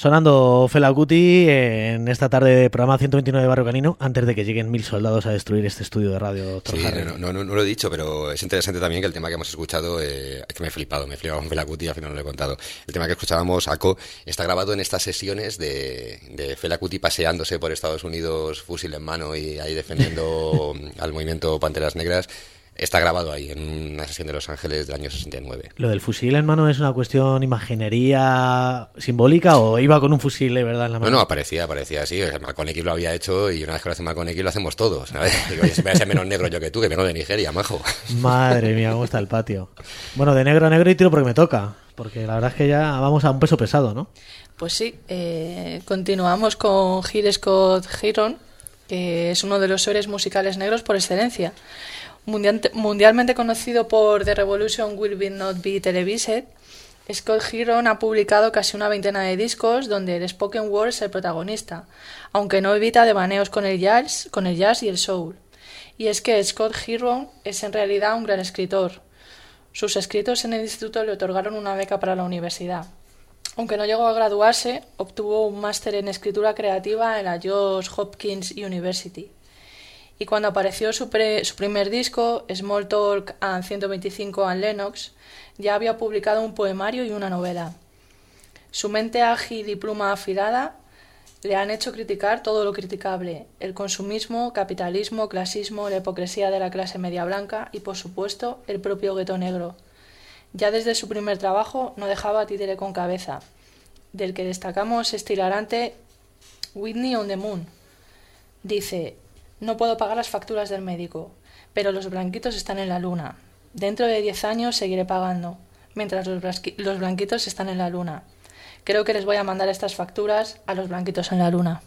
Sonando Fela Kuti en esta tarde de programa ciento veintinueve de Barrio Canino, antes de que lleguen mil soldados a destruir este estudio de radio. Doctor Sí, Harry. no, no, no, no lo he dicho, pero es interesante también que el tema que hemos escuchado, eh, que me he flipado, me he flipado con Fela Kuti, al final no lo he contado. El tema que escuchábamos, Ako, está grabado en estas sesiones de, de Fela Kuti paseándose por Estados Unidos, fusil en mano y ahí defendiendo al movimiento Panteras Negras. Está grabado ahí, en una sesión de Los Ángeles del año sesenta y nueve. ¿Lo del fusil en mano es una cuestión imaginería simbólica o iba con un fusil de verdad en la mano? No, no, aparecía, aparecía así. Malcolm X lo había hecho y una vez que lo hace Malcolm X lo hacemos todos, ¿sabes? Digo, oye, si me voy a ser menos negro yo que tú, que vengo de Nigeria, majo. Madre mía, cómo está el patio. Bueno, de negro a negro y tiro porque me toca. Porque la verdad es que ya vamos a un peso pesado, ¿no? Pues sí, eh, continuamos con Gil Scott Heron, que es uno de los héroes musicales negros por excelencia. Mundial, mundialmente conocido por The Revolution Will Be Not Be Televised, Scott Heron ha publicado casi una veintena de discos donde el spoken word es el protagonista, aunque no evita devaneos con el jazz, con el jazz y el soul. Y es que Scott Heron es en realidad un gran escritor. Sus escritos en el instituto le otorgaron una beca para la universidad. Aunque no llegó a graduarse, obtuvo un máster en escritura creativa en la Johns Hopkins University. Y cuando apareció su, pre, su primer disco, Small Talk and ciento veinticinco and Lennox, ya había publicado un poemario y una novela. Su mente ágil y pluma afilada le han hecho criticar todo lo criticable: el consumismo, capitalismo, clasismo, la hipocresía de la clase media blanca y, por supuesto, el propio gueto negro. Ya desde su primer trabajo no dejaba títere con cabeza, del que destacamos este hilarante Whitney on the Moon. Dice: no puedo pagar las facturas del médico, pero los blanquitos están en la luna. Dentro de diez años seguiré pagando, mientras los, los blanquitos están en la luna. Creo que les voy a mandar estas facturas a los blanquitos en la luna.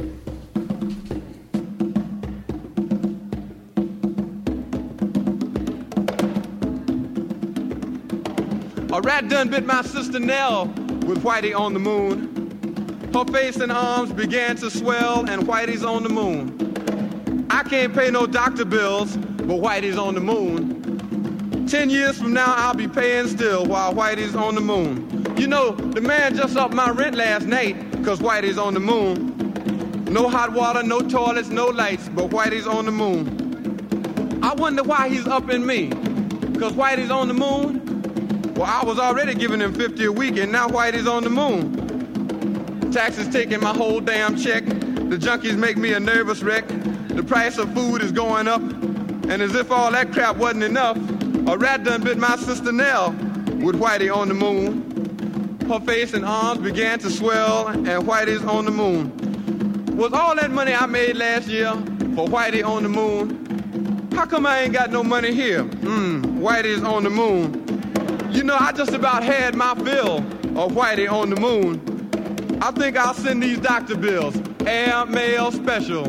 A rat done bit my sister Nell with Whitey on the moon. Her face and arms began to swell, and Whitey's on the moon. I can't pay no doctor bills, but Whitey's on the moon. Ten years from now, I'll be paying still while Whitey's on the moon. You know, the man just upped my rent last night, cause Whitey's on the moon. No hot water, no toilets, no lights, but Whitey's on the moon. I wonder why he's upping me, cause Whitey's on the moon? Well, I was already giving him fifty a week, and now Whitey's on the moon. Taxes taking my whole damn check. The junkies make me a nervous wreck. The price of food is going up, and as if all that crap wasn't enough, a rat done bit my sister Nell with Whitey on the moon. Her face and arms began to swell, and Whitey's on the moon. Was all that money I made last year for Whitey on the moon? How come I ain't got no money here? Mmm, Whitey's on the moon. You know, I just about had my fill of Whitey on the moon. I think I'll send these doctor bills, air, mail, special.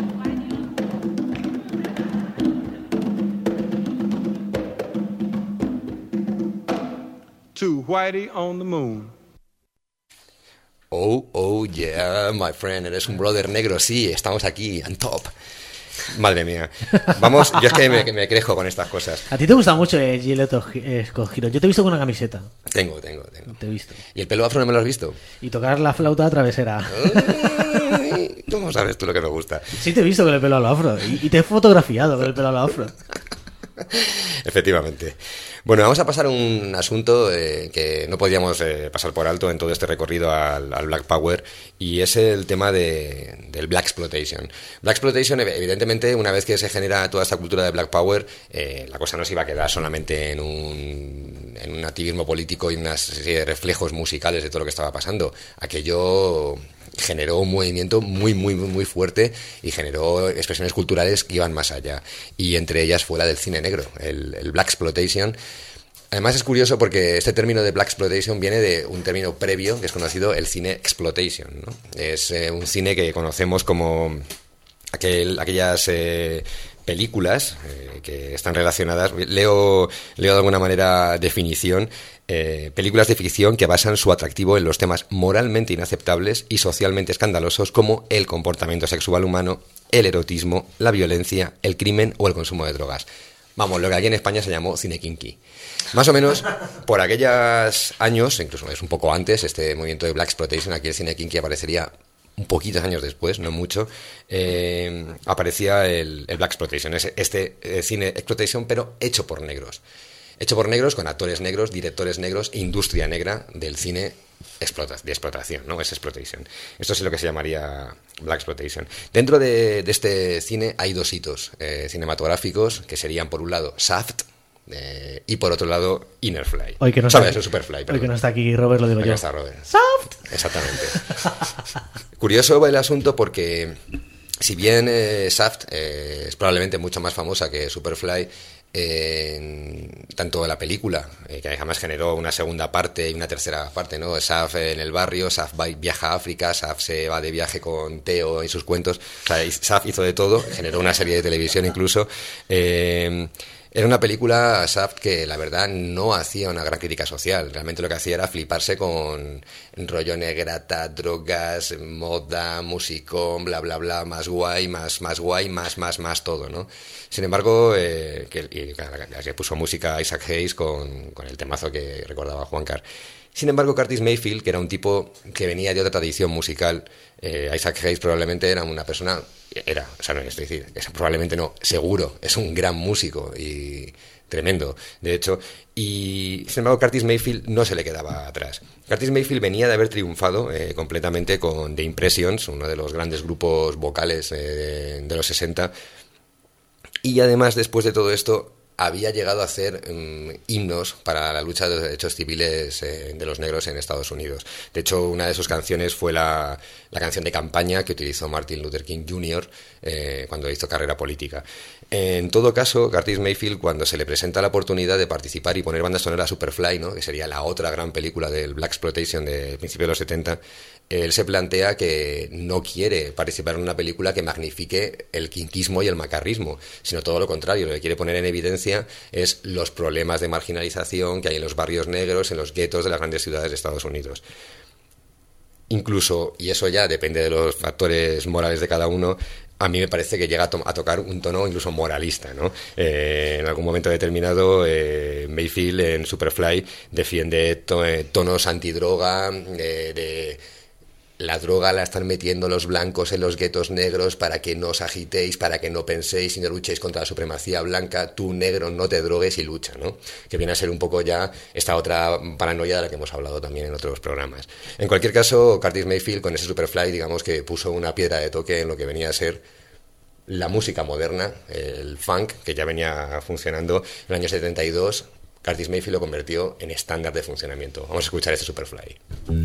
To Whitey on the moon. Oh, oh, yeah, my friend, eres un brother negro, sí, estamos aquí, on top. Madre mía. Vamos, yo es que me, me crejo con estas cosas. A ti te gusta mucho eh, Gillette eh, Scott Heron. Yo te he visto con una camiseta. Tengo, tengo, tengo. Te he visto. ¿Y el pelo afro no me lo has visto? Y tocar la flauta travesera. Ay, ¿cómo sabes tú lo que me gusta? Sí, te he visto con el pelo a lo afro. Y, y te he fotografiado con el pelo a lo afro. Efectivamente. Bueno, vamos a pasar a un asunto eh, que no podíamos eh, pasar por alto en todo este recorrido al, al Black Power, y es el tema de, del Black Exploitation. Black Exploitation, evidentemente, una vez que se genera toda esta cultura de Black Power, eh, la cosa no se iba a quedar solamente en un, en un activismo político y una serie de reflejos musicales de todo lo que estaba pasando. Aquello generó un movimiento muy, muy, muy fuerte y generó expresiones culturales que iban más allá. Y entre ellas fue la del cine negro, el, el Black Exploitation. Además es curioso porque este término de Black Exploitation viene de un término previo que es conocido, el cine exploitation, ¿no? Es eh, un cine que conocemos como aquel, aquellas eh, películas eh, que están relacionadas. Leo, leo de alguna manera definición. Eh, películas de ficción que basan su atractivo en los temas moralmente inaceptables y socialmente escandalosos como el comportamiento sexual humano, el erotismo, la violencia, el crimen o el consumo de drogas. Vamos, lo que aquí en España se llamó cine kinky. Más o menos por aquellos años, incluso es un poco antes, este movimiento de Blaxploitation, aquí el cine kinky aparecería un poquitos años después, no mucho, eh, aparecía el, el Blaxploitation, este eh, cine exploitation, pero hecho por negros. Hecho por negros, con actores negros, directores negros, industria negra del cine explota, de explotación, ¿no? Es exploitation. Esto es lo que se llamaría Blaxploitation. Dentro de, de este cine hay dos hitos eh, cinematográficos, que serían, por un lado, Shaft, eh, y por otro lado, Innerfly. Hoy que no ¿Sabes? está aquí, Superfly. hoy que no está aquí Robert, lo digo Aquí yo. está Robert. Shaft. Exactamente. Curioso el asunto porque, si bien eh, Shaft eh, es probablemente mucho más famosa que Superfly, eh, tanto la película, eh, que además generó una segunda parte y una tercera parte, ¿no? Shaft en el barrio, Shaft va, viaja a África, Shaft se va de viaje con Theo y sus cuentos, o sea, Shaft hizo de todo, generó una serie de televisión incluso. Eh, Era una película, Shaft, que la verdad no hacía una gran crítica social. Realmente lo que hacía era fliparse con rollo negrata, drogas, moda, musicón, bla, bla, bla, más guay, más, más guay, más, más, más todo, ¿no? Sin embargo, eh, que, y, que puso música Isaac Hayes con, con el temazo que recordaba Juancar. Sin embargo, Curtis Mayfield, que era un tipo que venía de otra tradición musical, eh, Isaac Hayes probablemente era una persona, era, o sea, no es decir, es, probablemente no, seguro, es un gran músico y tremendo, de hecho, y sin embargo Curtis Mayfield no se le quedaba atrás. Curtis Mayfield venía de haber triunfado eh, completamente con The Impressions, uno de los grandes grupos vocales eh, de, de los sesenta, y además, después de todo esto, había llegado a hacer um, himnos para la lucha de los derechos civiles eh, de los negros en Estados Unidos. De hecho, una de sus canciones fue la, la canción de campaña que utilizó Martin Luther King junior eh, cuando hizo carrera política. En todo caso, Curtis Mayfield, cuando se le presenta la oportunidad de participar y poner banda sonora a Superfly, ¿no?, que sería la otra gran película del Blaxploitation de principios de los setenta, él se plantea que no quiere participar en una película que magnifique el quinquismo y el macarrismo, sino todo lo contrario. Lo que quiere poner en evidencia es los problemas de marginalización que hay en los barrios negros, en los guetos de las grandes ciudades de Estados Unidos. Incluso, y eso ya depende de los factores morales de cada uno, a mí me parece que llega a, to- a tocar un tono incluso moralista, ¿no? Eh, en algún momento determinado, eh, Mayfield en Superfly defiende to- eh, tonos antidroga, eh, de... La droga la están metiendo los blancos en los guetos negros para que no os agitéis, para que no penséis y no luchéis contra la supremacía blanca. Tú, negro, no te drogues y lucha, ¿no? Que viene a ser un poco ya esta otra paranoia de la que hemos hablado también en otros programas. En cualquier caso, Curtis Mayfield con ese Superfly, digamos que puso una piedra de toque en lo que venía a ser la música moderna, el funk, que ya venía funcionando en el año setenta y dos. Curtis Mayfield lo convirtió en estándar de funcionamiento. Vamos a escuchar este Superfly.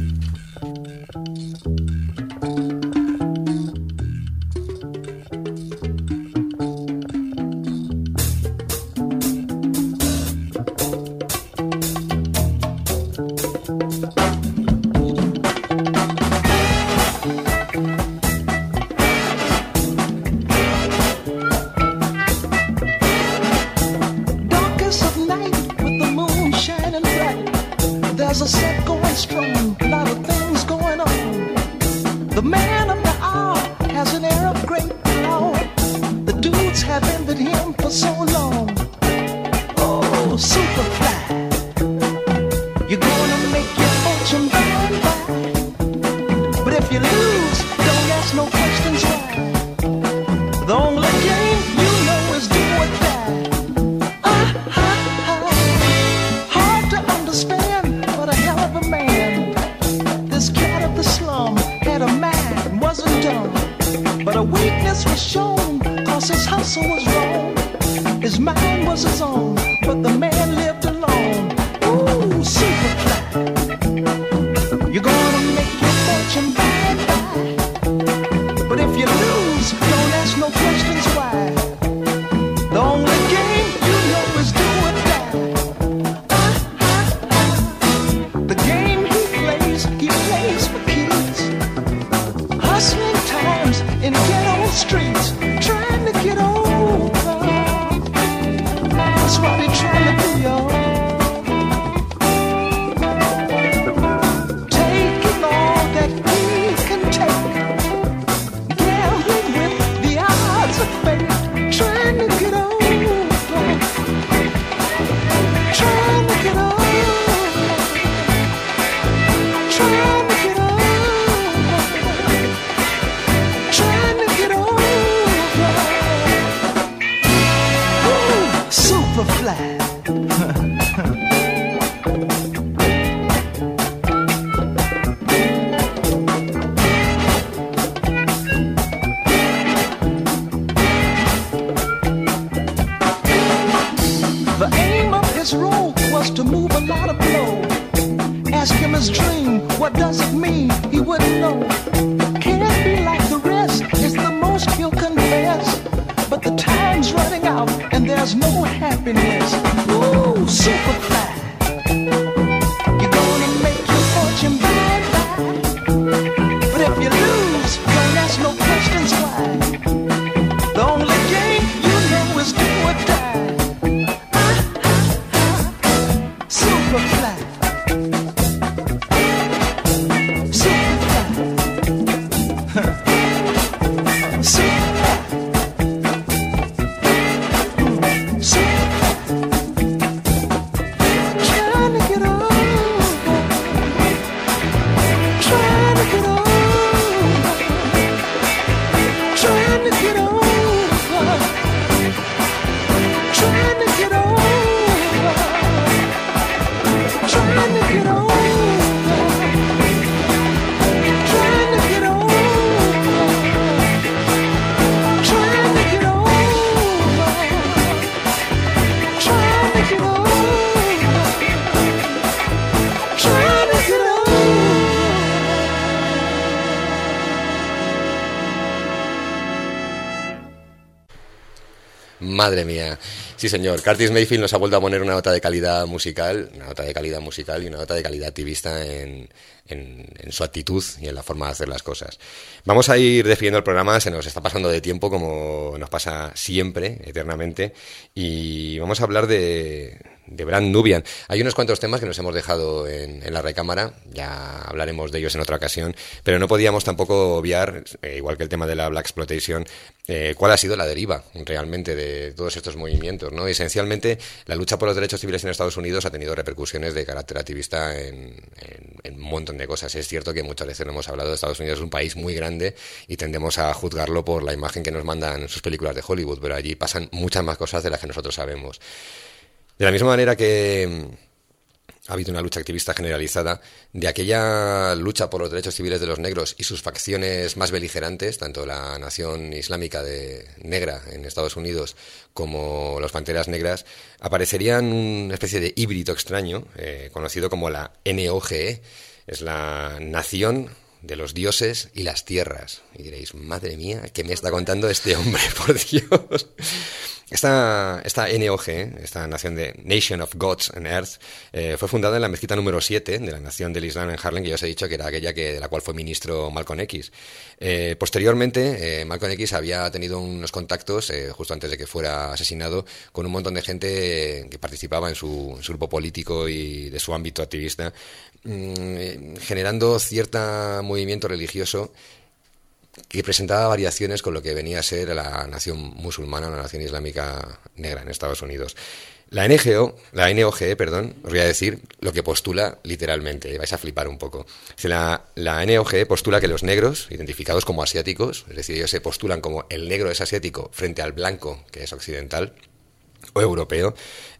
Darkest of night with the moon shining bright. There's a set going strong, a lot of things going on. The man of the hour has an air of great power. The dudes have envied him for so long. Oh, Superfly, you're gonna make your fortune by and by. But if you lose, don't ask no questions why. The only game you know is do or die. Hard to understand, but a hell of a man. This cat of the slum had a mind, wasn't dumb. But a weakness was shown, cause his hustle was wrong. His mind was his own, but the man lived alone. Ooh, Superfly, you're gonna make your fortune by and by. But if you lose, don't ask no questions why. The only game you know is do or die. The game he plays, he plays for keys. Hustling times in ghetto streets, trying to get over. ask him his dream, what does it mean? He wouldn't know. Can't be like the rest, it's the most he'll confess. But the time's running out and there's no happiness. Ooh, Superfly. You're gonna make your fortune by and by. But if you lose, don't ask no questions why. The only game you know is do or die. Superfly. Superfly. Superfly. Trying to get over, trying to get over, trying to get over, trying to get over, trying to get over, trying to get over, trying to get over, trying to get over. Trying to get over. Madre mía. Sí, señor. Curtis Mayfield nos ha vuelto a poner una nota de calidad musical, una nota de calidad musical y una nota de calidad activista en, en, en su actitud y en la forma de hacer las cosas. Vamos a ir despidiendo el programa, se nos está pasando de tiempo como nos pasa siempre, eternamente, y vamos a hablar de, de Brand Nubian. Hay unos cuantos temas que nos hemos dejado en, en la recámara, ya hablaremos de ellos en otra ocasión, pero no podíamos tampoco obviar, eh, igual que el tema de la Blaxploitation, eh, cuál ha sido la deriva realmente de todos estos movimientos, ¿no? Esencialmente, la lucha por los derechos civiles en Estados Unidos ha tenido repercusiones de carácter activista en, en, en un montón de cosas. Es cierto que muchas veces hemos hablado de Estados Unidos, es un país muy grande y tendemos a juzgarlo por la imagen que nos mandan sus películas de Hollywood, pero allí pasan muchas más cosas de las que nosotros sabemos. De la misma manera que ha habido una lucha activista generalizada, de aquella lucha por los derechos civiles de los negros y sus facciones más beligerantes, tanto la Nación Islámica de Negra en Estados Unidos como los Panteras Negras, aparecerían una especie de híbrido extraño, eh, conocido como la N O G E. Es la Nación de los Dioses y las Tierras. Y diréis, madre mía, ¿qué me está contando este hombre? Por Dios. Esta, esta N O G, esta nación de Nation of Gods and Earth, eh, fue fundada en la mezquita número siete de la Nación del Islam en Harlem, que ya os he dicho que era aquella que, de la cual fue ministro Malcolm X. Eh, posteriormente, eh, Malcolm X había tenido unos contactos, eh, justo antes de que fuera asesinado, con un montón de gente que participaba en su, en su grupo político y de su ámbito activista, mmm, generando cierto movimiento religioso que presentaba variaciones con lo que venía a ser la nación musulmana, la nación islámica negra en Estados Unidos. La N G O, la N O G, perdón, os voy a decir lo que postula literalmente, vais a flipar un poco. La, la N O G postula que los negros, identificados como asiáticos, es decir, ellos se postulan como el negro es asiático frente al blanco, que es occidental o europeo,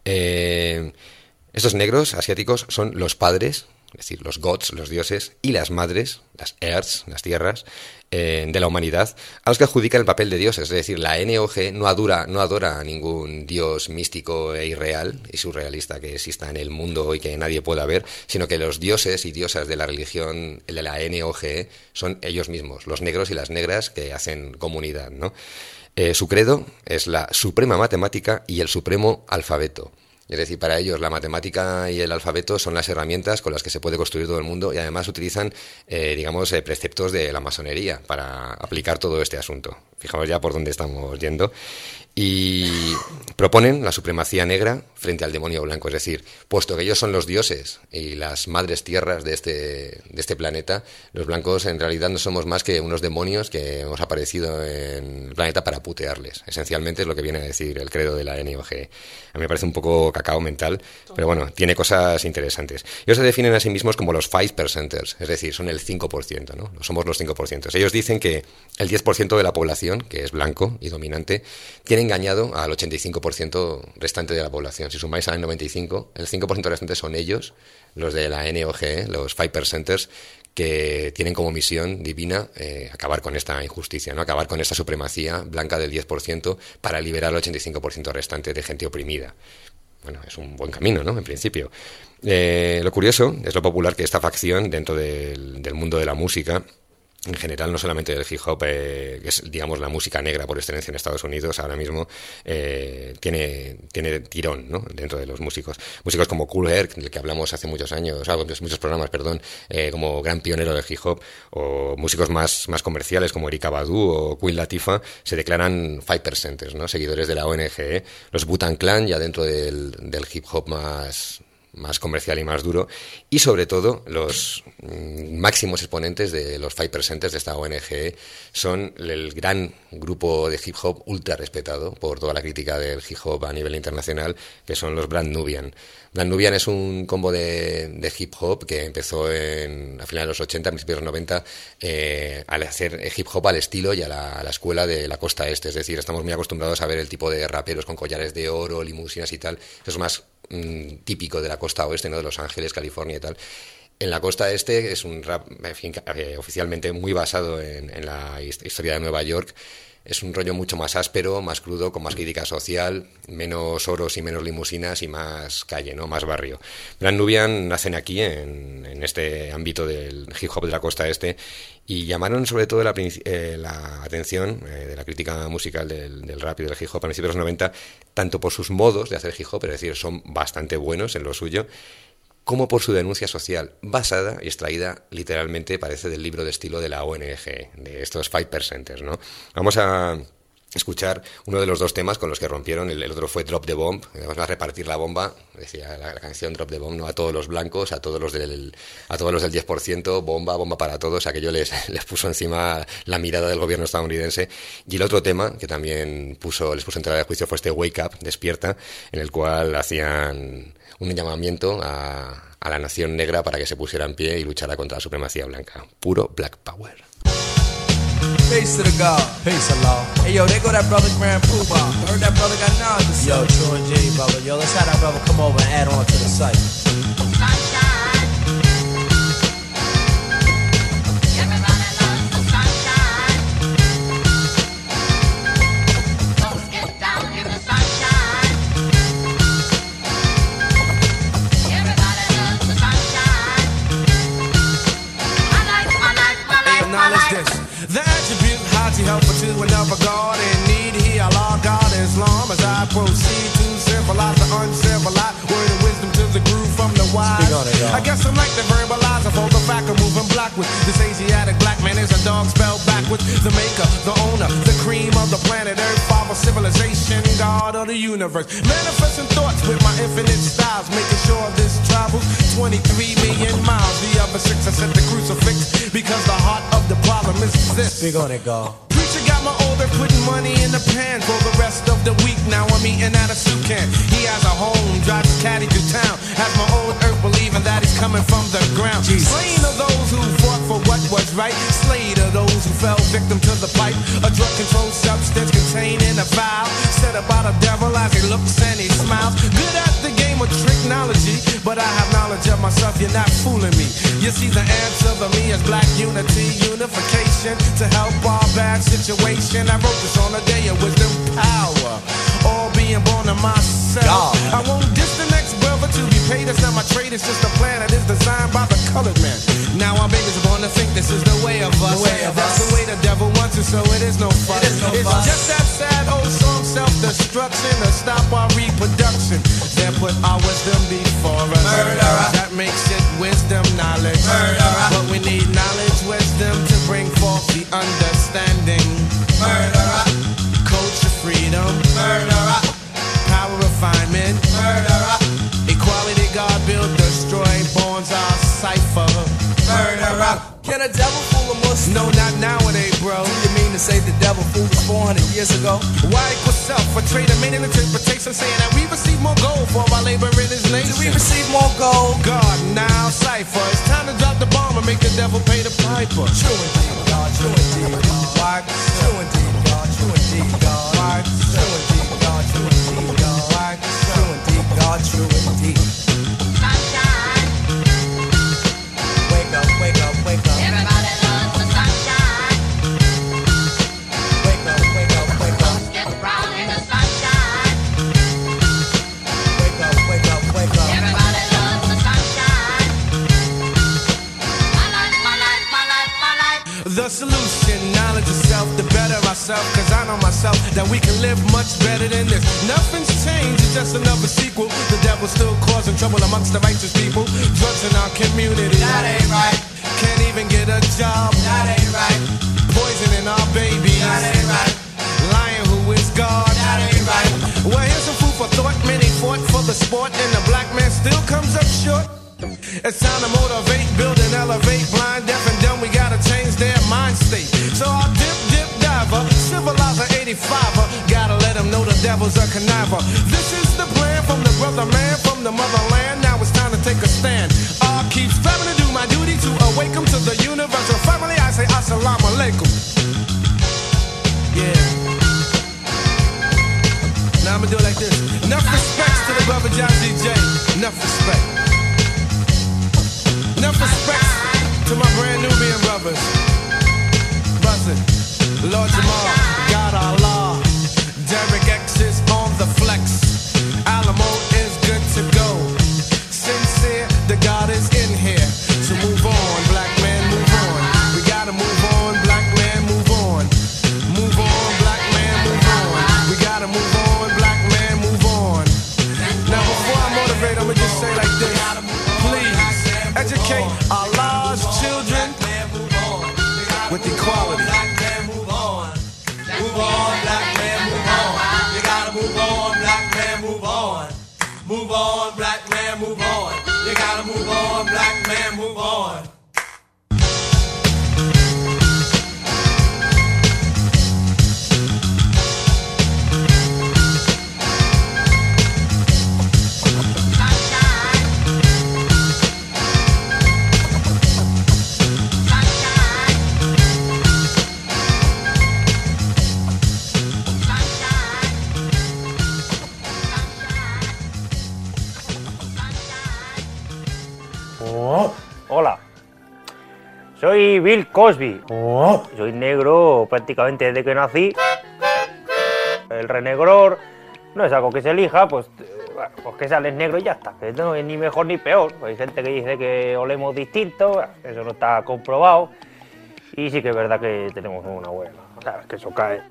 eh, estos negros asiáticos son los padres, es decir, los gods, los dioses, y las madres, las earths, las tierras, eh, de la humanidad, a los que adjudican el papel de dioses. Es decir, la N O G no adora, no adora a ningún dios místico e irreal y surrealista que exista en el mundo y que nadie pueda ver, sino que los dioses y diosas de la religión de la N O G son ellos mismos, los negros y las negras que hacen comunidad, ¿no? Eh, su credo es la suprema matemática y el supremo alfabeto. Es decir, para ellos la matemática y el alfabeto son las herramientas con las que se puede construir todo el mundo y además utilizan, eh, digamos, eh, preceptos de la masonería para aplicar todo este asunto. Fijaos ya por dónde estamos yendo. Y proponen la supremacía negra frente al demonio blanco. Es decir, puesto que ellos son los dioses y las madres tierras de este, de este planeta, los blancos en realidad no somos más que unos demonios que hemos aparecido en el planeta para putearles. Esencialmente es lo que viene a decir el credo de la N O G. A mí me parece un poco cacao mental, pero bueno, tiene cosas interesantes. Ellos se definen a sí mismos como los five percenters, es decir, son el cinco por ciento, ¿no? Somos los cinco por ciento. Ellos dicen que el diez por ciento de la población, que es blanco y dominante, tiene engañado al ochenta y cinco por ciento restante de la población. Si sumáis al noventa y cinco, el cinco por ciento restante son ellos, los de la N O G, los five percenters, que tienen como misión divina eh, acabar con esta injusticia, ¿no? Acabar con esta supremacía blanca del diez por ciento para liberar al ochenta y cinco por ciento restante de gente oprimida. bueno, es un buen camino, ¿no? En principio. Eh, lo curioso es lo popular que esta facción dentro del, del mundo de la música, en general, no solamente del hip hop, eh, que es, digamos, la música negra por excelencia en Estados Unidos, ahora mismo eh, tiene, tiene tirón, ¿no? Dentro de los músicos. Músicos como Kool Herc, del que hablamos hace muchos años, ah, muchos programas, perdón, eh, como gran pionero del hip hop, o músicos más, más comerciales como Erykah Badu o Queen Latifah, se declaran five percenters, ¿no? Seguidores de la O N G, los Wu-Tang Clan, ya dentro del, del hip hop más... más comercial y más duro, y sobre todo los mm, máximos exponentes de los five percenters de esta O N G son el gran grupo de hip hop ultra respetado por toda la crítica del hip hop a nivel internacional, que son los Brand Nubian. Brand Nubian es un combo de, de hip hop que empezó en, a finales de los ochenta, principios de los noventa, eh, al hacer hip hop al estilo y a la, a la escuela de la costa este, es decir, estamos muy acostumbrados a ver el tipo de raperos con collares de oro, limusinas y tal, eso es más típico de la costa oeste, ¿no? De Los Ángeles, California y tal. En la costa este es un rap, en fin, eh, oficialmente muy basado en, en la historia de Nueva York. Es un rollo mucho más áspero, más crudo, con más crítica social, menos oros y menos limusinas y más calle, ¿no? Más barrio. Brand Nubian nacen aquí, en, en este ámbito del hip hop de la costa este, y llamaron sobre todo la, eh, la atención eh, de la crítica musical del, del rap y del hip hop a principios de los noventa, tanto por sus modos de hacer hip hop, es decir, son bastante buenos en lo suyo, como por su denuncia social, basada y extraída literalmente, parece, del libro de estilo de la O N G, de estos five percenters, ¿no? Vamos a escuchar uno de los dos temas con los que rompieron, el, el otro fue Drop the Bomb, vamos a repartir la bomba, decía la, la canción Drop the Bomb, ¿no? A todos los blancos, a todos los del, a todos los del diez por ciento, bomba, bomba para todos, aquello les, les puso encima la mirada del gobierno estadounidense. Y el otro tema que también puso, les puso en tela de juicio fue este Wake Up, Despierta, en el cual hacían un llamamiento a, a la nación negra para que se pusiera en pie y luchara contra la supremacía blanca. Puro Black Power. Peace to the God. Peace, Allah. Hey, yo, there go that brother Grand Poobah. Heard that brother got knowledge. Yo, True and J, brother. Yo, let's have that brother come over and add on to the site. Helper to another God in need. He Allah, God, Islam. As I proceed to civilize the uncivilized, word of wisdom to the groove from the wise. It, I guess I'm like the verbalizer for the fact of moving black with this Asiatic black man is a dog spelled backwards. The maker, the owner, the cream of the planet Earth, father civilization, God of the universe. Manifesting thoughts with my infinite styles, making sure this travels twenty-three million miles. The other six I set the crucifix because the heart of the problem is this. Big on it, God. Preacher got my older putting money in the pan for the rest of the week. Now I'm eating out a soup can. He has a home, drives his caddy to town. Has my old earth believing that he's coming from the ground. Jesus. Slain are those who fought for what was right. Slayed are those who fell victim to the pipe. A drug-controlled substance contained in a vial. Said about a devil as he looks and he smiles. Good at the game of tricknology, but I have knowledge of myself, you're not fooling me. You see the answer to me is black unity, unification to help our bad situation. I wrote this on a day of wisdom, power, all being born of myself. God. I won't diss the next brother to be paid. It's not my trade, it's just a plan that is designed by the colored man. Now our babies are born to think this is the way of us. Way of That's us. the way the devil wants it, so it is no fun. It is no it's fun. just that sad old song, self-destruction, to stop our reproduction. Then put our wisdom before us. Murderer. That makes it wisdom, knowledge. Murderer. But we need knowledge, wisdom to bring forth the understanding. Murderer. Culture, freedom. Murderer. Power, refinement. Murderer. Equality, God build, destroy, bonds, our cipher. Murderer. Can a devil fool a Muslim? No, not nowadays, bro. Do you mean to say the devil fooled us four hundred years ago? Why equal self? A trader made an interpretation saying that we receive more gold for our labor in his nation. Do we receive more gold? God, now cipher. It's time to drop the bomb and make the devil pay the piper. True indeed, God. True indeed, God. Why? True indeed, God. True indeed, God. Why? True indeed, God. True indeed, God. Why? True indeed, God. True indeed. Sunshine. Wake up, wake up, wake up. Everybody loves the sunshine. Wake up, wake up, wake up. Get brown in the sunshine. Wake up, the solution. Knowledge of self, to better ourselves. Cause I know myself that we can live much better than this. Nothing's changed, it's just another sequel. The devil's still causing trouble amongst the righteous people. Drugs in our community. That ain't right. Can't even get a job. That ain't right. Poisoning our babies. That ain't right. Lying who is God. That ain't right. Well, here's some food for thought. Many fought for the sport, and the black man still comes up short. It's time to motivate, build and elevate. Blind, deaf, and dumb, we gotta change their mind state. So I'll dip, dip, diver, civilizer eighty-fiver. Gotta let them know the devil's a conniver. This is the plan from the brother man, from the motherland. Now it's time to take a stand. I keep striving to do my duty to awaken to the universal family. I say assalamu alaikum. Yeah. Now I'ma do it like this. Enough respects to the brother Jazzy J. Enough respect. Enough respect to my brand Nubian brothers. Buzzin', Lord Jamal, God Allah. Derek X is on the flex. Alamo is good to go. Sincere, the God is in here. So move on, black man, move on. We gotta move on, black man, move on. Move on, black man, move on. We gotta move on, black man, move on. Now before I motivate, I'ma just say like this. Please, educate Allah's children with equality. Move on, black man, move on. You gotta move on, black man, move on. Move on, black man, move on. You gotta move on, black man, move on. Hola, soy Bill Cosby. Soy negro prácticamente desde que nací. El renegror no es algo que se elija, pues, bueno, pues que sales negro y ya está. Que no es ni mejor ni peor. Hay gente que dice que olemos distinto, eso no está comprobado. Y sí que es verdad que tenemos una buena. O sea, es que eso cae.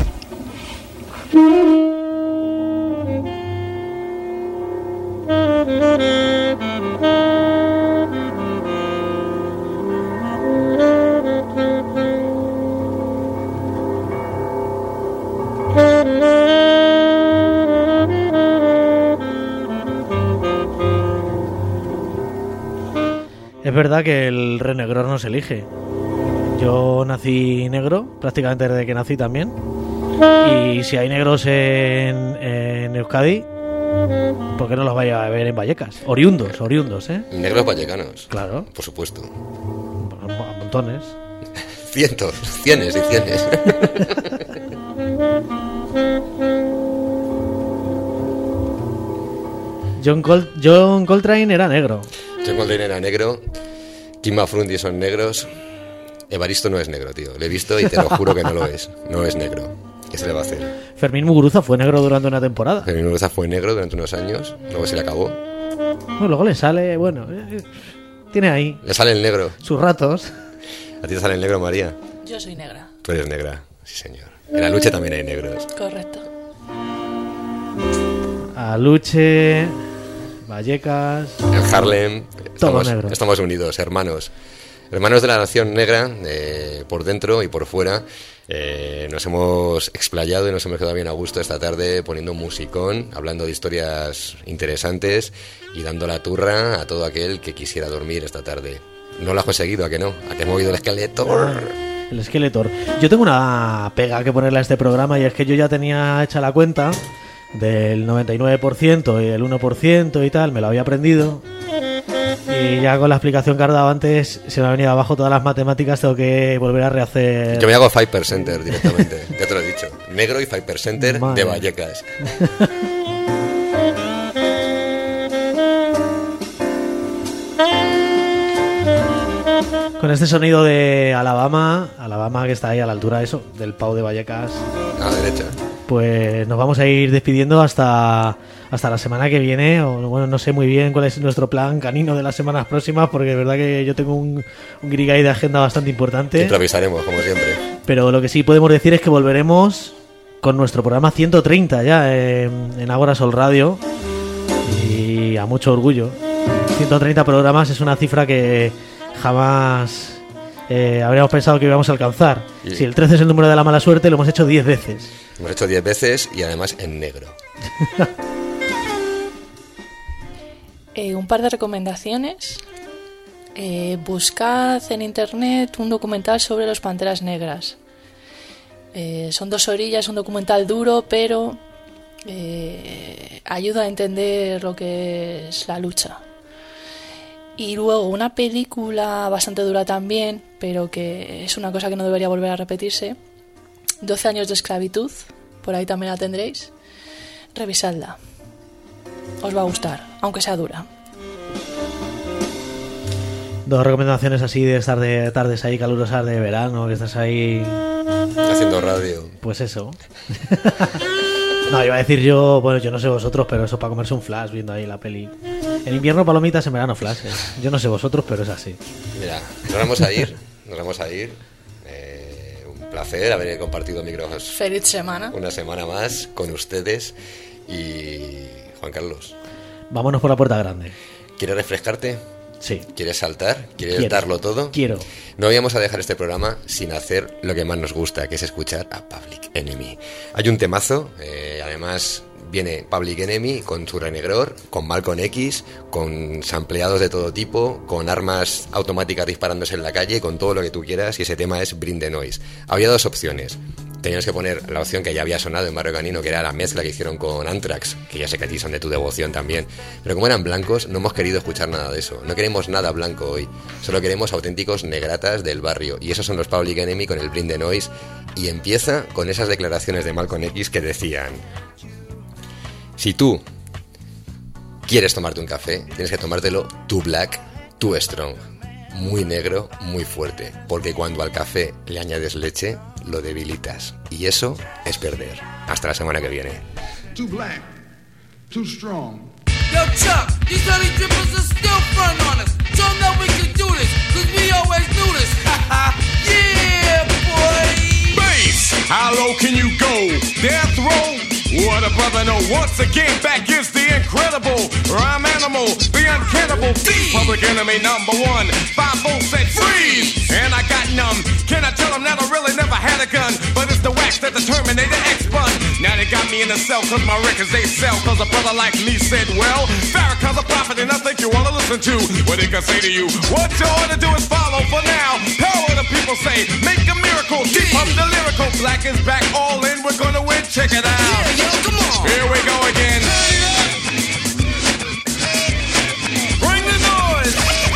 Es verdad que el renegror no se elige. Yo nací negro, prácticamente desde que nací también. Y si hay negros en, en Euskadi, ¿por qué no los vaya a ver en Vallecas? Oriundos, oriundos, ¿eh? Negros vallecanos. Claro. Por supuesto. A montones. Cientos, cienes y cienes. John, Col- John Coltrane era negro. John Coltrane era negro. Kim Mafrundi son negros. Evaristo no es negro, tío. Le he visto y te lo juro que no lo es. No es negro. ¿Qué se le va a hacer? Fermín Muguruza fue negro durante una temporada. Fermín Muguruza fue negro durante unos años. Luego se le acabó. Bueno, luego le sale, bueno, eh, tiene ahí Le sale el negro. sus ratos. ¿A ti te sale el negro, María? Yo soy negra. Tú eres negra. Sí, señor. En la lucha también hay negros. Correcto. Aluche, Vallecas, En Harlem todo estamos, negro. estamos unidos, hermanos. Hermanos de la nación negra, eh, por dentro y por fuera. Eh, nos hemos explayado y nos hemos quedado bien a gusto esta tarde poniendo un musicón, hablando de historias interesantes y dando la turra a todo aquel que quisiera dormir esta tarde. No lo has conseguido, ¿a que no? ¿A que he movido el esqueleto? el Skeletor. Yo tengo una pega que ponerle a este programa y es que yo ya tenía hecha la cuenta del noventa y nueve por ciento y el uno por ciento y tal, me lo había aprendido. Y ya con la explicación que has dado antes se me ha venido abajo todas las matemáticas, tengo que volver a rehacer. Yo me hago Five Percenter directamente, ya te lo he dicho. Negro y Five Percenter de Vallecas. Con este sonido de Alabama, Alabama que está ahí a la altura de eso, del Pau de Vallecas. A la derecha. Pues nos vamos a ir despidiendo hasta, hasta la semana que viene, o bueno, no sé muy bien cuál es nuestro plan canino de las semanas próximas, porque es verdad que yo tengo un, un grigay de agenda bastante importante. Improvisaremos, como siempre. Pero lo que sí podemos decir es que volveremos con nuestro programa ciento treinta ya en, en Agora Sol Radio, y a mucho orgullo. ciento treinta programas es una cifra que jamás eh, habríamos pensado que íbamos a alcanzar. Y... si el trece es el número de la mala suerte, lo hemos hecho diez veces. Hemos hecho diez veces y además en negro. eh, un par de recomendaciones. Eh, buscad en internet un documental sobre los Panteras Negras. Eh, son dos orillas, un documental duro, pero eh, ayuda a entender lo que es la lucha. Y luego una película bastante dura también, pero que es una cosa que no debería volver a repetirse. doce años de esclavitud, por ahí también la tendréis. Revisadla. Os va a gustar, aunque sea dura. Dos recomendaciones así de estar de tardes ahí calurosas de verano, que estás ahí... haciendo radio. Pues eso. No, iba a decir yo, bueno, yo no sé vosotros, pero eso para comerse un flash viendo ahí la peli. En invierno palomitas, en verano flashes. Yo no sé vosotros, pero es así. Mira, nos vamos a ir, nos vamos a ir. Eh, un placer haber compartido micrófonos. Feliz semana. Una semana más con ustedes. Y Juan Carlos, vámonos por la puerta grande. ¿Quieres refrescarte? Sí. ¿Quieres saltar? ¿Quieres Quiero. darlo todo? Quiero. No íbamos a dejar este programa sin hacer lo que más nos gusta, que es escuchar a Public Enemy. Hay un temazo, eh, además viene Public Enemy con su renegror, con Malcolm X, con sampleados de todo tipo, con armas automáticas disparándose en la calle, con todo lo que tú quieras, y ese tema es Bring the Noise. Había dos opciones. Teníamos que poner la opción que ya había sonado en Barrio Canino, que era la mezcla que hicieron con Anthrax, que ya sé que a ti son de tu devoción también. Pero como eran blancos, no hemos querido escuchar nada de eso. No queremos nada blanco hoy. Solo queremos auténticos negratas del barrio. Y esos son los Public Enemy con el Bring the Noise. Y empieza con esas declaraciones de Malcolm X que decían: si tú quieres tomarte un café, tienes que tomártelo too black, too strong. Muy negro, muy fuerte. Porque cuando al café le añades leche, lo debilitas. Y eso es perder. Hasta la semana que viene. Too black, too strong. Yo, Chuck, these honey drippers are still front on us. Show them that we can do this, cause we always do this. Yeah, boy. Bass, how low can you go? Death row? What a brother know. Once again, back is the incredible rhyme animal, the uncannibal thief. Public Enemy number one. Five volts said freeze, and I got numb. Can I tell them that I really never had a gun? But it's the wax that the Terminator X spun. Now they got me in the cell, cause my records they sell. Cause a brother like me said, well, Farrakhan's a prophet, and I think you wanna listen to what he can say to you. What you ought to do is follow for now. Power the people say, make a miracle. Keep up the lyrical. Black is back, all in, we're gonna win. Check it out. Yeah, yo, come on. Here we go again. Bring the noise.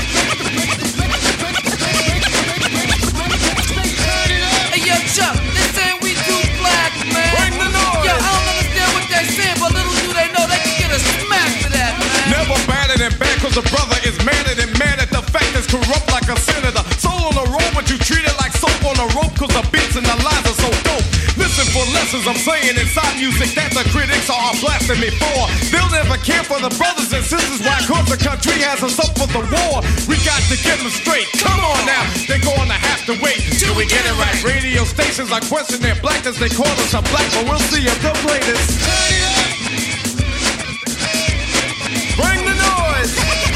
Hey, yo, Chuck, they saying we too black, man. Bring the noise. Yo, I don't understand what they're saying, but little do they know they can get a smack for that, man. Never batted and bad, cause a brother is mad at and mad at the fact that's corrupt like a senator. Soul on the road, but you treat it like soap on a rope, cause the beats and the lines are so dope. Listen for lessons I'm saying inside music that the critics are blasting me for. They'll never care for the brothers and sisters. Why? Cause the country has us up for the war. We got to get them straight. Come on now, they're gonna have to wait till we get it right. Radio stations are questioning their blackness. They call us a black, but we'll see if the greatest. Bring the noise.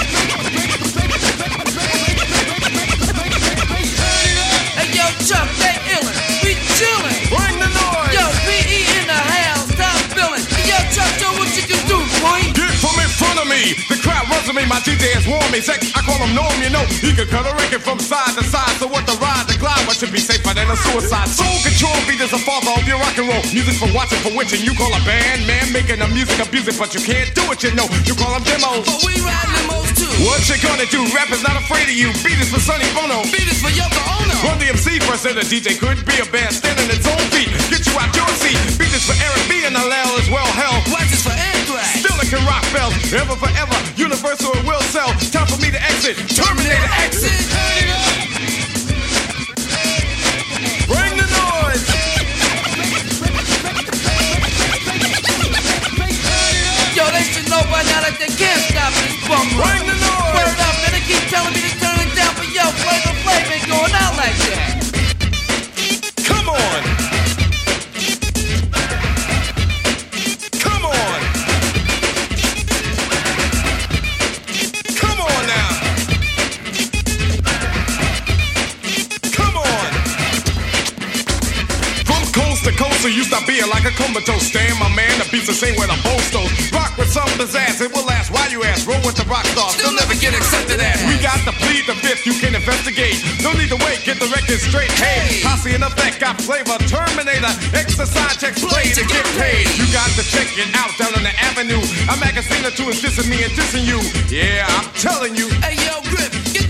Hey, yo, Chuck, they illin'. We chillin'. Bring the noise. Yo, P E in the house, top billin'. Hey, yo, Chuck, show what you can do, boy. Get from in front of me. The crowd runs to me. My D J has warned me. Sex, I call him Norm, you know. He can cut a record from side to side. So what the ride, the glide, what should be safer than a suicide. Soul control beat is the father of your rock and roll. Music for watching, for witching. You call a band, man, making the music abuse it, but you can't do it, you know. You call them demos. But we ride limos too. What you gonna do? Rap is not afraid of you. Beat is for Sonny Bono. Beat is for Yoko Ono. Run the M C first, and the D J could be a band standing its own feet. Get you out your seat. Beat is for Eric B and Allel as well. Hell, Wax is for Anthrax. still it can rock bells. Ever forever, universal it will sell. Time for me to exit. Terminator exit. Bring the noise. Yo, they whistle used to be like a comatose. Stand my man, the beats the same way the boast goes. Rock with some pizzazz, it will last. Why you ask? Roll with the rock stars, they'll never get accepted as. We got to plead the fifth, you can investigate. No need to wait, get the record straight. Hey, posse in effect, got flavor. Terminator, exercise checks play to get paid. You got to check it out down on the avenue. A magazine or two is dissing me and dissing you. Yeah, I'm telling you. Hey yo, Grip, get